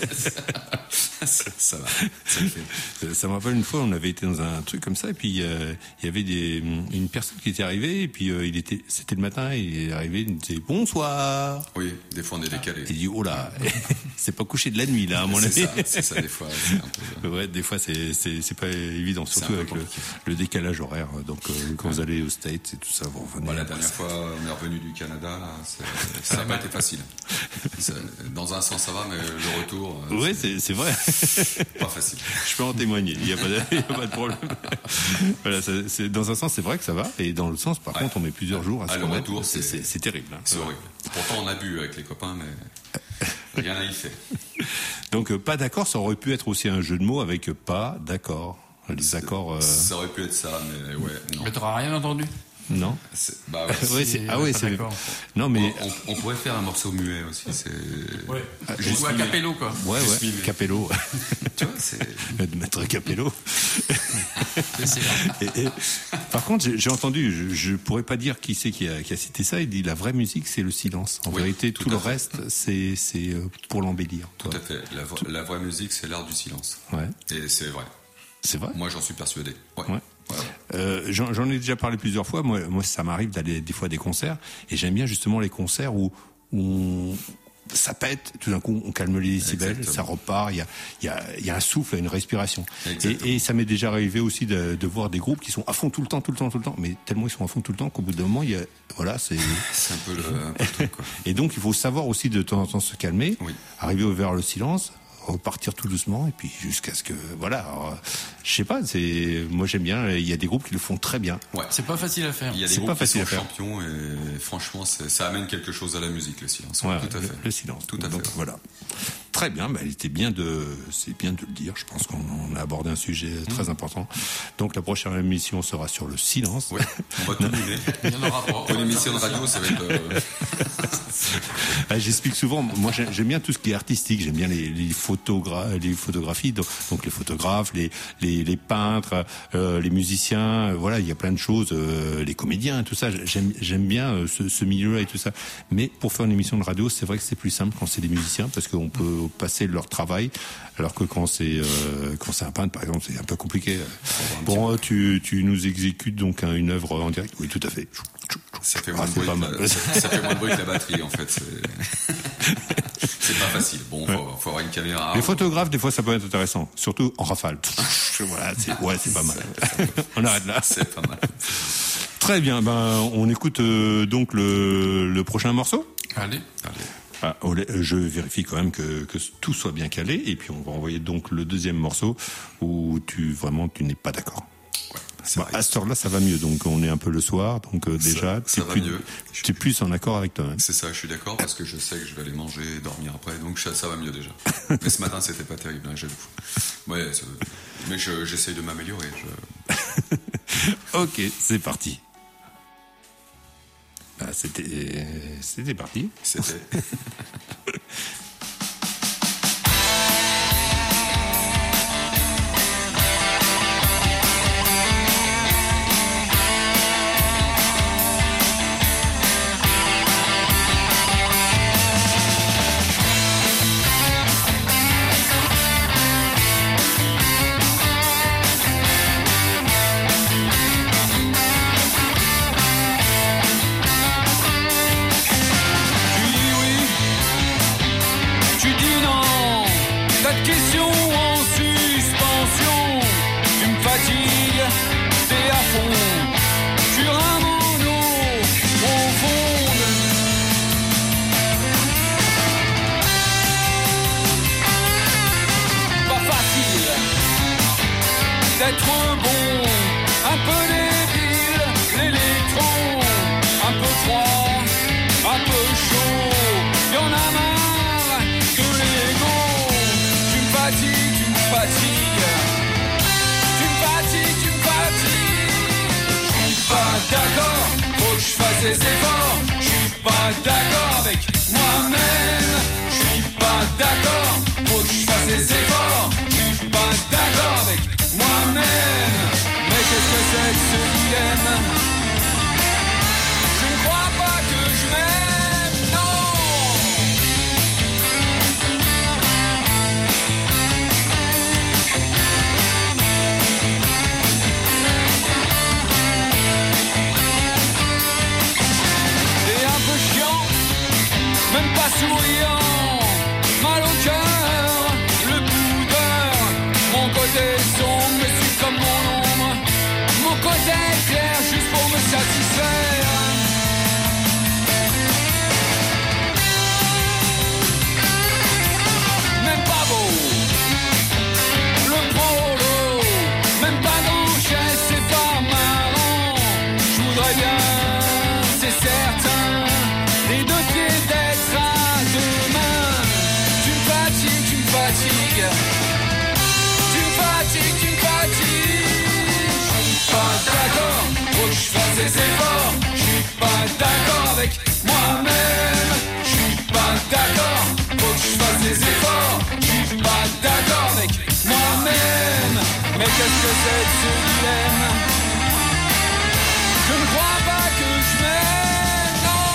ça va. Ça me rappelle une fois, on avait été dans un truc comme ça, et puis il y avait une personne qui était arrivée, et puis c'était le matin, il est arrivé, il disait bonsoir. Oui, des fois on est décalé. Il dit oh là, c'est pas couché de la nuit là, à mon avis. C'est ça, des fois. C'est un peu... Ouais, des fois c'est pas évident, surtout avec le décalage horaire. Donc quand vous allez aux States et tout ça, vous revenez. La dernière fois, on est revenu du Canada, là, ça n'a pas été facile. Dans un sens, ça va, mais le retour. Oui, c'est vrai. Pas facile. Je peux en témoigner. Il y a pas de problème. Voilà, dans un sens, c'est vrai que ça va, et dans l'autre sens, par contre, on met plusieurs jours à se remettre. Le retour, c'est terrible. Hein. C'est horrible. Pourtant, on a bu avec les copains, mais rien à y faire. Donc, pas d'accord, ça aurait pu être aussi un jeu de mots avec pas d'accord. Les accords. Ça aurait pu être ça, mais ouais, non. Mais t'auras rien entendu? Non. Bah ouais, c'est. Non, mais. On pourrait faire un morceau muet aussi. Ouais. Juste à Capello, quoi. Ouais. Capello. Tu vois, c'est. Maître Capello. Par contre, j'ai entendu, je pourrais pas dire qui c'est qui a cité ça, il dit la vraie musique, c'est le silence. En vérité, tout le reste, c'est pour l'embellir. Tout à fait. La vraie musique, c'est l'art du silence. Ouais. Et c'est vrai. C'est vrai. Moi, j'en suis persuadé. Ouais. J'en ai déjà parlé plusieurs fois. Moi, ça m'arrive d'aller des fois à des concerts, et j'aime bien justement les concerts où ça pète, tout d'un coup on calme les décibels, ça repart, il y a un souffle, une respiration. Et ça m'est déjà arrivé aussi de voir des groupes qui sont à fond tout le temps, mais tellement ils sont à fond tout le temps qu'au bout d'un moment, c'est un peu le truc, quoi. Et donc il faut savoir aussi de temps en temps se calmer, arriver vers le silence, repartir tout doucement, et puis jusqu'à ce que je sais pas, moi j'aime bien, il y a des groupes qui le font très bien. Ouais. C'est pas facile à faire. Il y a des groupes qui sont champions, et franchement ça amène quelque chose à la musique, le silence. Ouais, tout à fait. Le silence. Tout à fait. Voilà. Très bien, c'est bien de le dire. Je pense qu'on a abordé un sujet très important. Donc la prochaine émission sera sur le silence. Ouais, on va tout donner. Il y en aura pas. Pour une émission de radio, ça va être. J'explique souvent. Moi, j'aime bien tout ce qui est artistique. J'aime bien les photographies. Donc les photographes, les peintres, les musiciens. Voilà, il y a plein de choses. Les comédiens, tout ça. J'aime bien ce milieu-là et tout ça. Mais pour faire une émission de radio, c'est vrai que c'est plus simple quand c'est des musiciens, parce qu'on peut passer leur travail, alors que quand c'est un peintre, par exemple, c'est un peu compliqué. Bon, tu nous exécutes donc une œuvre en direct. Oui, tout à fait. Ça fait moins de bruit. Ça fait moins de bruit que la batterie, en fait. C'est pas facile. Bon, faut avoir une caméra. Les photographes, des fois, ça peut être intéressant, surtout en rafale. Voilà, c'est pas mal. On arrête là. C'est pas mal. Très bien. On écoute donc le prochain morceau. Allez. Je vérifie quand même que tout soit bien calé, et puis on va envoyer donc le deuxième morceau où tu n'es pas d'accord. Ouais, à cette heure-là, ça va mieux. Donc on est un peu le soir, donc déjà ça va mieux. Tu es plus en accord avec toi-même. C'est ça, je suis d'accord, parce que je sais que je vais aller manger et dormir après, donc ça va mieux déjà. Mais ce matin, c'était pas terrible, hein, j'avoue. Ouais, mais j'essaye de m'améliorer. Ok, c'est parti. C'était parti. C'était. être bon, un peu débile, l'électron, un peu froid, un peu chaud, y'en a marre de l'ego. Tu me fatigues, tu me fatigues, tu me fatigues, tu me fatigues. Je suis pas d'accord, faut que je fasse des efforts. Je suis pas d'accord avec moi-même. Je suis pas d'accord, faut que je fasse des efforts. Je suis pas d'accord avec moi-même. Mais qu'est-ce que c'est que ce dilemme? Je ne crois pas que je m'aime, non. T'es un peu chiant, même pas souriant, mal au cœur, le boudeur. Mon côté sombre me suit comme mon ombre, mon côté clair juste pour me satisfaire. Même pas beau, le polo, même pas d'enchère, c'est pas marrant. Je voudrais bien, c'est certain, les deux pieds d'être à deux mains. Tu me fatigues, tu me fatigues, tu me fatigues, tu me fatigues. Je suis pas d'accord, faut que je fasse des efforts. Je suis pas d'accord avec moi-même. Je suis pas d'accord, faut que je fasse des efforts. Je suis pas d'accord avec moi-même. Mais qu'est-ce que c'est que ce dilemme? Je ne crois pas que je m'aime, non.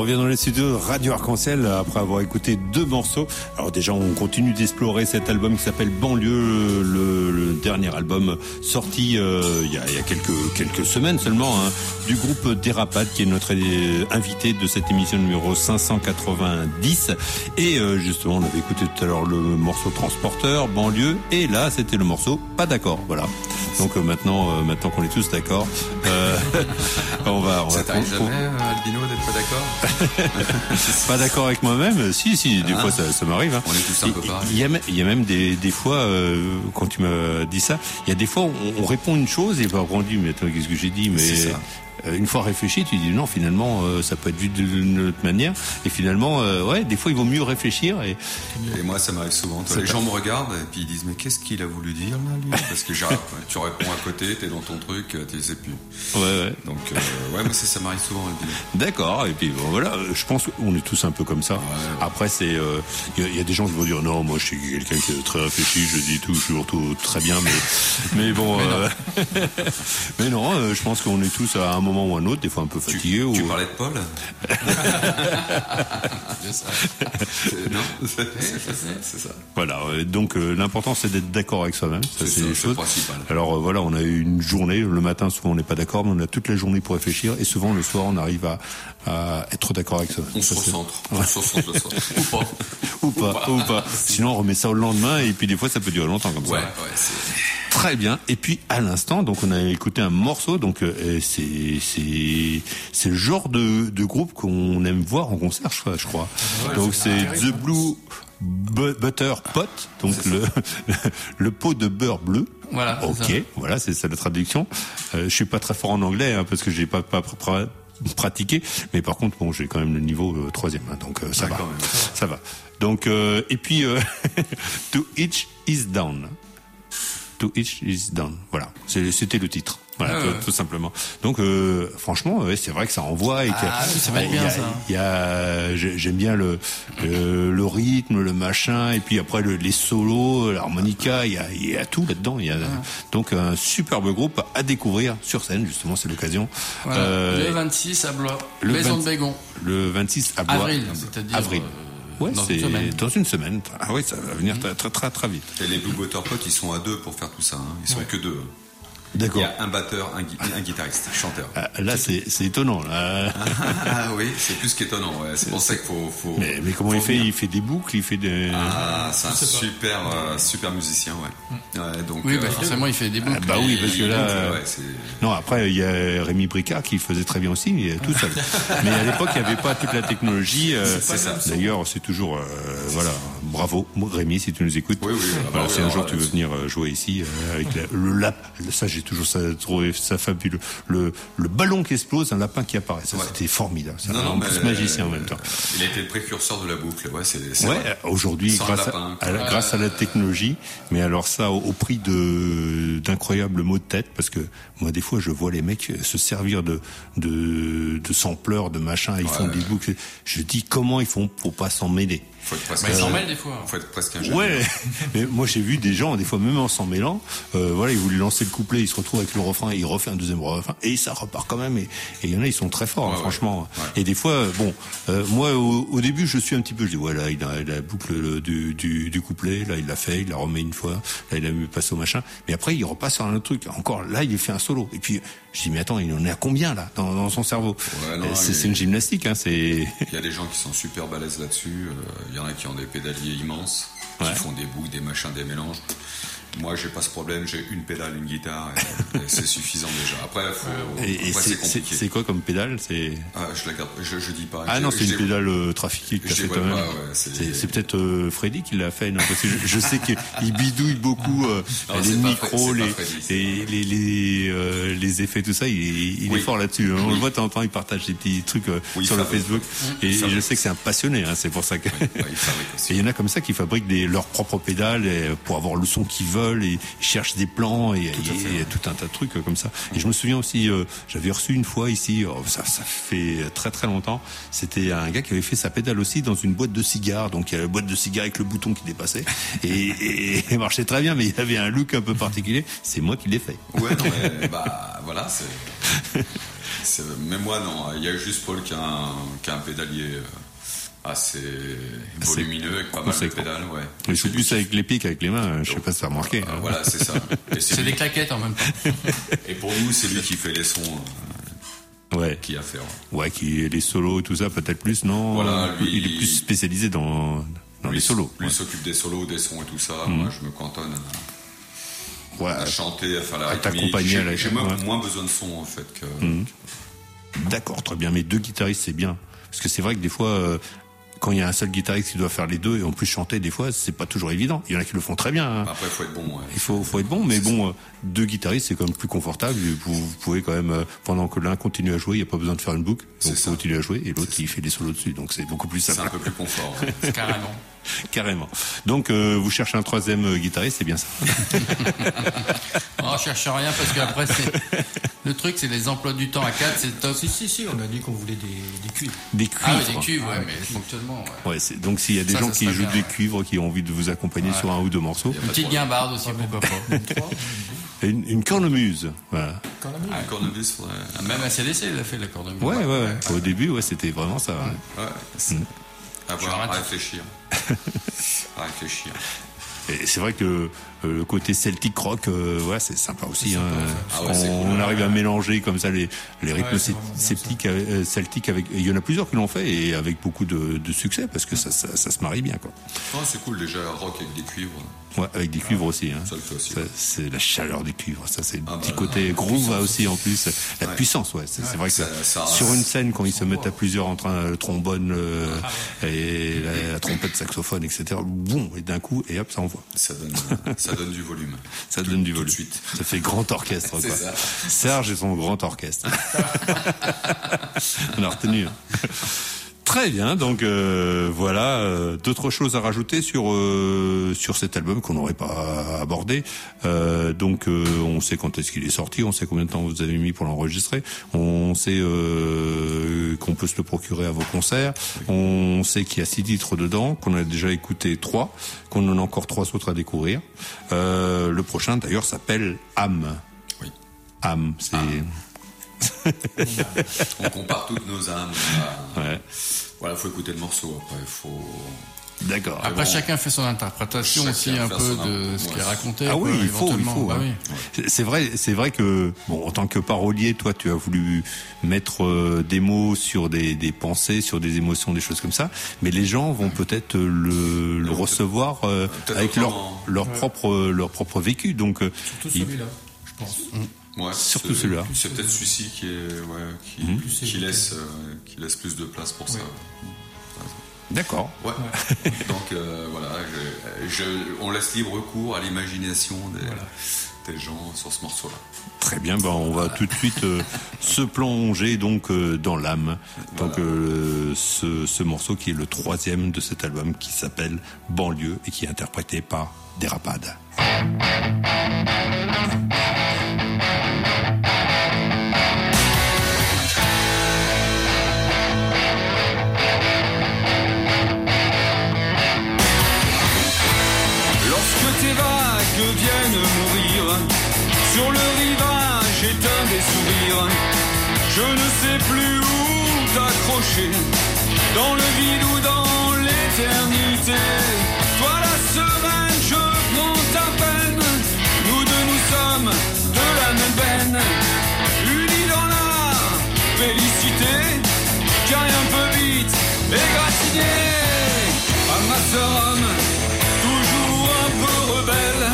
revient dans les studios de Radio Arc-en-Ciel après avoir écouté 2 morceaux. Alors déjà, on continue d'explorer cet album qui s'appelle Banlieue, le dernier album sorti il y a quelques semaines seulement, hein, du groupe Dérapade, qui est notre invité de cette émission numéro 590. Et justement, on avait écouté tout à l'heure le morceau Transporteur, Banlieue, et là, c'était le morceau Pas d'accord. Voilà. Donc maintenant qu'on est tous d'accord, on va. Ça t'arrive jamais, Albino, d'être pas d'accord? Pas d'accord avec moi-même? Si, des fois ça m'arrive. Hein. On est tous un peu pareil. Il y a même des fois, quand tu m'as dit ça, il y a des fois on répond une chose et on dit mais attends, qu'est-ce que j'ai dit? Mais une fois réfléchi, tu dis non, finalement ça peut être vu d'une autre manière, et finalement ouais, des fois il vaut mieux réfléchir. Et moi ça m'arrive souvent, les gens me regardent et puis ils disent mais qu'est-ce qu'il a voulu dire là, lui? Parce que tu réponds à côté, t'es dans ton truc, tu sais plus. Ouais. Donc ouais, mais ça m'arrive souvent. D'accord. Et puis bon, voilà, je pense qu'on est tous un peu comme ça. Ouais. Après c'est il y a des gens qui vont dire non, moi je suis quelqu'un qui est très réfléchi, je dis toujours tout très bien, mais bon mais non, je pense qu'on est tous à un moment ou un autre, des fois un peu fatigué. Tu parlais de Paul? Non, c'est ça. Voilà, donc l'important c'est d'être d'accord avec soi-même. Ça, c'est le principal. Alors voilà, on a eu une journée, le matin souvent on n'est pas d'accord, mais on a toute la journée pour réfléchir, et souvent le soir on arrive à être d'accord avec soi-même. On se recentre le soir. Ou pas. Sinon on remet ça au lendemain, et puis des fois ça peut durer longtemps comme ça. Ouais, très bien. Et puis à l'instant, donc on a écouté un morceau, donc c'est le genre de groupe qu'on aime voir en concert, je crois. Donc c'est The Blue Butter Pot, donc le pot de beurre bleu. Voilà. Ok, voilà, c'est ça la traduction. Je suis pas très fort en anglais, hein, parce que j'ai pas pratiqué, mais par contre bon, j'ai quand même le niveau 3e, hein, donc ça va. Donc et puis To Each Is Down. To Each Is Down. Voilà, c'était le titre. Voilà, tout simplement. Donc franchement, c'est vrai que ça envoie, et ça va bien, ça. J'aime bien le rythme, le machin, et puis après les solos, l'harmonica, il y a tout là-dedans. Donc un superbe groupe à découvrir sur scène, justement, c'est l'occasion. Voilà. Le 26 à Blois, Maison de Bégon. Le 26 à Blois. Avril. Ouais, dans une semaine. Ah oui, ça va venir très très très vite. Et les Blue Butter Pot, ils sont à 2 pour faire tout ça. Hein. Ils sont que 2. D'accord. Il y a un batteur, un guitariste, chanteur. Là, c'est étonnant. Là. Oui, c'est plus qu'étonnant. Ouais. C'est pour ça qu'il faut. Mais comment il fait? Il fait des boucles, il fait des. C'est un super musicien, ouais. Donc. Oui, forcément, il fait des boucles. Oui, parce que là. Non, après, il y a Rémi Bricard qui faisait très bien aussi, tout seul. Mais à l'époque, il n'y avait pas toute la technologie. C'est ça. D'ailleurs, c'est toujours. Voilà. Bravo, Rémi, si tu nous écoutes. Oui. Si un jour tu veux venir jouer ici avec le lap, ça j'ai toujours trouvé ça fabuleux. Le ballon qui explose, un lapin qui apparaît. Ça, c'était formidable. C'est un magicien en même temps. Il a été le précurseur de la boucle. Aujourd'hui, grâce à la technologie, mais alors ça au prix d'incroyables maux de tête, parce que moi des fois je vois les mecs se servir de sampleurs, de machin, ils font des boucles. Je dis comment ils font pour pas s'en mêler. Ils s'en mêlent des fois. Faut être presque un génie. Ouais, mais moi j'ai vu des gens, des fois même en s'en mêlant, voilà, ils voulaient lancer le couplet, ils se retrouvent avec le refrain, ils refait un deuxième refrain, et ça repart quand même, et il y en a, ils sont très forts, franchement. Ouais. Et des fois, moi au début je suis un petit peu, je dis voilà, il a la boucle du couplet, là il l'a fait, il la remet une fois, là il a mis passe au machin, mais après il repasse sur un autre truc, encore là il fait un solo, et puis je dis mais attends, il en est à combien là dans son cerveau? C'est une gymnastique, hein, il y a des gens qui sont super balèzes là-dessus. Il y en a qui ont des pédaliers immenses, qui font des boucles, des machins, des mélanges. Moi, j'ai pas ce problème, j'ai une pédale, une guitare, et c'est suffisant déjà. Après, c'est compliqué. C'est quoi comme pédale? Je la garde, je dis pas. Ah non, c'est une pédale trafiquée que tu as fait toi-même. C'est peut-être Freddy qui l'a fait, non? Parce que je sais qu'il bidouille beaucoup les micros, les effets, tout ça. Il est fort là-dessus. On le voit de temps en temps, il partage des petits trucs sur le Facebook. Et je sais que c'est un passionné, hein, c'est pour ça que. Et il y en a comme ça qui fabriquent leurs propres pédales pour avoir le son qu'ils veulent. Et ils cherchent des plans, et il y a tout un tas de trucs comme ça. Et je me souviens aussi, j'avais reçu une fois ici, ça fait très très longtemps, c'était un gars qui avait fait sa pédale aussi dans une boîte de cigares. Donc il y a la boîte de cigares avec le bouton qui dépassait, et il marchait très bien, mais il avait un look un peu particulier. C'est moi qui l'ai fait. Ouais, non, mais voilà, Mais moi, non. Il y a juste Paul qui a un pédalier assez volumineux, avec pas mal de pédales. Ouais. Mais je suis plus avec les pics, avec les mains, je sais pas si t'as remarqué. Voilà, c'est ça. C'est des claquettes en même temps. Et pour nous, c'est lui qui fait les sons. Qui a fait. Ouais, qui les solos et tout ça, peut-être plus, non? Voilà, lui, il est plus spécialisé dans les solos. Lui s'occupe des solos, des sons et tout ça. Moi, je me cantonne à chanter, à faire la rythmique. T'accompagner à la J'ai moins besoin de son, en fait, que... D'accord, très bien. Mais 2 guitaristes, c'est bien. Parce que c'est vrai que des fois, quand il y a un seul guitariste qui doit faire les deux, et en plus chanter, des fois, c'est pas toujours évident. Il y en a qui le font très bien. Après, il faut être bon. Ouais. Il faut être bon, mais bon, 2 guitaristes, c'est quand même plus confortable. Vous pouvez quand même, pendant que l'un continue à jouer, il n'y a pas besoin de faire une boucle. Donc, vous continuez à jouer, et l'autre, il fait des solos dessus. Donc, c'est beaucoup plus simple. C'est un peu plus confort. Carrément. Carrément. Donc, vous cherchez un 3e guitariste, c'est bien ça. On cherche rien parce qu'après, le truc, c'est les emplois du temps à 4, c'est top. Si, on a dit qu'on voulait des cuivres. Des cuivres. Ah, des cuivres, ouais, mais fonctionnement. Ouais, donc s'il y a des gens qui jouent des cuivres, qui ont envie de vous accompagner sur 1 ou 2 morceaux. Une petite guimbarde aussi, pourquoi pas. Une cornemuse. Voilà. Une cornemuse, faudrait. Même à CDC, il a fait la cornemuse. Ouais. Au début, c'était vraiment ça. À réfléchir. À réfléchir. Et c'est vrai que le côté Celtic rock, c'est sympa aussi. On arrive à mélanger comme ça les rythmes celtiques avec. Il y en a plusieurs qui l'ont fait et avec beaucoup de succès parce que ça se marie bien, quoi. C'est cool déjà rock avec des cuivres. Ouais, avec des cuivres aussi. Ça le fait aussi. C'est la chaleur des cuivres. Ça, c'est le petit côté groove aussi en plus. La puissance, c'est vrai que sur une scène, quand ils se mettent à plusieurs en train, le trombone et la trompette, saxophone, etc. Boum, et d'un coup, et hop, ça envoie. Ça donne du volume. Ça donne du volume. Tout de suite. Ça fait grand orchestre, quoi. Ça. Serge et son grand orchestre. On a retenu. Très bien, donc voilà, d'autres choses à rajouter sur cet album qu'on n'aurait pas abordé. On sait quand est-ce qu'il est sorti, on sait combien de temps vous avez mis pour l'enregistrer, on sait qu'on peut se le procurer à vos concerts, on sait qu'il y a 6 titres dedans, qu'on a déjà écouté 3, qu'on en a encore 3 autres à découvrir. Le prochain d'ailleurs s'appelle Âme. Oui. Âme, c'est... On compare toutes nos âmes. Voilà, faut écouter le morceau. Après, D'accord. Après, chacun fait son interprétation aussi un peu de ce qui est raconté. Ah oui, il faut. Bah oui. C'est vrai que en tant que parolier, toi, tu as voulu mettre des mots sur des pensées, sur des émotions, des choses comme ça. Mais les gens vont peut-être le recevoir avec leur propre vécu. Donc surtout celui-là, je pense. Surtout celui-là. C'est peut-être celui-ci qui laisse plus de place pour ça. D'accord. Ouais. Donc voilà, on laisse libre cours à l'imagination des gens sur ce morceau-là. Très bien, on va tout de suite se plonger donc dans l'âme. Donc ce morceau qui est le 3e de cet album qui s'appelle Banlieue et qui est interprété par Dérapade. Viennent mourir sur le rivage, éteint des sourires. Je ne sais plus où t'accrocher, dans le vide ou dans l'éternité. Toi la semaine, je prends ta peine. Nous deux nous sommes de la même veine, unis dans la félicité. Car rien peut vite égratigner à ma sœur homme, toujours un peu rebelle.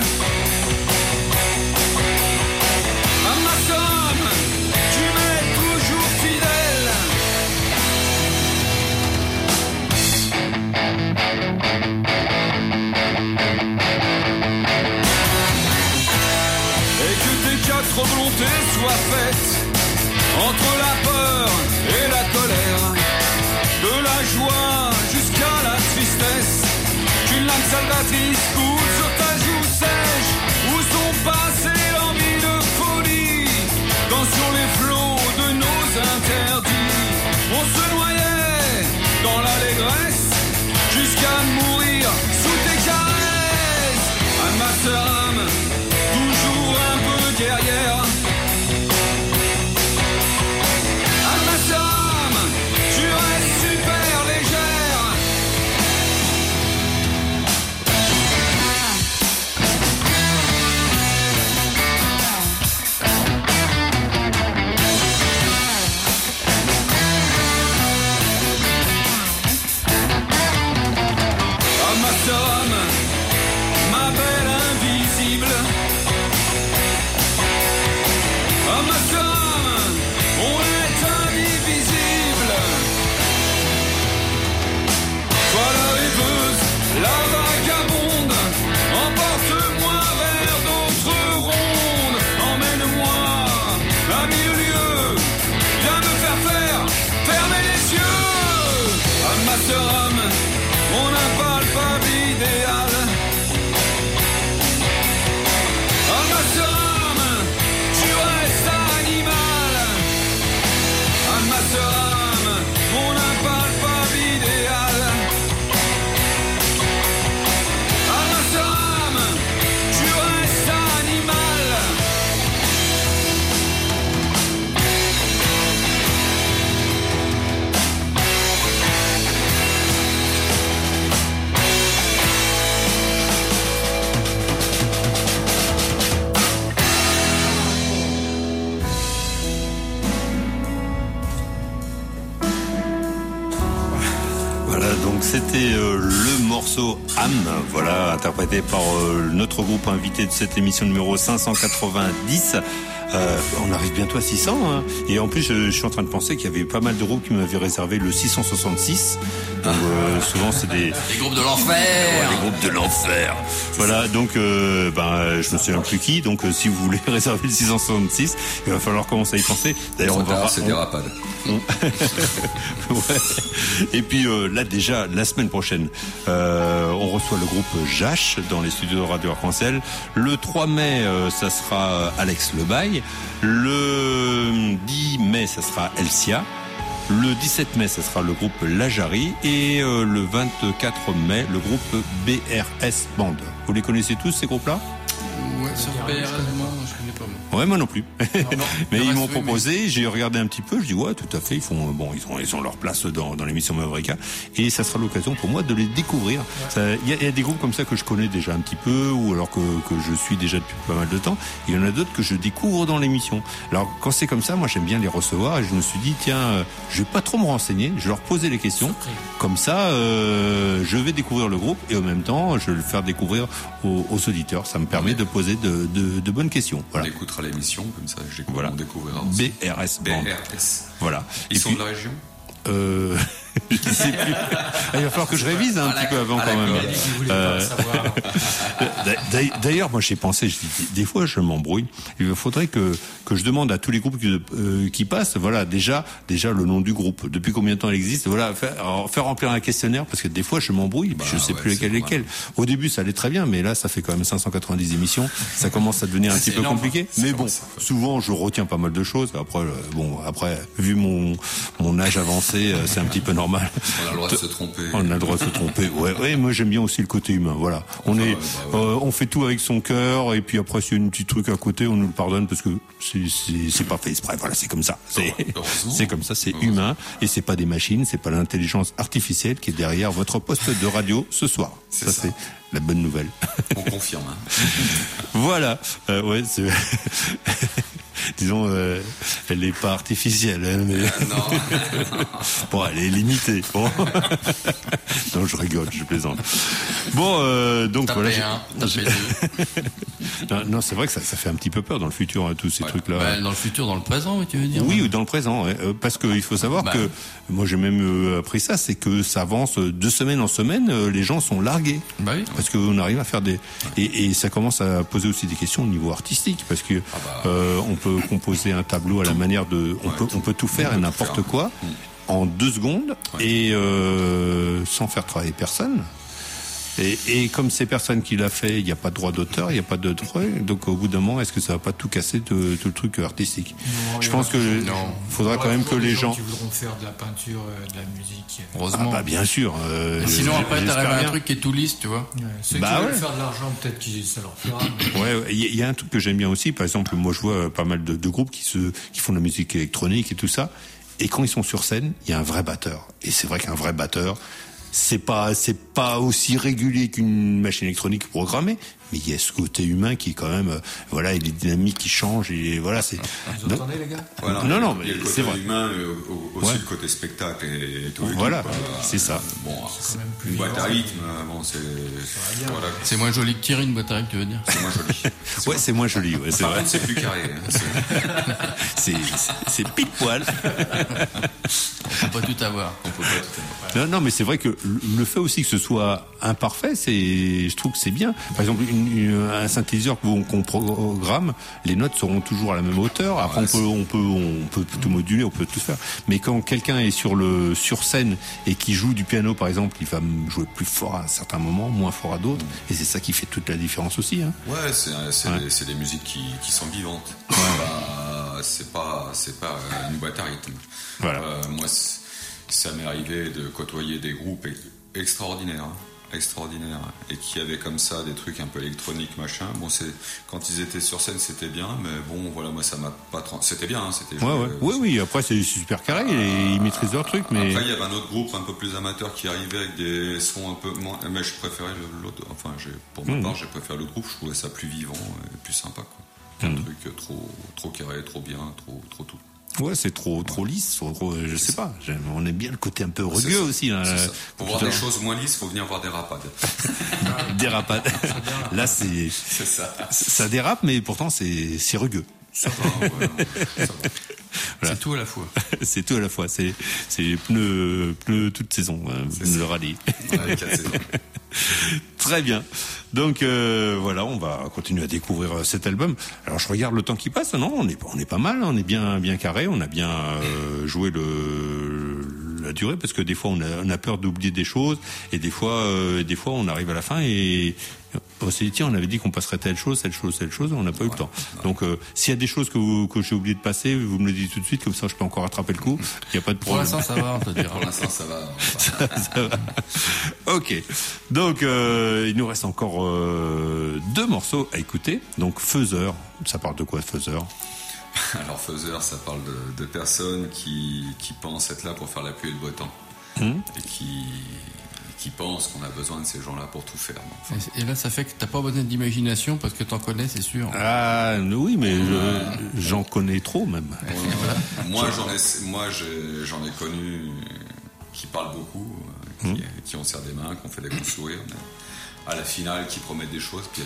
Notre volonté soit faite entre la peur et la colère, de la joie jusqu'à la tristesse, qu'une lame salvatrice coule sur ta joue sèche, où sont passées l'envie de folie, quand sur les flots de nos interdits, on se noyait dans l'allégresse, jusqu'à mourir sous tes caresses, à ma sœur âme, toujours un peu guerrière. morceau Âme, voilà, interprété par notre groupe invité de cette émission numéro 590. On arrive bientôt à 600, hein. Et en plus je suis en train de penser qu'il y avait pas mal de groupes qui m'avaient réservé le 666. Donc souvent c'est des groupes de l'enfer. Les groupes de l'enfer. Voilà, donc je me souviens plus qui. Donc si vous voulez réserver le 666, il va falloir commencer à y penser. D'ailleurs c'est des rapades. Ouais. Et puis là déjà la semaine prochaine on reçoit le groupe Jache dans les studios de Radio Arc-en-Ciel. Le 3 mai ça sera Alex Lebaille. Le 10 mai ça sera Elsia. Le 17 mai ça sera le groupe Lajari. Et le 24 mai le groupe BRS Band. Vous les connaissez tous ces groupes là? Ouais, sur BRS, moi je connais pas. Ouais, moi non plus. Mais ils m'ont proposé, j'ai regardé un petit peu, je dis ouais, tout à fait, ils ont leur place dans l'émission Mavrika, et ça sera l'occasion pour moi de les découvrir. Il y a des groupes comme ça que je connais déjà un petit peu, ou alors que je suis déjà depuis pas mal de temps. Il y en a d'autres que je découvre dans l'émission. Alors quand c'est comme ça, moi j'aime bien les recevoir, et je me suis dit tiens, je vais pas trop me renseigner, je vais leur poser les questions. Comme ça, je vais découvrir le groupe, et en même temps, je vais le faire découvrir aux auditeurs. Ça me permet de poser de bonnes questions. Voilà. On écoutera l'émission, comme ça on découvrira aussi. BRS Band. Voilà. Ils sont de la région? Je ne sais plus. Il va falloir que je révise un petit peu avant quand même. D'ailleurs, moi j'ai pensé, je dis, des fois je m'embrouille. Il faudrait que je demande à tous les groupes qui passent, voilà, déjà le nom du groupe, depuis combien de temps il existe, voilà, faire remplir un questionnaire, parce que des fois je m'embrouille, je sais plus lesquels. Au début ça allait très bien, mais là ça fait quand même 590 émissions, ça commence à devenir un petit peu compliqué. Mais bon, souvent je retiens pas mal de choses. Après, vu mon âge avancé, c'est un petit peu normal. On a le droit de se tromper. On a le droit de se tromper. Ouais, moi j'aime bien aussi le côté humain. Voilà. On fait tout avec son cœur, et puis après s'il y a un petit truc à côté, on nous le pardonne parce que c'est pas fait exprès. Voilà, c'est comme ça. C'est comme ça, c'est humain, et c'est pas des machines, c'est pas l'intelligence artificielle qui est derrière votre poste de radio ce soir. Ça c'est la bonne nouvelle. On confirme. Hein. Voilà. Ouais, c'est disons, elle n'est pas artificielle, hein, mais non. Bon, elle est limitée. Bon. Non, je rigole, je plaisante. Bon, donc t'as voilà. Deux. Non, c'est vrai que ça fait un petit peu peur dans le futur, hein, tous ces trucs-là. Dans le futur, dans le présent, tu veux dire? Oui, dans le présent, ouais. Parce qu'il faut savoir que moi j'ai même appris ça, c'est que ça avance de semaine en semaine, les gens sont largués. Bah oui. Parce qu'on arrive à faire et ça commence à poser aussi des questions au niveau artistique, parce que on peut composer un tableau à la manière de, on peut tout faire et n'importe quoi en 2 secondes et sans faire travailler personne. Et comme c'est personne qui l'a fait, il n'y a pas de droit d'auteur, il n'y a pas de droit. Donc au bout d'un moment, est-ce que ça va pas tout casser tout le truc artistique? Je pense que faudra quand même que les gens qui voudront faire de la peinture, de la musique. Heureusement. Ah bah bien sûr. Sinon après t'arrives à un truc qui est tout lisse, tu vois. Ceux qui veulent faire de l'argent, peut-être que ça leur fera. Ouais, il y a un truc que j'aime bien aussi. Par exemple, moi je vois pas mal de groupes qui font de la musique électronique et tout ça. Et quand ils sont sur scène, il y a un vrai batteur. Et c'est vrai qu'un vrai batteur, c'est pas aussi régulier qu'une machine électronique programmée, mais il y a ce côté humain qui est quand même, voilà, et les dynamiques qui changent, et voilà, c'est. Vous entendez, les gars? Voilà, non, mais c'est vrai. Humain, aussi le côté spectacle et tout. Voilà, c'est ça. Bon, une boîte à rythme, c'est. Voilà. C'est moins joli que Thierry, une boîte à rythme, tu veux dire? C'est moins joli. Ouais, c'est moins joli, ouais, c'est vrai. C'est plus carré. C'est pile poil. On peut pas tout avoir. Non, mais c'est vrai que le fait aussi que ce soit imparfait, je trouve que c'est bien. Par exemple, un synthétiseur qu'on programme, les notes seront toujours à la même hauteur. Après, on peut tout moduler, on peut tout faire. Mais quand quelqu'un est sur scène et qui joue du piano, par exemple, il va jouer plus fort à un certain moment, moins fort à d'autres. Et c'est ça qui fait toute la différence aussi. Hein. Ouais, c'est des musiques qui sont vivantes. Ouais. C'est pas une boîte à rythme. Voilà. Moi, ça m'est arrivé de côtoyer des groupes extraordinaires, et qui avaient comme ça des trucs un peu électroniques, machin. Bon, quand ils étaient sur scène, c'était bien, mais bon, voilà, moi ça m'a pas c'était bien, hein, c'était. Oui. Après, c'est super carré, ils maîtrisent leur truc, mais. Après, il y avait un autre groupe un peu plus amateur qui arrivait avec des sons un peu moins, mais je préférais l'autre. Enfin, pour ma part, j'ai préféré l'autre groupe. Je trouvais ça plus vivant et plus sympa, quoi. Un truc trop carré, trop bien, trop tout. Ouais, c'est trop lisse, je sais pas. On aime bien le côté un peu rugueux aussi. Hein, pour voir des choses moins lisses, faut venir voir des rapades. Des rapades. Là, c'est ça. Ça dérape, mais pourtant c'est rugueux. Ça va, ouais, ça va. Voilà. C'est tout à la fois. C'est tout à la fois. C'est pneus toute saison, le rallye. Ouais, 4 saisons. Très bien. Donc voilà, on va continuer à découvrir cet album. Alors je regarde le temps qui passe. Non, on est pas mal, on est bien carré, on a bien joué la durée, parce que des fois on a peur d'oublier des choses, et des fois on arrive à la fin et on s'est dit tiens, on avait dit qu'on passerait telle chose, on n'a pas eu le temps. Donc s'il y a des choses que j'ai oublié de passer, vous me le dites tout de suite, comme ça je peux encore rattraper le coup. Il y a pas de problème. Pour l'instant ça va, on peut dire. Pour l'instant ça va. Ça va. Ok. Donc il nous reste encore 2 morceaux à écouter. Donc Faiseur, ça parle de quoi Faiseur? Alors Faiseur, ça parle de personnes qui pensent être là pour faire la pluie et le beau temps, et qui pensent qu'on a besoin de ces gens-là pour tout faire. Enfin. Et là, ça fait que t'as pas besoin d'imagination parce que t'en connais, c'est sûr. Ah oui, mais j'en connais trop même. Voilà. Moi, j'en ai connu qui parlent beaucoup, qui ont serré des mains, qui ont fait des gros sourires, mais à la finale, qui promettent des choses, puis à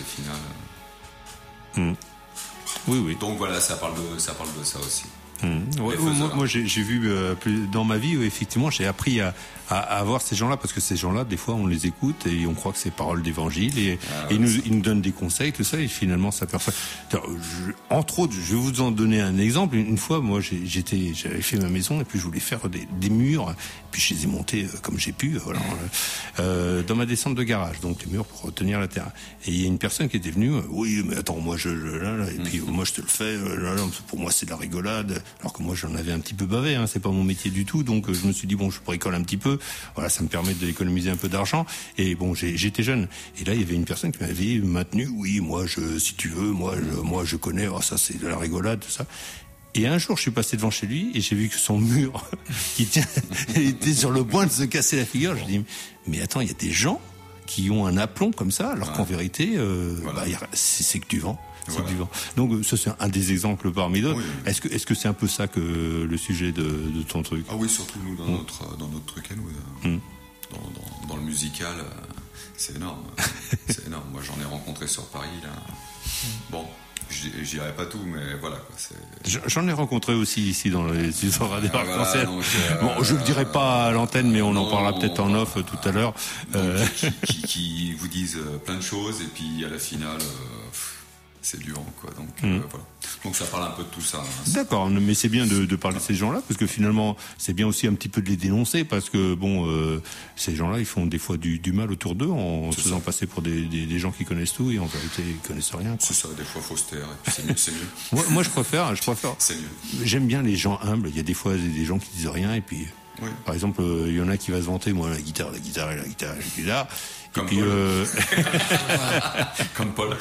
la finale. Oui. Donc voilà, ça parle de ça aussi. Ouais, moi j'ai vu dans ma vie, effectivement, j'ai appris à voir ces gens-là, parce que ces gens-là, des fois, on les écoute et on croit que c'est paroles d'évangile, et ils nous donnent des conseils, tout ça, et finalement, ça perd. Entre autres, je vais vous en donner un exemple. Une fois, moi, j'avais fait ma maison, et puis je voulais faire des murs, et puis je les ai montés comme j'ai pu, voilà, dans ma descente de garage, donc des murs pour retenir la terre. Et il y a une personne qui était venue, oui, mais attends, moi et puis moi je te le fais, pour moi c'est de la rigolade. Alors que moi j'en avais un petit peu bavé, c'est pas mon métier du tout, donc je me suis dit bon, je bricole un petit peu, voilà, ça me permet d'économiser un peu d'argent, et bon, j'étais jeune, et là il y avait une personne qui m'avait maintenu, oui, moi si tu veux, moi je connais, ça c'est de la rigolade, tout ça. Et un jour, je suis passé devant chez lui et j'ai vu que son mur, il était sur le point de se casser la figure. Je dis, mais attends, il y a des gens qui ont un aplomb comme ça, alors qu'en vérité, c'est que du vent. C'est du vent. Donc ça c'est un des exemples parmi d'autres. Oui. Est-ce que c'est un peu ça que le sujet de ton truc? Ah oui, surtout nous dans notre truc à nous, dans le musical, c'est énorme. C'est énorme. Moi j'en ai rencontré sur Paris là. Bon, je dirais pas tout, mais voilà quoi. J'en ai rencontré aussi ici dans les Radio Arc-en-Ciel. Bon, je le dirai pas à l'antenne, mais on en parlera peut-être en off tout à l'heure. Qui vous disent plein de choses, et puis à la finale. C'est du vent, quoi. Donc, voilà. Donc ça parle un peu de tout ça. D'accord, mais c'est bien de parler de ces gens-là, parce que finalement, c'est bien aussi un petit peu de les dénoncer, parce que bon, ces gens-là, ils font des fois du mal autour d'eux en se faisant passer pour des gens qui connaissent tout, et en vérité, ils connaissent rien, quoi. C'est ça, des fois, faut se taire, et puis c'est mieux. Moi, je préfère. C'est mieux. J'aime bien les gens humbles. Il y a des fois des gens qui disent rien, et puis, par exemple, il y en a qui va se vanter, moi, la guitare. Comme Paul. Comme Paul.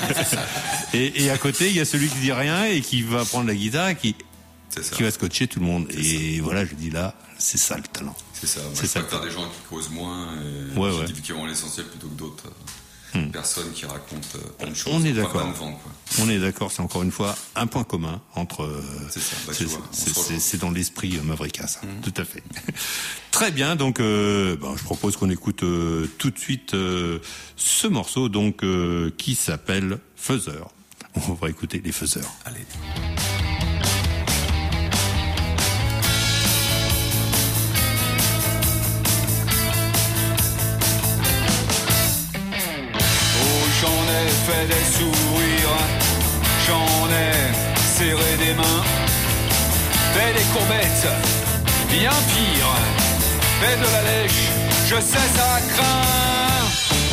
Et à côté, il y a celui qui dit rien et qui va prendre la guitare et qui va scotcher tout le monde. Et voilà, je dis là, c'est ça le talent. C'est ça. Moi, je préfère des gens qui causent moins et qui vont à l'essentiel plutôt que d'autres personnes qui racontent plein de choses. On est d'accord. On est d'accord, c'est encore une fois un point commun entre. C'est ça. C'est dans l'esprit Mavrika, ça. Tout à fait. Très bien, donc je propose qu'on écoute tout de suite ce morceau donc qui s'appelle Faiseur. On va écouter les Faiseurs. Allez. J'en ai fait des sourires, j'en ai serré des mains, fait des courbettes, bien pire, fait de la lèche, je sais ça craint.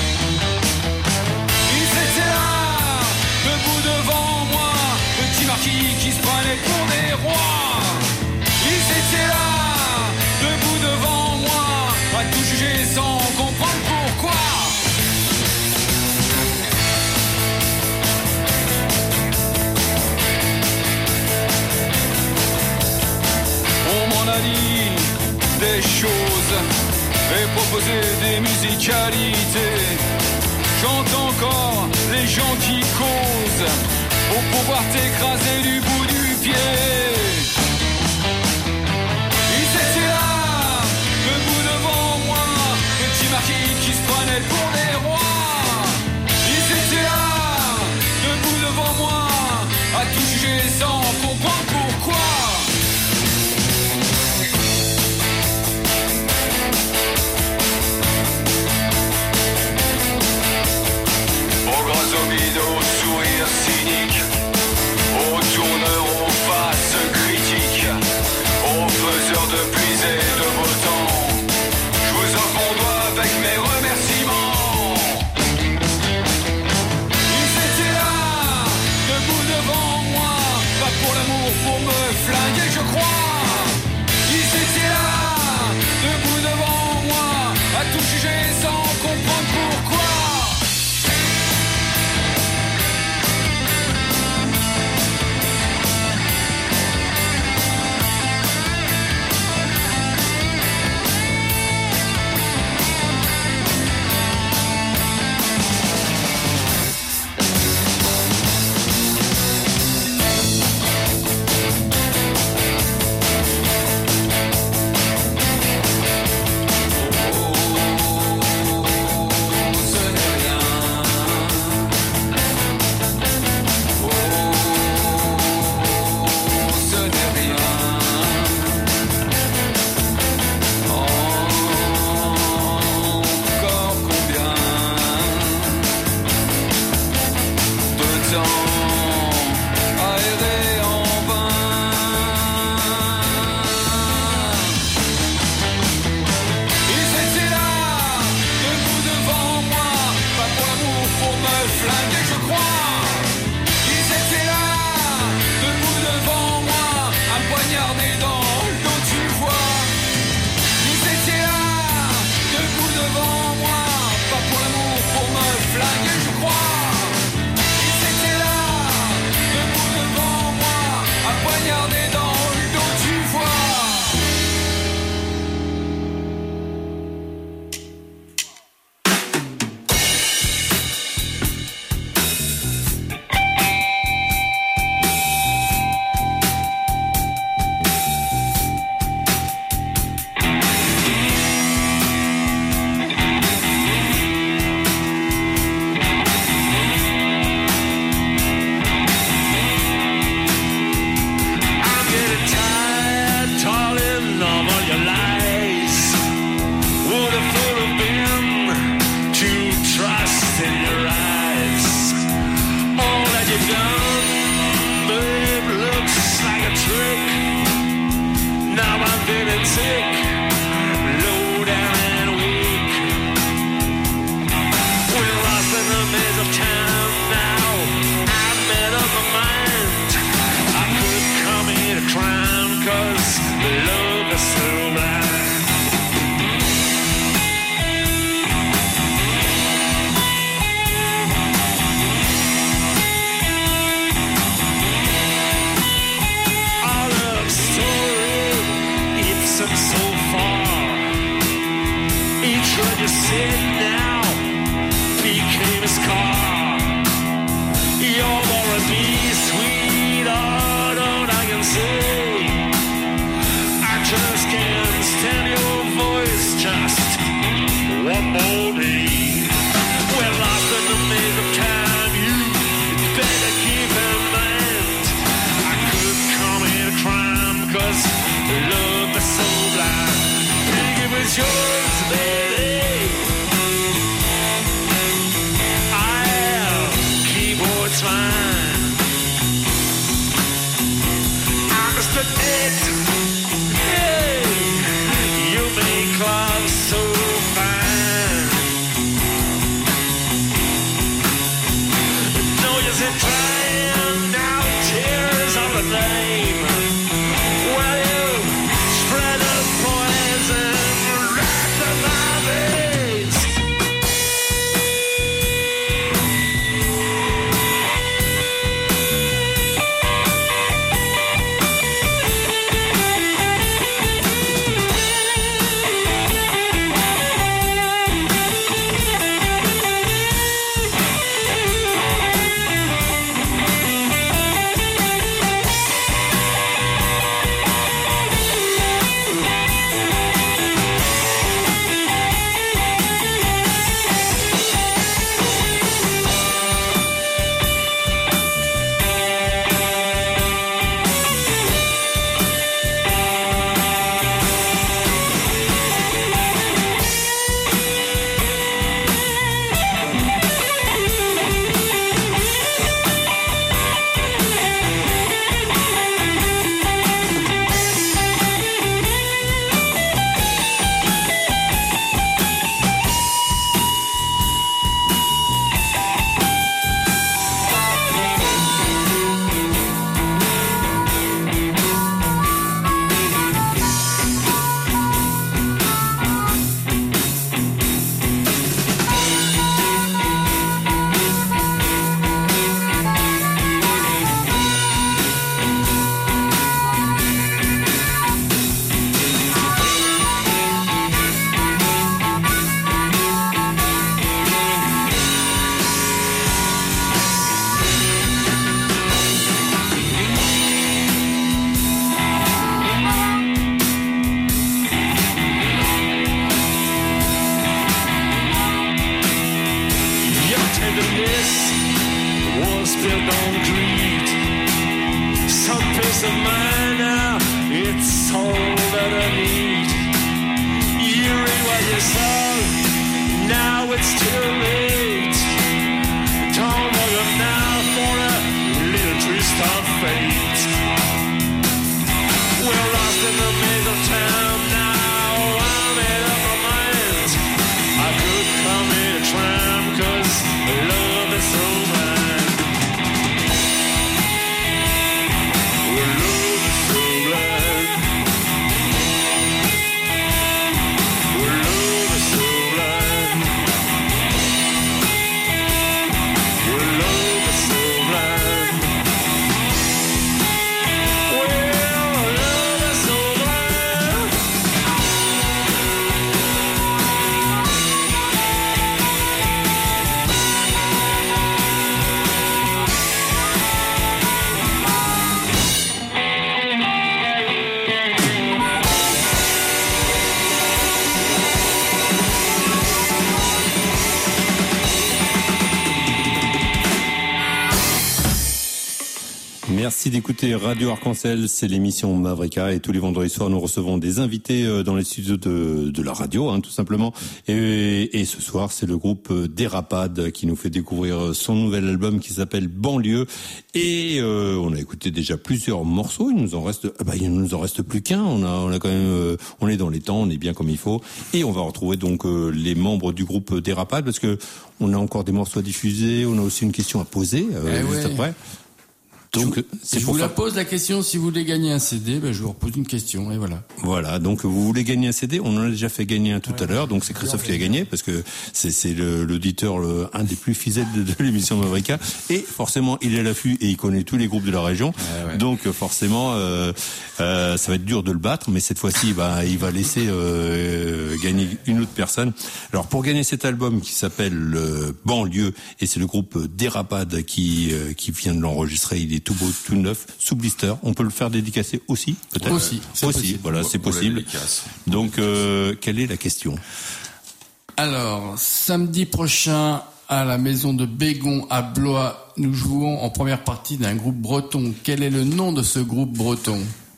Ils étaient là, debout devant moi, petits marquis qui se prenaient pour des rois. Ils étaient là, debout devant moi, à tout juger sans comprendre pourquoi. On m'en a dit des choses et proposé des musicalités. J'entends encore les gens qui causent pour pouvoir t'écraser du bout du pied. sans comprendre pourquoi. Aux gras homidos, sourire cynique, aux tourneurs, aux faces critiques, aux faiseurs de pluie et de beau temps, je vous offre mon doigt avec mes remerciements. Ils étaient là, debout devant moi, pas pour l'amour, pour me flinguer, je crois. Ils étaient là, debout devant moi, à tout juger sans comprendre pourquoi. was built on greed. Some peace of mind now, it's all that I need. You read what you saw, now it's too late. Don't look up now for a little twist of fate. We're lost in the maze of time now. I made up my mind. I could commit a crime, 'cause love is so blind. Well, love is so blind. Well, love is so blind. Well, love is so blind. Merci d'écouter Radio Arc-en-Ciel, c'est l'émission Mavrika et tous les vendredis soirs nous recevons des invités dans les studios de la radio, tout simplement. Et ce soir c'est le groupe Dérapade qui nous fait découvrir son nouvel album qui s'appelle Banlieue. Et on a écouté déjà plusieurs morceaux. Il nous en reste plus qu'un. On a quand même, on est dans les temps, on est bien comme il faut. Et on va retrouver donc les membres du groupe Dérapade parce que on a encore des morceaux à diffuser. On a aussi une question à poser juste après. Donc, je vous la pose la question, si vous voulez gagner un CD, je vous repose une question, et voilà. Voilà, donc vous voulez gagner un CD, on en a déjà fait gagner un tout à l'heure, donc c'est Christophe qui a gagné, parce que c'est l'auditeur, un des plus fidèles de l'émission Mavrika, et forcément il est à l'affût et il connaît tous les groupes de la région, donc forcément ça va être dur de le battre, mais cette fois-ci il va laisser gagner une autre personne. Alors pour gagner cet album qui s'appelle Banlieue, et c'est le groupe Dérapade qui vient de l'enregistrer, il est tout beau, tout neuf, sous blister. On peut le faire dédicacer aussi, peut-être. Aussi, voilà, c'est possible. Donc, quelle est la question? Alors, samedi prochain, à la maison de Bégon à Blois, nous jouons en première partie d'un groupe breton. Quel est le nom de ce groupe breton?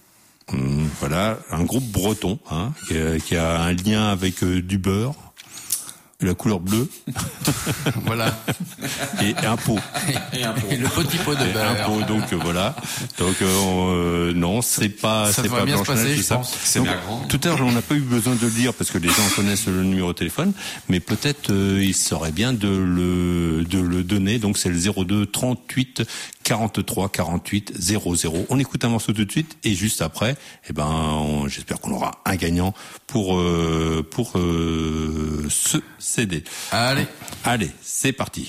Voilà, un groupe breton, qui a un lien avec du beurre. La couleur bleue. Voilà. Et un pot. Et le petit pot de beurre. Un pot, donc voilà. Donc non, c'est pas bien se passer, je pense. C'est bien grand. Tout à l'heure, on n'a pas eu besoin de le dire parce que les gens connaissent le numéro de téléphone, mais peut-être il serait bien de le donner. Donc c'est le 02 38 43 48 00. On écoute un morceau tout de suite et juste après, j'espère qu'on aura un gagnant pour ce CD. Allez, c'est parti.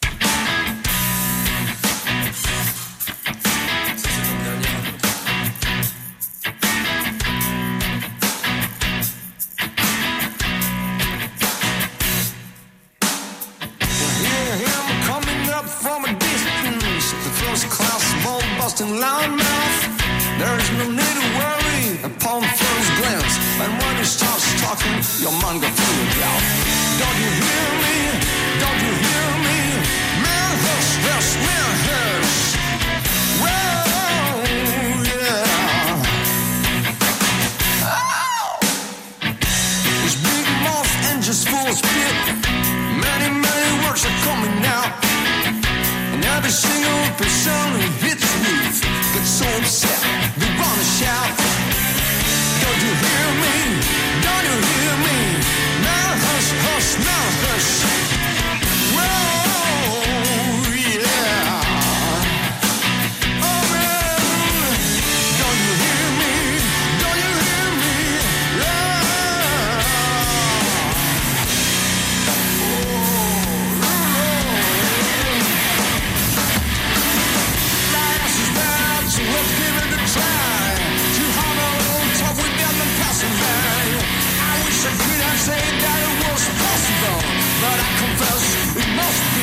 There's no need to worry upon first glance. And when he starts talking, your mind goes through the doubt. Don't you hear me? Don't you hear me? Man, hush, hush, man, hush. Whoa, yeah. Oh! This big mouth engine's full of spit. Many, many words are coming out. And every single person who hits with gets so upset, they wanna shout. Don't you hear me? Don't you hear me? Now hush, hush, now hush. Whoa, yeah. Oh man, don't you hear me? Don't you hear me? Yeah. Life is bad, so let's give it a try. Too hard on top, we got them passing by. I wish I could have said that it was possible, but I confess it must be.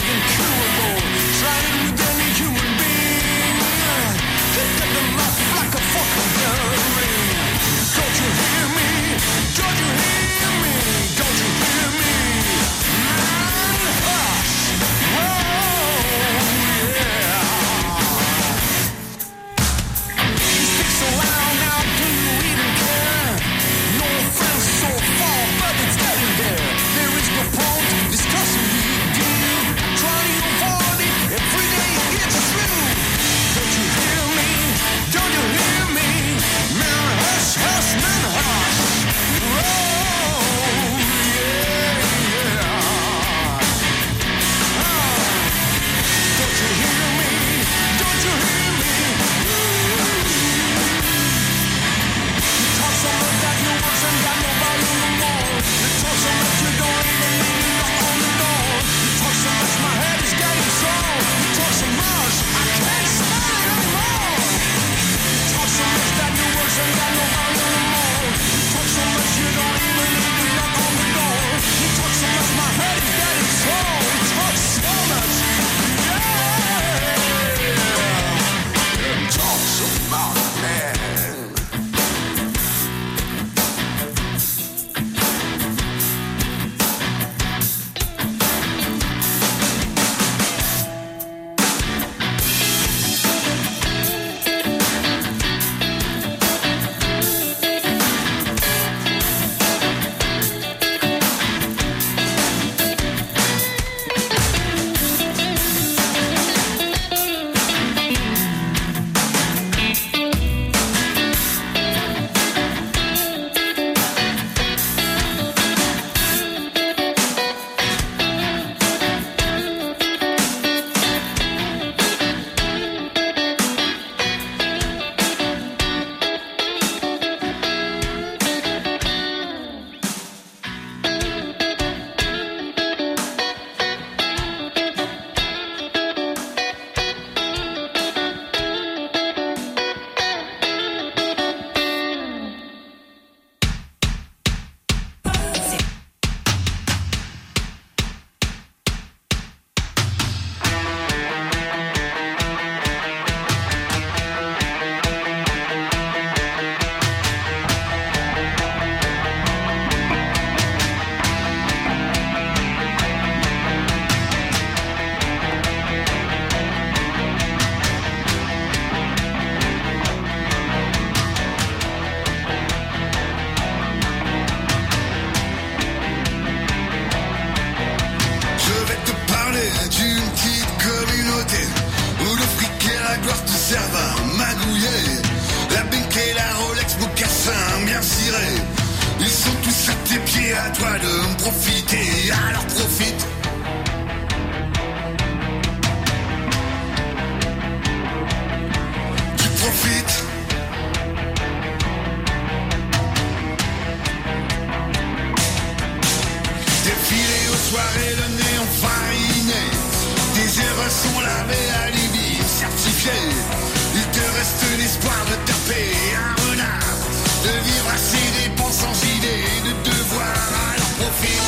vraie alibi certifié. Il te reste l'espoir de taper un renard, de vivre à ses dépens sans idée, de devoir à leur profit.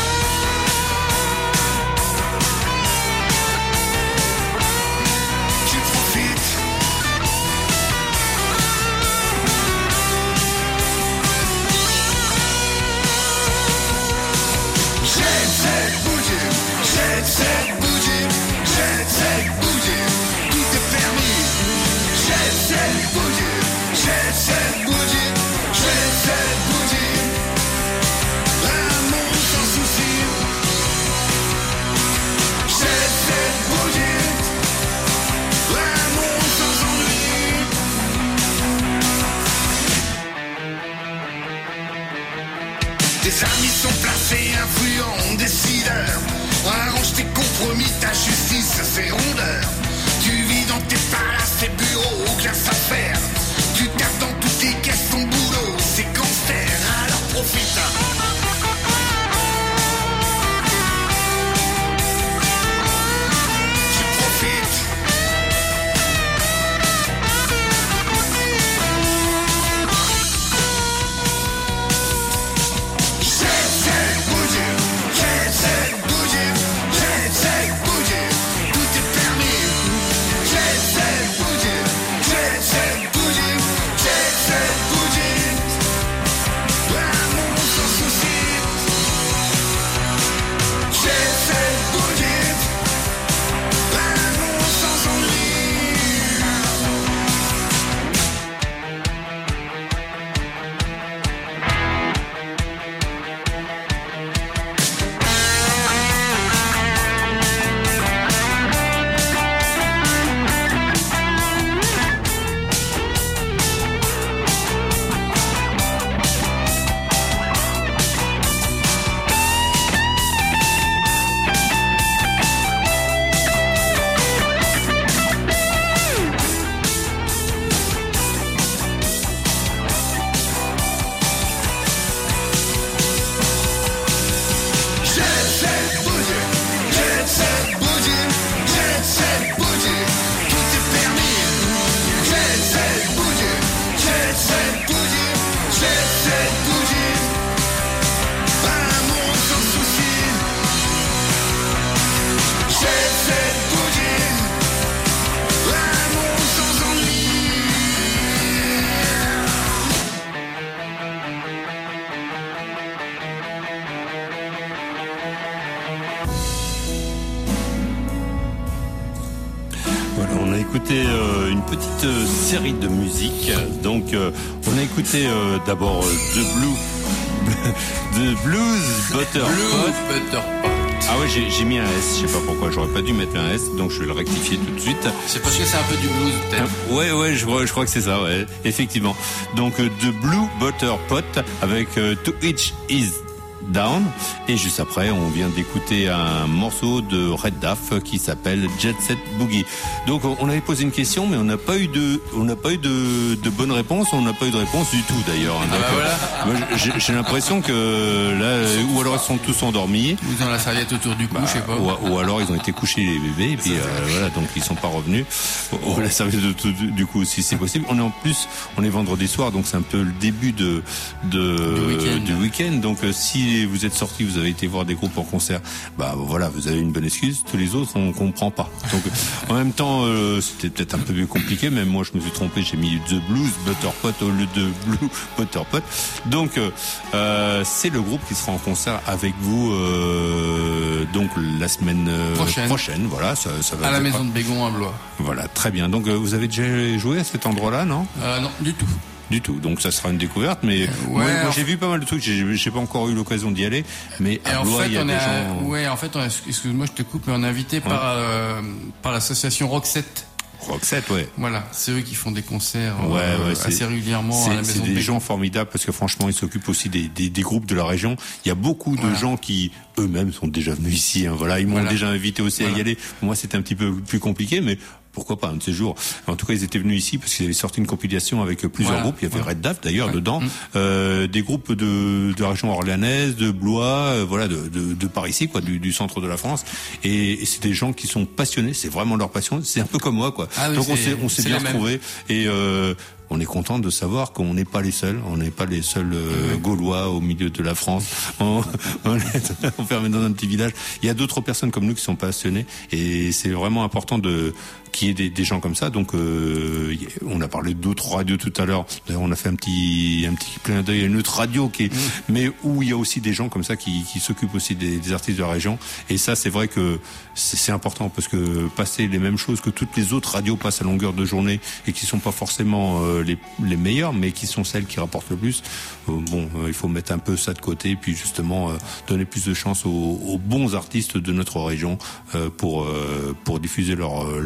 Tu profites. Jet set bougie, jet set bougie, jet set bougie, tout est permis. Jet set bougie, jet set bougie, jet set bougie, un monde sans souci. Jet set bougie, un monde sans ennui. Tes amis sont placés, influents, décideurs. Arrange tes compromis, ta justice, ses rondeurs. Tu vis dans tes palaces, tes bureaux, classe à faire. Tu tapes dans toutes tes caisses, ton boulot, c'est gangster, alors profite. Tu profites. Jet set bougie, jet set bougie, jet set bougie, tout est permis. Jet set bougie, jet set bougie, jet set bougie, un monde sans souci. Jet set bougie, un monde sans ennui. Jet set bougie, jet set bougie, jet set bougie, tout est permis. Jet set bougie, jet set bougie, jet set bougie, un monde sans souci. Jet set bougie, un monde sans ennui. Voilà, on a écouté une petite série de musique. Donc, on a écouté d'abord The Blues Butter Pot. Ah ouais, j'ai mis un S, je sais pas pourquoi, j'aurais pas dû mettre un S, donc je vais le rectifier tout de suite. C'est parce que c'est un peu du blues, peut-être. Ouais, je crois que c'est ça, ouais, effectivement. Donc, The Blue Butter Pot avec To Each Is Down, et juste après on vient d'écouter un morceau de Red Daff qui s'appelle Jet Set Boogie. Donc on avait posé une question mais on n'a pas eu de bonne réponse, on n'a pas eu de réponse du tout d'ailleurs. Ah bah voilà. Moi, j'ai l'impression que là, ou alors ils sont tous endormis, ou dans la serviette autour du cou, je sais pas, ou alors ils ont été couchés les bébés et puis voilà, donc ils sont pas revenus. Ou la serviette autour du cou aussi, c'est possible. On est vendredi soir, donc c'est un peu le début du week-end. Donc si vous êtes sortis, vous avez été voir des groupes en concert, bah voilà, vous avez une bonne excuse. Tous les autres, on comprend pas. Donc en même temps, c'était peut-être un peu plus compliqué. Même moi, je me suis trompé. J'ai mis The Blues Butter Pot au lieu de Blue Butter Pot. Donc c'est le groupe qui sera en concert avec vous donc la semaine prochaine. Voilà, ça va. À la maison de Bégon à Blois. Voilà, très bien. Donc vous avez déjà joué à cet endroit-là, non? Non, du tout. Du tout, donc ça sera une découverte, mais moi j'ai vu pas mal de trucs, j'ai pas encore eu l'occasion d'y aller, mais à Blois il y a des gens... Ouais, en fait, excuse-moi, je te coupe, mais on est invité par l'association Roxette. Roxette, ouais. Voilà, c'est eux qui font des concerts assez régulièrement à la maison de C'est des gens formidables parce que franchement, ils s'occupent aussi des groupes de la région. Il y a beaucoup de gens qui eux-mêmes sont déjà venus ici. Hein, voilà, ils m'ont déjà invité aussi à y aller. Moi, c'était un petit peu plus compliqué, mais pourquoi pas un de ces jours. En tout cas, ils étaient venus ici parce qu'ils avaient sorti une compilation avec plusieurs groupes. Il y avait Red Dave d'ailleurs dedans, des groupes de la région orléanaise, de Blois, voilà, de par ici, quoi, du centre de la France. Et c'est des gens qui sont passionnés. C'est vraiment leur passion. C'est un peu comme moi, quoi. Ah oui, donc on s'est bien retrouvés. Et on est content de savoir qu'on n'est pas les seuls. On n'est pas les seuls Gaulois au milieu de la France. On est enfermés dans un petit village. Il y a d'autres personnes comme nous qui sont passionnées. Et c'est vraiment important qu'il y ait des gens comme ça. Donc, on a parlé d'autres radios tout à l'heure. D'ailleurs, on a fait un petit clin d'œil à une autre radio mais où il y a aussi des gens comme ça qui s'occupent aussi des artistes de la région. Et ça, c'est vrai que c'est important parce que passer les mêmes choses que toutes les autres radios passent à longueur de journée et qui sont pas forcément les meilleures, mais qui sont celles qui rapportent le plus. Il faut mettre un peu ça de côté, et puis justement donner plus de chance aux bons artistes de notre région pour diffuser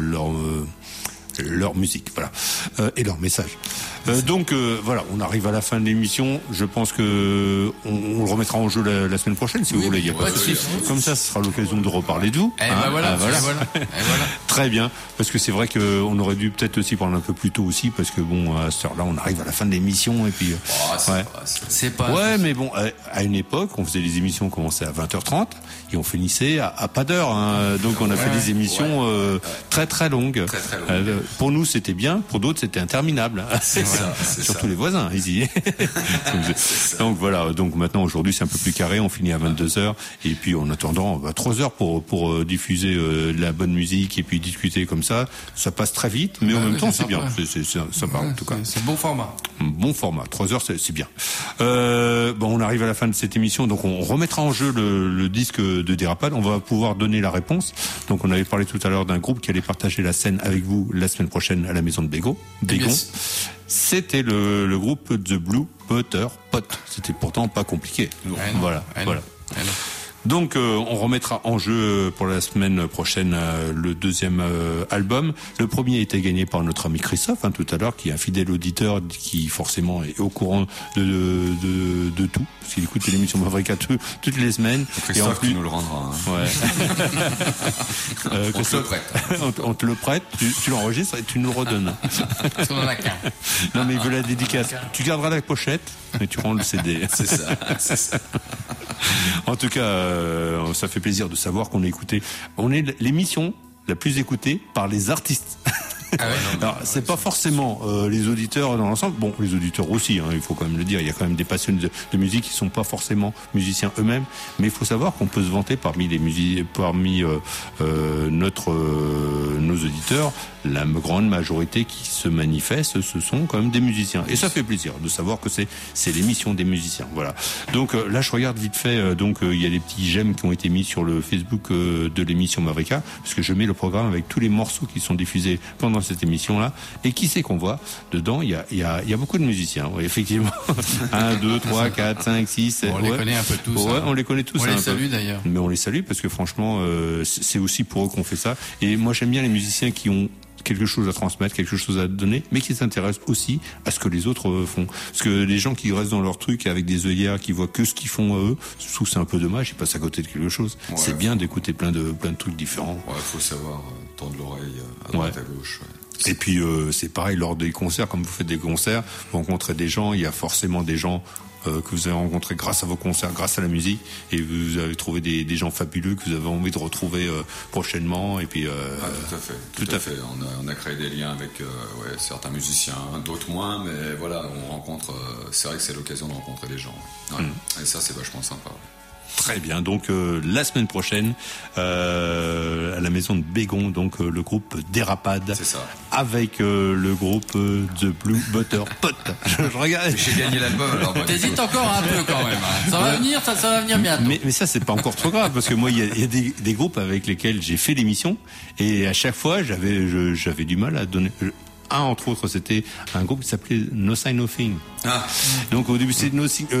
leur musique, voilà, et leur message. Donc voilà, on arrive à la fin de l'émission. Je pense que on le remettra en jeu la semaine prochaine, si vous voulez. Il y a pas de souci. Comme ça, ce sera l'occasion de reparler de vous. Voilà. Très bien, parce que c'est vrai qu'on aurait dû peut-être aussi parler un peu plus tôt aussi, parce que à cette heure-là, on arrive à la fin de l'émission et puis. C'est pas. Ouais, mais bon, à une époque, on faisait les émissions, on commençait à 20h30 et on finissait à pas d'heure. Donc on a fait des émissions très très longues. Très longues. Pour nous, c'était bien. Pour d'autres, c'était interminable. Surtout les voisins ici. Donc voilà. Donc maintenant, aujourd'hui, c'est un peu plus carré. On finit à 22h. Et puis en attendant, 3 heures pour diffuser la bonne musique et puis discuter comme ça. Ça passe très vite, mais en même temps, c'est bien. C'est sympa en tout cas. C'est bon format. Bon format. 3 heures, c'est bien. On arrive à la fin de cette émission. Donc on remettra en jeu le disque de Dérapade. On va pouvoir donner la réponse. Donc on avait parlé tout à l'heure d'un groupe qui allait partager la scène avec vous la semaine prochaine à la maison de Bégon. C'était le groupe The Blue Butter Pot. C'était pourtant pas compliqué. Voilà. Donc on remettra en jeu pour la semaine prochaine le deuxième album. Le premier a été gagné par notre ami Christophe tout à l'heure, qui est un fidèle auditeur qui forcément est au courant de tout, parce qu'il écoute l'émission Mavrika toutes les semaines. Christophe, et en plus, tu nous le rendras. On te le prête. On te le prête, tu l'enregistres et tu nous le redonnes. Parce qu'on en a qu'un. Non mais il veut la dédicace. Tu garderas la pochette, mais tu rends le CD. C'est ça. En tout cas, ça fait plaisir de savoir qu'on est écouté. On est l'émission la plus écoutée par les artistes. Alors, c'est pas forcément les auditeurs dans l'ensemble. Bon, les auditeurs aussi, il faut quand même le dire. Il y a quand même des passionnés de musique qui sont pas forcément musiciens eux-mêmes. Mais il faut savoir qu'on peut se vanter parmi nos auditeurs. La grande majorité qui se manifeste, ce sont quand même des musiciens. Et ça fait plaisir de savoir que c'est l'émission des musiciens. Voilà. Donc là, je regarde vite fait. Il y a des petits j'aime qui ont été mis sur le Facebook de l'émission Mavrika, parce que je mets le programme avec tous les morceaux qui sont diffusés pendant cette émission-là. Et qui c'est qu'on voit dedans? Il y a beaucoup de musiciens. Oui, effectivement. 1, 2, 3, 4, 5, 6. On les connaît un peu tous. On les connaît tous. On les salue d'ailleurs. Mais on les salue parce que franchement, c'est aussi pour eux qu'on fait ça. Et moi, j'aime bien les musiciens qui ont quelque chose à transmettre, quelque chose à donner, mais qui s'intéressent aussi à ce que les autres font. Parce que les gens qui restent dans leur truc avec des œillères, qui voient que ce qu'ils font eux, je trouve que c'est un peu dommage, ils passent à côté de quelque chose. Ouais, c'est bien d'écouter plein de trucs différents. Ouais, faut savoir tendre l'oreille à droite, à gauche. Ouais. Et puis c'est pareil lors des concerts, comme vous faites des concerts, vous rencontrez des gens, il y a forcément des gens que vous avez rencontrés grâce à vos concerts, grâce à la musique, et vous avez trouvé des gens fabuleux que vous avez envie de retrouver prochainement. Et puis tout à fait. On a créé des liens avec certains musiciens, d'autres moins, mais voilà, on rencontre. C'est vrai que c'est l'occasion de rencontrer des gens. Ouais. Et ça, c'est vachement sympa. Très bien, donc la semaine prochaine à la maison de Bégon, donc le groupe Dérapade, c'est ça, avec le groupe The Blue Butter Pot. Je regarde. J'ai gagné l'album. Alors t'hésites encore un peu quand même. Ça va venir, ça va venir bientôt. Mais ça c'est pas encore trop grave, parce que moi il y a des groupes avec lesquels j'ai fait l'émission et à chaque fois j'avais du mal à donner. entre autres, c'était un groupe qui s'appelait No Sign Nothing. Donc au début c'est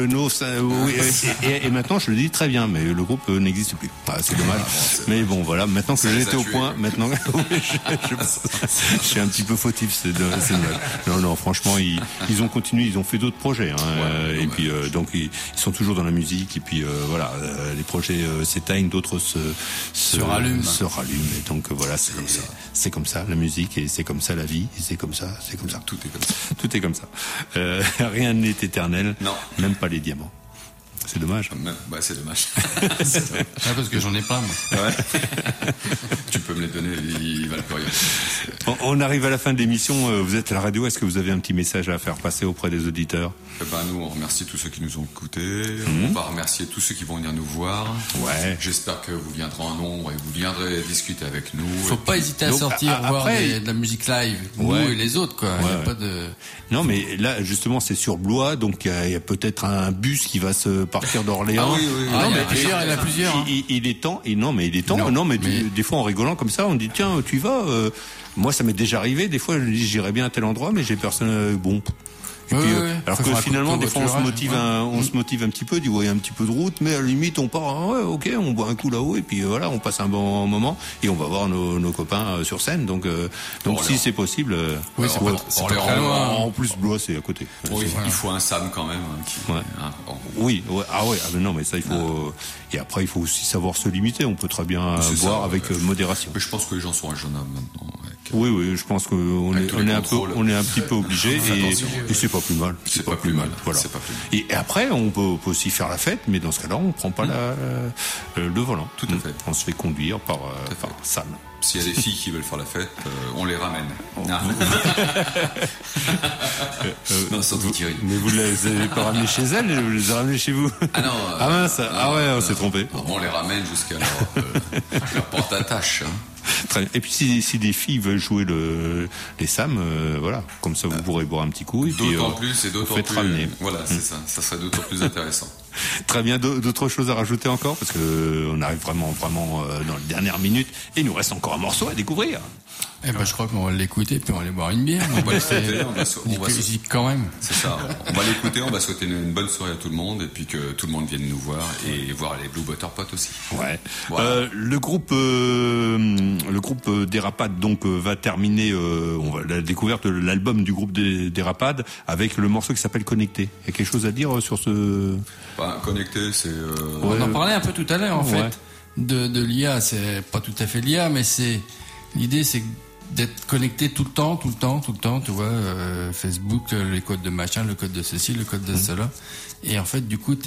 et maintenant je le dis très bien, mais le groupe n'existe plus. C'est dommage. Mais bon voilà, maintenant que j'étais au point, maintenant je suis un petit peu fautif, c'est dommage. Non, franchement ils ont continué, ils ont fait d'autres projets et puis donc ils sont toujours dans la musique et puis voilà, les projets s'éteignent, d'autres se rallument et donc voilà, c'est comme ça la musique et c'est comme ça la vie et c'est comme ça. Tout est comme ça. Rien n'est éternel, même pas les diamants. C'est dommage. C'est dommage. Parce que j'en ai plein, moi. Ouais. Tu peux me les donner, ils valent plus rien. On arrive à la fin de l'émission. Vous êtes à la radio. Est-ce que vous avez un petit message à faire passer auprès des auditeurs? Nous, on remercie tous ceux qui nous ont écoutés. On va remercier tous ceux qui vont venir nous voir. Ouais. J'espère que vous viendrez en nombre et vous viendrez discuter avec nous. Faut pas hésiter à sortir voir de la musique live. Nous et les autres, quoi. Y a pas de... Non, mais là, justement, c'est sur Blois, donc il y a peut-être un bus qui va se partir d'Orléans. Il y en a plusieurs. Il est temps. Des fois, en rigolant comme ça, on dit tiens, tu vas. Moi, ça m'est déjà arrivé. Des fois, je dis j'irais bien à tel endroit, mais j'ai personne. Bon. Et puis, alors que finalement, des fois, on se motive un petit peu, il y a un petit peu de route, mais à la limite, on part, on boit un coup là-haut, et puis voilà, on passe un bon moment, et on va voir nos copains sur scène. Donc si c'est possible, c'est pas très loin. En plus, Blois, c'est à côté. Il faut un SAM quand même. Non, mais ça, il faut. Et après, il faut aussi savoir se limiter. On peut très bien boire avec modération. Mais je pense que les gens sont raisonnables maintenant. Oui, je pense qu'on est un petit peu obligé et c'est pas plus mal. C'est pas plus mal. Voilà. Et après, on peut aussi faire la fête, mais dans ce cas-là, on prend pas le volant. Tout à fait. On se fait conduire par Sam. S'il y a des filles qui veulent faire la fête, on les ramène. Non, surtout Thierry. Mais vous les avez pas ramenés chez elles, vous les avez ramenés chez vous? Ah non. Mince. On s'est trompé. On les ramène jusqu'à leur porte à tâche. Très bien. Et puis si des filles veulent jouer les Sam, voilà, comme ça vous pourrez boire un petit coup et puis d'autant plus ramener. Voilà, c'est ça. Ça serait d'autant plus intéressant. Très bien. D'autres choses à rajouter encore parce que on arrive vraiment dans les dernières minutes et il nous reste encore un morceau à découvrir. Je crois qu'on va l'écouter puis on va aller boire une bière. On va l'écouter, quand même. C'est ça. On va l'écouter, on va souhaiter une bonne soirée à tout le monde et puis que tout le monde vienne nous voir et voir les Blue Butter Pot aussi. Ouais. Voilà. Le groupe des Rapades donc va terminer la découverte de l'album du groupe des Rapades avec le morceau qui s'appelle Connecté. Il y a quelque chose à dire sur ce Connecté, c'est on en parlait un peu tout à l'heure en fait de l'IA, c'est pas tout à fait l'IA mais l'idée c'est d'être connecté tout le temps, tu vois, Facebook, les codes de machin, le code de ceci, le code de cela. Et en fait, du coup,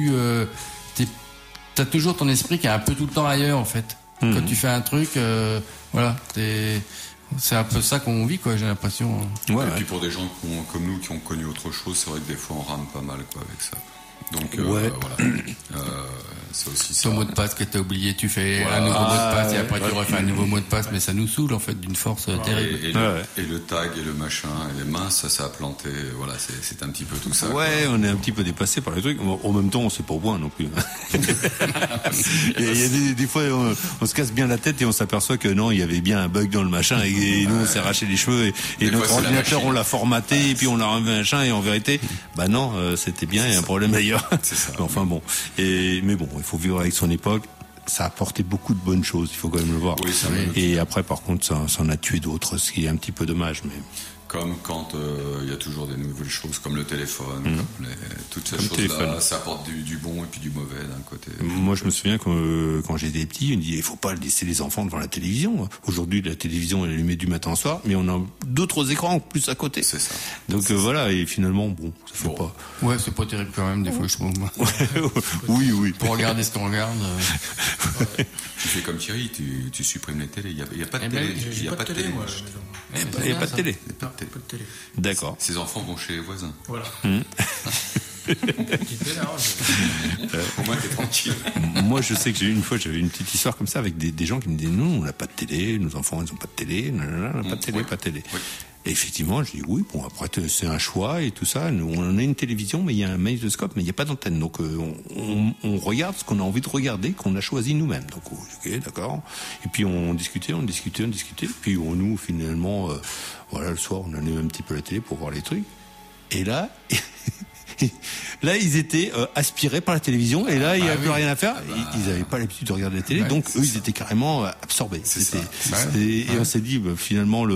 t'as toujours ton esprit qui est un peu tout le temps ailleurs, en fait. Quand tu fais un truc, c'est un peu ça qu'on vit, quoi, j'ai l'impression. Et puis pour des gens comme nous qui ont connu autre chose, c'est vrai que des fois on rame pas mal, quoi, avec ça. Donc, voilà. C'est aussi ça. Ton mot de passe que t'as oublié, tu fais un nouveau mot de passe et après tu refais un nouveau mot de passe, mais ça nous saoule en fait d'une force terrible. Et le tag et le machin et les mains, ça a planté. Voilà, c'est un petit peu tout ça. Ouais, quoi. On est un petit peu dépassé par les trucs. En même temps, on sait pas au point non plus. Il y a des fois, on se casse bien la tête et on s'aperçoit que non, il y avait bien un bug dans le machin et nous on s'est arraché les cheveux et notre ordinateur on l'a formaté et puis on l'a remis machin et en vérité, non, c'était bien, il y a un problème ailleurs. C'est ça. Enfin bon. Mais bon, il faut vivre avec son époque. Ça a apporté beaucoup de bonnes choses, il faut quand même le voir. Et après, par contre, ça en a tué d'autres, ce qui est un petit peu dommage. Mais comme quand il y a toujours des nouvelles choses, comme le téléphone, toutes ces choses-là, ça apporte du bon et puis du mauvais d'un côté. Moi, je me souviens que quand j'étais petit, on me dit il faut pas laisser les enfants devant la télévision. Aujourd'hui, la télévision elle est allumée du matin au soir, mais on a d'autres écrans en plus à côté. C'est ça. Donc voilà, et finalement, ça fait pas. Ouais, c'est pas terrible quand même des fois, je trouve. Oui. Pour regarder ce qu'on regarde. Tu fais comme Thierry, tu supprimes les télés. Il y a pas de télé. Il y a pas de télé, moi. Il y a pas de télé. Pas de télé. D'accord. Ces enfants vont chez les voisins. Voilà. Au moins t'es tranquille. Moi je sais que j'avais une petite histoire comme ça avec des gens qui me disaient non, on n'a pas de télé, nos enfants ils ont pas de télé, pas de télé. Et effectivement, je dis oui, bon, après, c'est un choix et tout ça. Nous, on a une télévision, mais il y a un magnétoscope, mais il n'y a pas d'antenne. Donc, on regarde ce qu'on a envie de regarder, qu'on a choisi nous-mêmes. Donc, ok, d'accord. Et puis, on discutait. Puis, nous, finalement, voilà, le soir, on allait un petit peu à la télé pour voir les trucs. Et là, ils étaient aspirés par la télévision. Et là, il n'y avait plus rien à faire. Ils n'avaient pas l'habitude de regarder la télé. Donc, eux, ils étaient carrément absorbés. Et on s'est dit, finalement,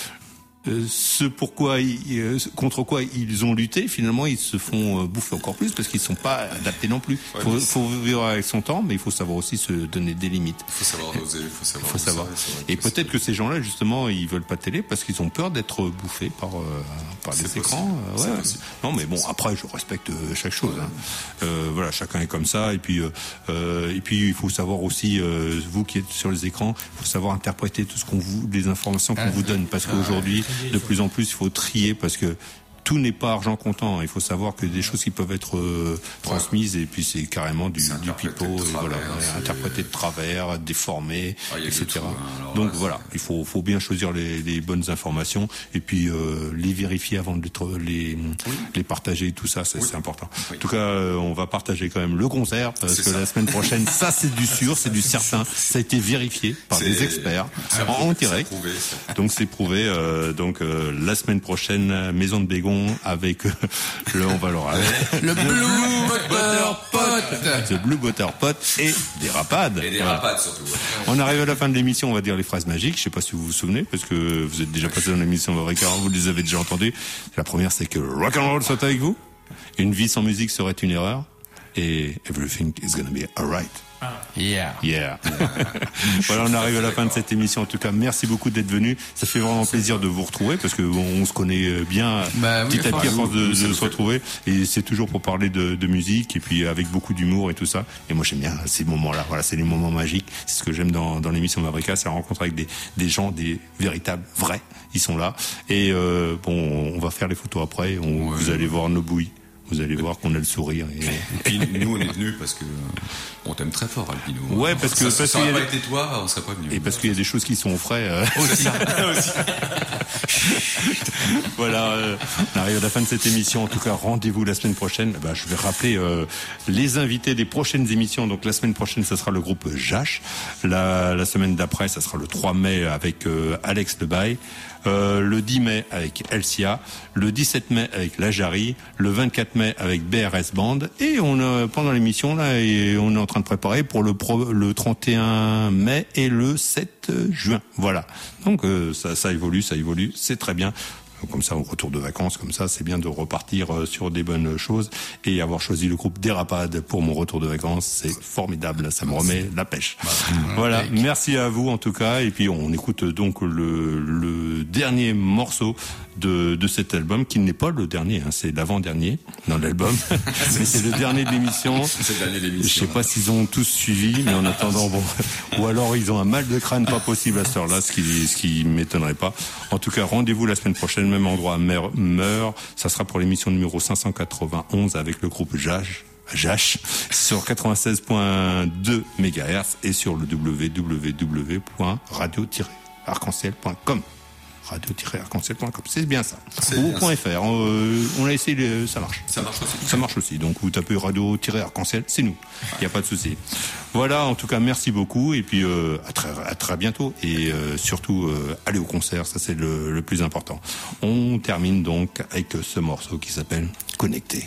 contre quoi ils ont lutté, finalement ils se font bouffer encore plus parce qu'ils ne sont pas adaptés non plus. Il faut vivre avec son temps, mais il faut savoir aussi se donner des limites. Il faut savoir doser, il faut savoir. Et peut-être que ces gens-là, justement, ils veulent pas de télé parce qu'ils ont peur d'être bouffés par les écrans. Non, mais bon, après, je respecte chaque chose. Voilà, chacun est comme ça. Et puis, il faut savoir aussi, vous qui êtes sur les écrans, il faut savoir interpréter tout ce les informations qu'on vous donne, parce qu'aujourd'hui, de plus en plus, il faut trier parce que tout n'est pas argent comptant. Il faut savoir que des choses qui peuvent être transmises, et puis c'est carrément du pipeau, interprété de travers, déformé, etc. Donc voilà, il faut bien choisir les bonnes informations et puis les vérifier avant de les partager et tout ça, c'est important. En tout cas, on va partager quand même le concert parce que la semaine prochaine, ça c'est du sûr, c'est du certain, ça a été vérifié par des experts en direct. Donc c'est prouvé. Donc la semaine prochaine, Maison de Bégon avec on va le Blue Butter Pot, le Blue Butter Pot et des rapades. Et des rapades surtout. On arrive à la fin de l'émission, on va dire les phrases magiques. Je sais pas si vous vous souvenez, parce que vous êtes déjà passé dans l'émission Mavrika, vous les avez déjà entendues. La première, c'est que rock and roll soit avec vous. Une vie sans musique serait une erreur. Et everything is gonna be alright. Yeah. Voilà, on arrive à la fin de cette émission. En tout cas, merci beaucoup d'être venu. Ça fait vraiment plaisir de vous retrouver parce que on se connaît bien petit à petit à force de se retrouver. Et c'est toujours pour parler de musique et puis avec beaucoup d'humour et tout ça. Et moi, j'aime bien ces moments-là. Voilà, c'est les moments magiques. C'est ce que j'aime dans l'émission Mavrika, c'est la rencontre avec des gens, des véritables, vrais. Ils sont là. Et on va faire les photos après. Vous allez voir nos bouilles. Vous allez voir qu'on a le sourire. Et puis nous, on est venus parce que on t'aime très fort, Alpino. Ouais, parce que ça n'aurait pas été toi, on serait pas venus. Et parce qu'il y a des choses qui sont au frais. Aussi. Voilà, on arrive à la fin de cette émission. En tout cas, rendez-vous la semaine prochaine. Je vais rappeler les invités des prochaines émissions. Donc la semaine prochaine, ça sera le groupe Jash. La semaine d'après, ça sera le 3 mai avec Alex Lebaille. Le 10 mai avec Elsia, le 17 mai avec La Jarry, le 24 mai avec BRS Band, et pendant l'émission là, on est en train de préparer pour le 31 mai et le 7 juin. Voilà. Donc ça évolue, c'est très bien. Comme ça, au retour de vacances, comme ça, c'est bien de repartir sur des bonnes choses. Et avoir choisi le groupe des Rapades pour mon retour de vacances, c'est formidable. Ça me remet la pêche. Voilà. Merci à vous, en tout cas. Et puis, on écoute donc le dernier morceau de cet album, qui n'est pas le dernier, c'est l'avant-dernier dans l'album. Mais c'est le dernier de l'émission. C'est le dernier de l'émission. Je sais pas s'ils ont tous suivi, mais en attendant, ou alors ils ont un mal de crâne pas possible à cette heure-là, ce qui m'étonnerait pas. En tout cas, rendez-vous la semaine prochaine, même endroit, Meur. Ça sera pour l'émission numéro 591 avec le groupe Jash sur 96.2 MHz et sur le www.radio-arc-en-ciel.com. radio-arc-en-ciel.com, c'est bien ça. Ou .fr, on a essayé, ça marche. Ça marche aussi. Donc vous tapez radio-arc-en-ciel, c'est nous. Il n'y a pas de souci. Voilà, en tout cas, merci beaucoup. Et puis à très bientôt. Et surtout, allez au concert, ça c'est le plus important. On termine donc avec ce morceau qui s'appelle Connecté.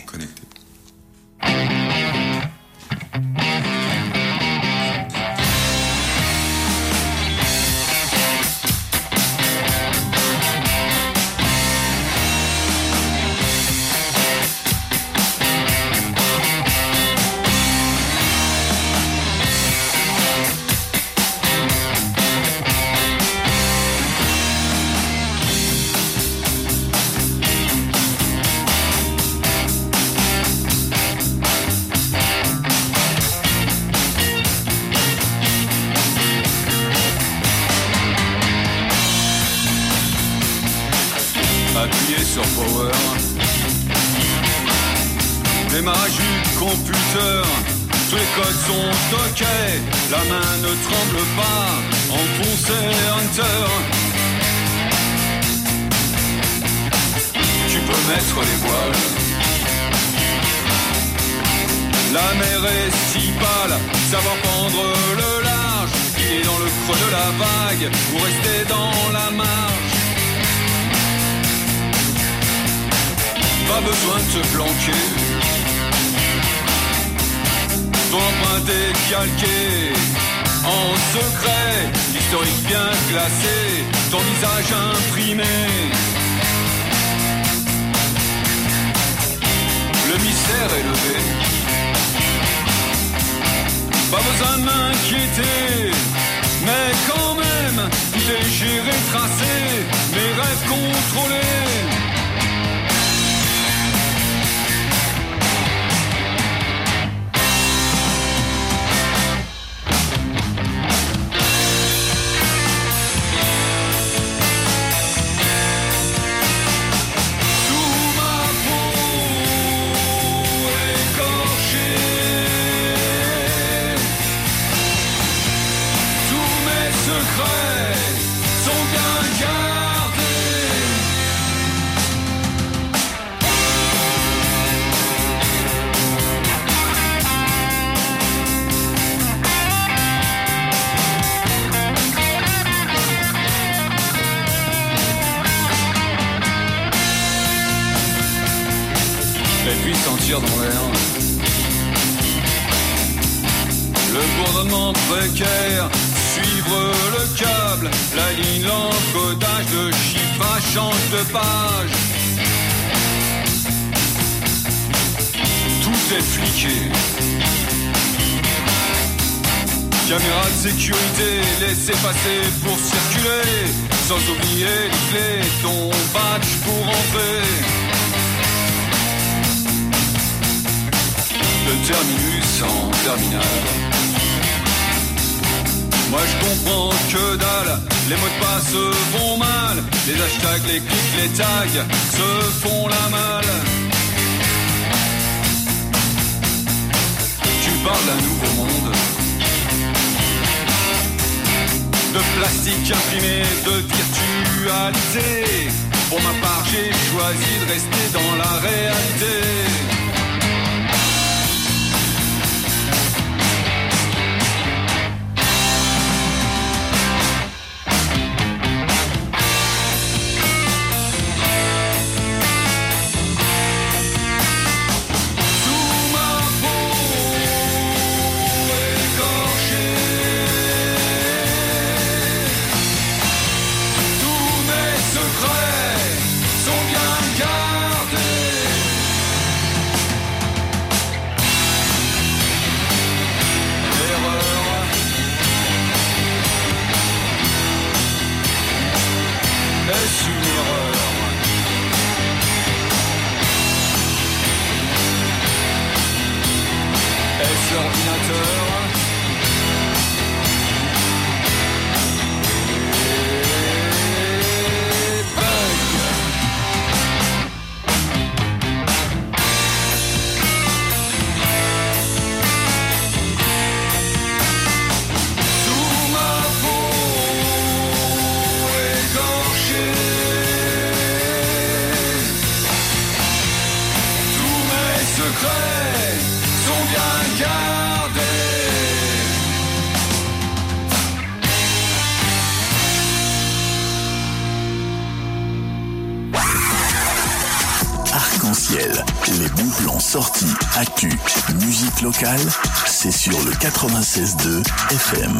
Appuyez sur Power. Démarrage du computer. Tous les codes sont stockés. La main ne tremble pas. Enfoncez Enter. mettre les voiles. La mer est si pâle, savoir prendre le large, il est dans le creux de la vague, ou rester dans la marge. Pas besoin de se planquer, ton empreinte est calquée. En secret, l'historique bien classé, ton visage imprimé. Le mystère est levé, pas besoin de m'inquiéter, mais quand même, tout est géré, tracé, mes rêves contrôlés. Sentir dans l'air le bourdonnement précaire, suivre le câble, la ligne, l'encodage, le chiffrage change de page. Tout est fliqué. Caméra de sécurité, laissez passer pour circuler, sans oublier les clés, ton badge pour entrer. De terminus en terminal, moi je comprends que dalle, les mots de passe vont mal, les hashtags, les clics, les tags se font la malle. Tu parles d'un nouveau monde, de plastique imprimé, de virtualité. Pour ma part j'ai choisi de rester dans la réalité. Les bons plans sortis, actu, musique locale, c'est sur le 96.2 FM.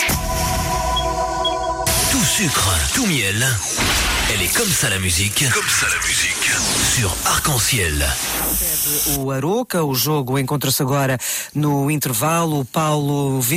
Tout sucre, tout miel. Elle est comme ça la musique. Comme ça la musique. Sur Arc-en-Ciel. O Aroca, o jogo encontra-se agora no intervalo. O Paulo